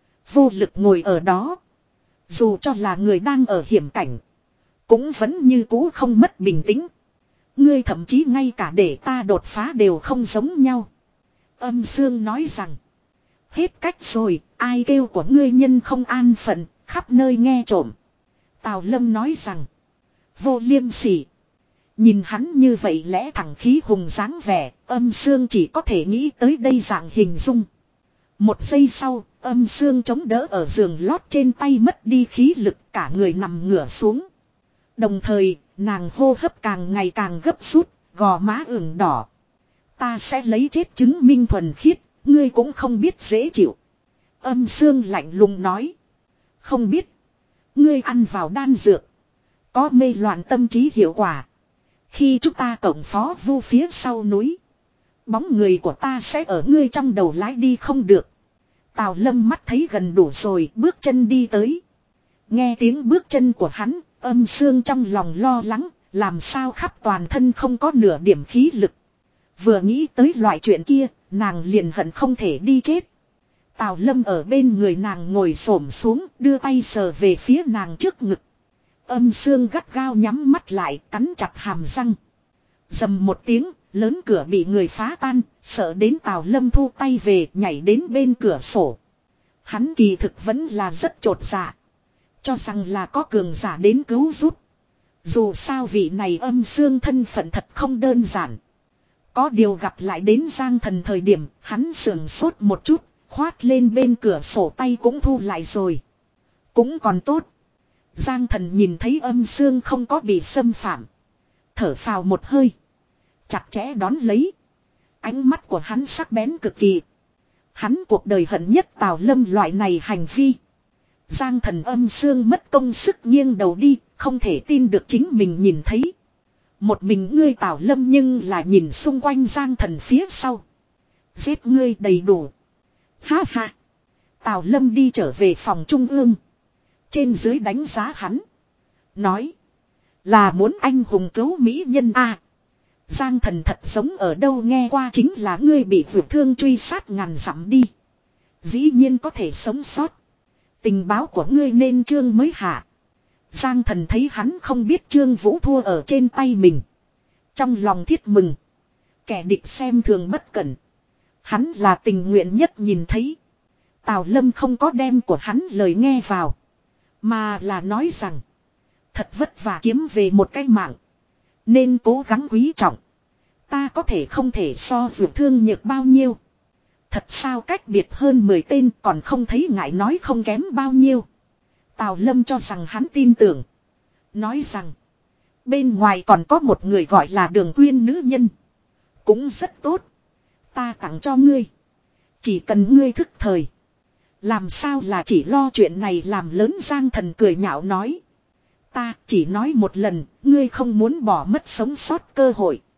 Vô lực ngồi ở đó. Dù cho là người đang ở hiểm cảnh. Cũng vẫn như cũ không mất bình tĩnh. Ngươi thậm chí ngay cả để ta đột phá đều không giống nhau. Âm Xương nói rằng. Hết cách rồi, ai kêu của ngươi nhân không an phận, khắp nơi nghe trộm. Tào Lâm nói rằng. Vô liêm sỉ. Nhìn hắn như vậy lẽ thẳng khí hùng dáng vẻ, Âm Xương chỉ có thể nghĩ tới đây dạng hình dung. Một giây sau, Âm Xương chống đỡ ở giường lót trên tay mất đi khí lực, cả người nằm ngửa xuống. Đồng thời, nàng hô hấp càng ngày càng gấp rút, gò má ửng đỏ. Ta sẽ lấy chết chứng minh thuần khiết, ngươi cũng không biết dễ chịu. Âm Xương lạnh lùng nói. Không biết. Ngươi ăn vào đan dược. Có mê loạn tâm trí hiệu quả. Khi chúng ta cộng phó vu phía sau núi. Bóng người của ta sẽ ở ngươi trong đầu lái đi không được. Tào Lâm mắt thấy gần đủ rồi, bước chân đi tới. Nghe tiếng bước chân của hắn, Âm Xương trong lòng lo lắng, làm sao khắp toàn thân không có nửa điểm khí lực. Vừa nghĩ tới loại chuyện kia, nàng liền hận không thể đi chết. Tào Lâm ở bên người nàng ngồi xổm xuống, đưa tay sờ về phía nàng trước ngực. Âm Xương gắt gao nhắm mắt lại, cắn chặt hàm răng. Dầm một tiếng, lớn cửa bị người phá tan, sợ đến Tào Lâm thu tay về, nhảy đến bên cửa sổ. Hắn kỳ thực vẫn là rất chột dạ. Cho rằng là có cường giả đến cứu giúp. Dù sao vị này Âm Xương thân phận thật không đơn giản. Có điều gặp lại đến Giang Thần thời điểm, hắn sườn sốt một chút, khoát lên bên cửa sổ tay cũng thu lại rồi. Cũng còn tốt. Giang Thần nhìn thấy Âm Xương không có bị xâm phạm. Thở phào một hơi. Chặt chẽ đón lấy. Ánh mắt của hắn sắc bén cực kỳ. Hắn cuộc đời hận nhất Tào Lâm loại này hành vi. Giang Thần Âm Xương mất công sức nghiêng đầu đi, không thể tin được chính mình nhìn thấy. Một mình ngươi Tào Lâm nhưng là nhìn xung quanh Giang Thần phía sau. Giết ngươi đầy đủ. Ha ha. Tào Lâm đi trở về phòng trung ương. Trên dưới đánh giá hắn. Nói. Là muốn anh hùng cứu mỹ nhân a. À, Giang Thần thật giống ở đâu nghe qua chính là ngươi bị vượt thương truy sát ngàn dặm đi. Dĩ nhiên có thể sống sót. Tình báo của ngươi nên Trương mới hạ. Giang Thần thấy hắn không biết Trương Vũ thua ở trên tay mình. Trong lòng thiết mừng. Kẻ địch xem thường bất cẩn. Hắn là tình nguyện nhất nhìn thấy. Tào Lâm không có đem của hắn lời nghe vào. Mà là nói rằng. Thật vất vả kiếm về một cái mạng. Nên cố gắng quý trọng. Ta có thể không thể so vượt thương nhược bao nhiêu. Thật sao cách biệt hơn mười tên còn không thấy ngại nói không kém bao nhiêu. Tào Lâm cho rằng hắn tin tưởng. Nói rằng. Bên ngoài còn có một người gọi là Đường Quyên nữ nhân. Cũng rất tốt. Ta tặng cho ngươi. Chỉ cần ngươi thức thời. Làm sao là chỉ lo chuyện này làm lớn Giang Thần cười nhạo nói. Ta chỉ nói một lần, ngươi không muốn bỏ mất sống sót cơ hội.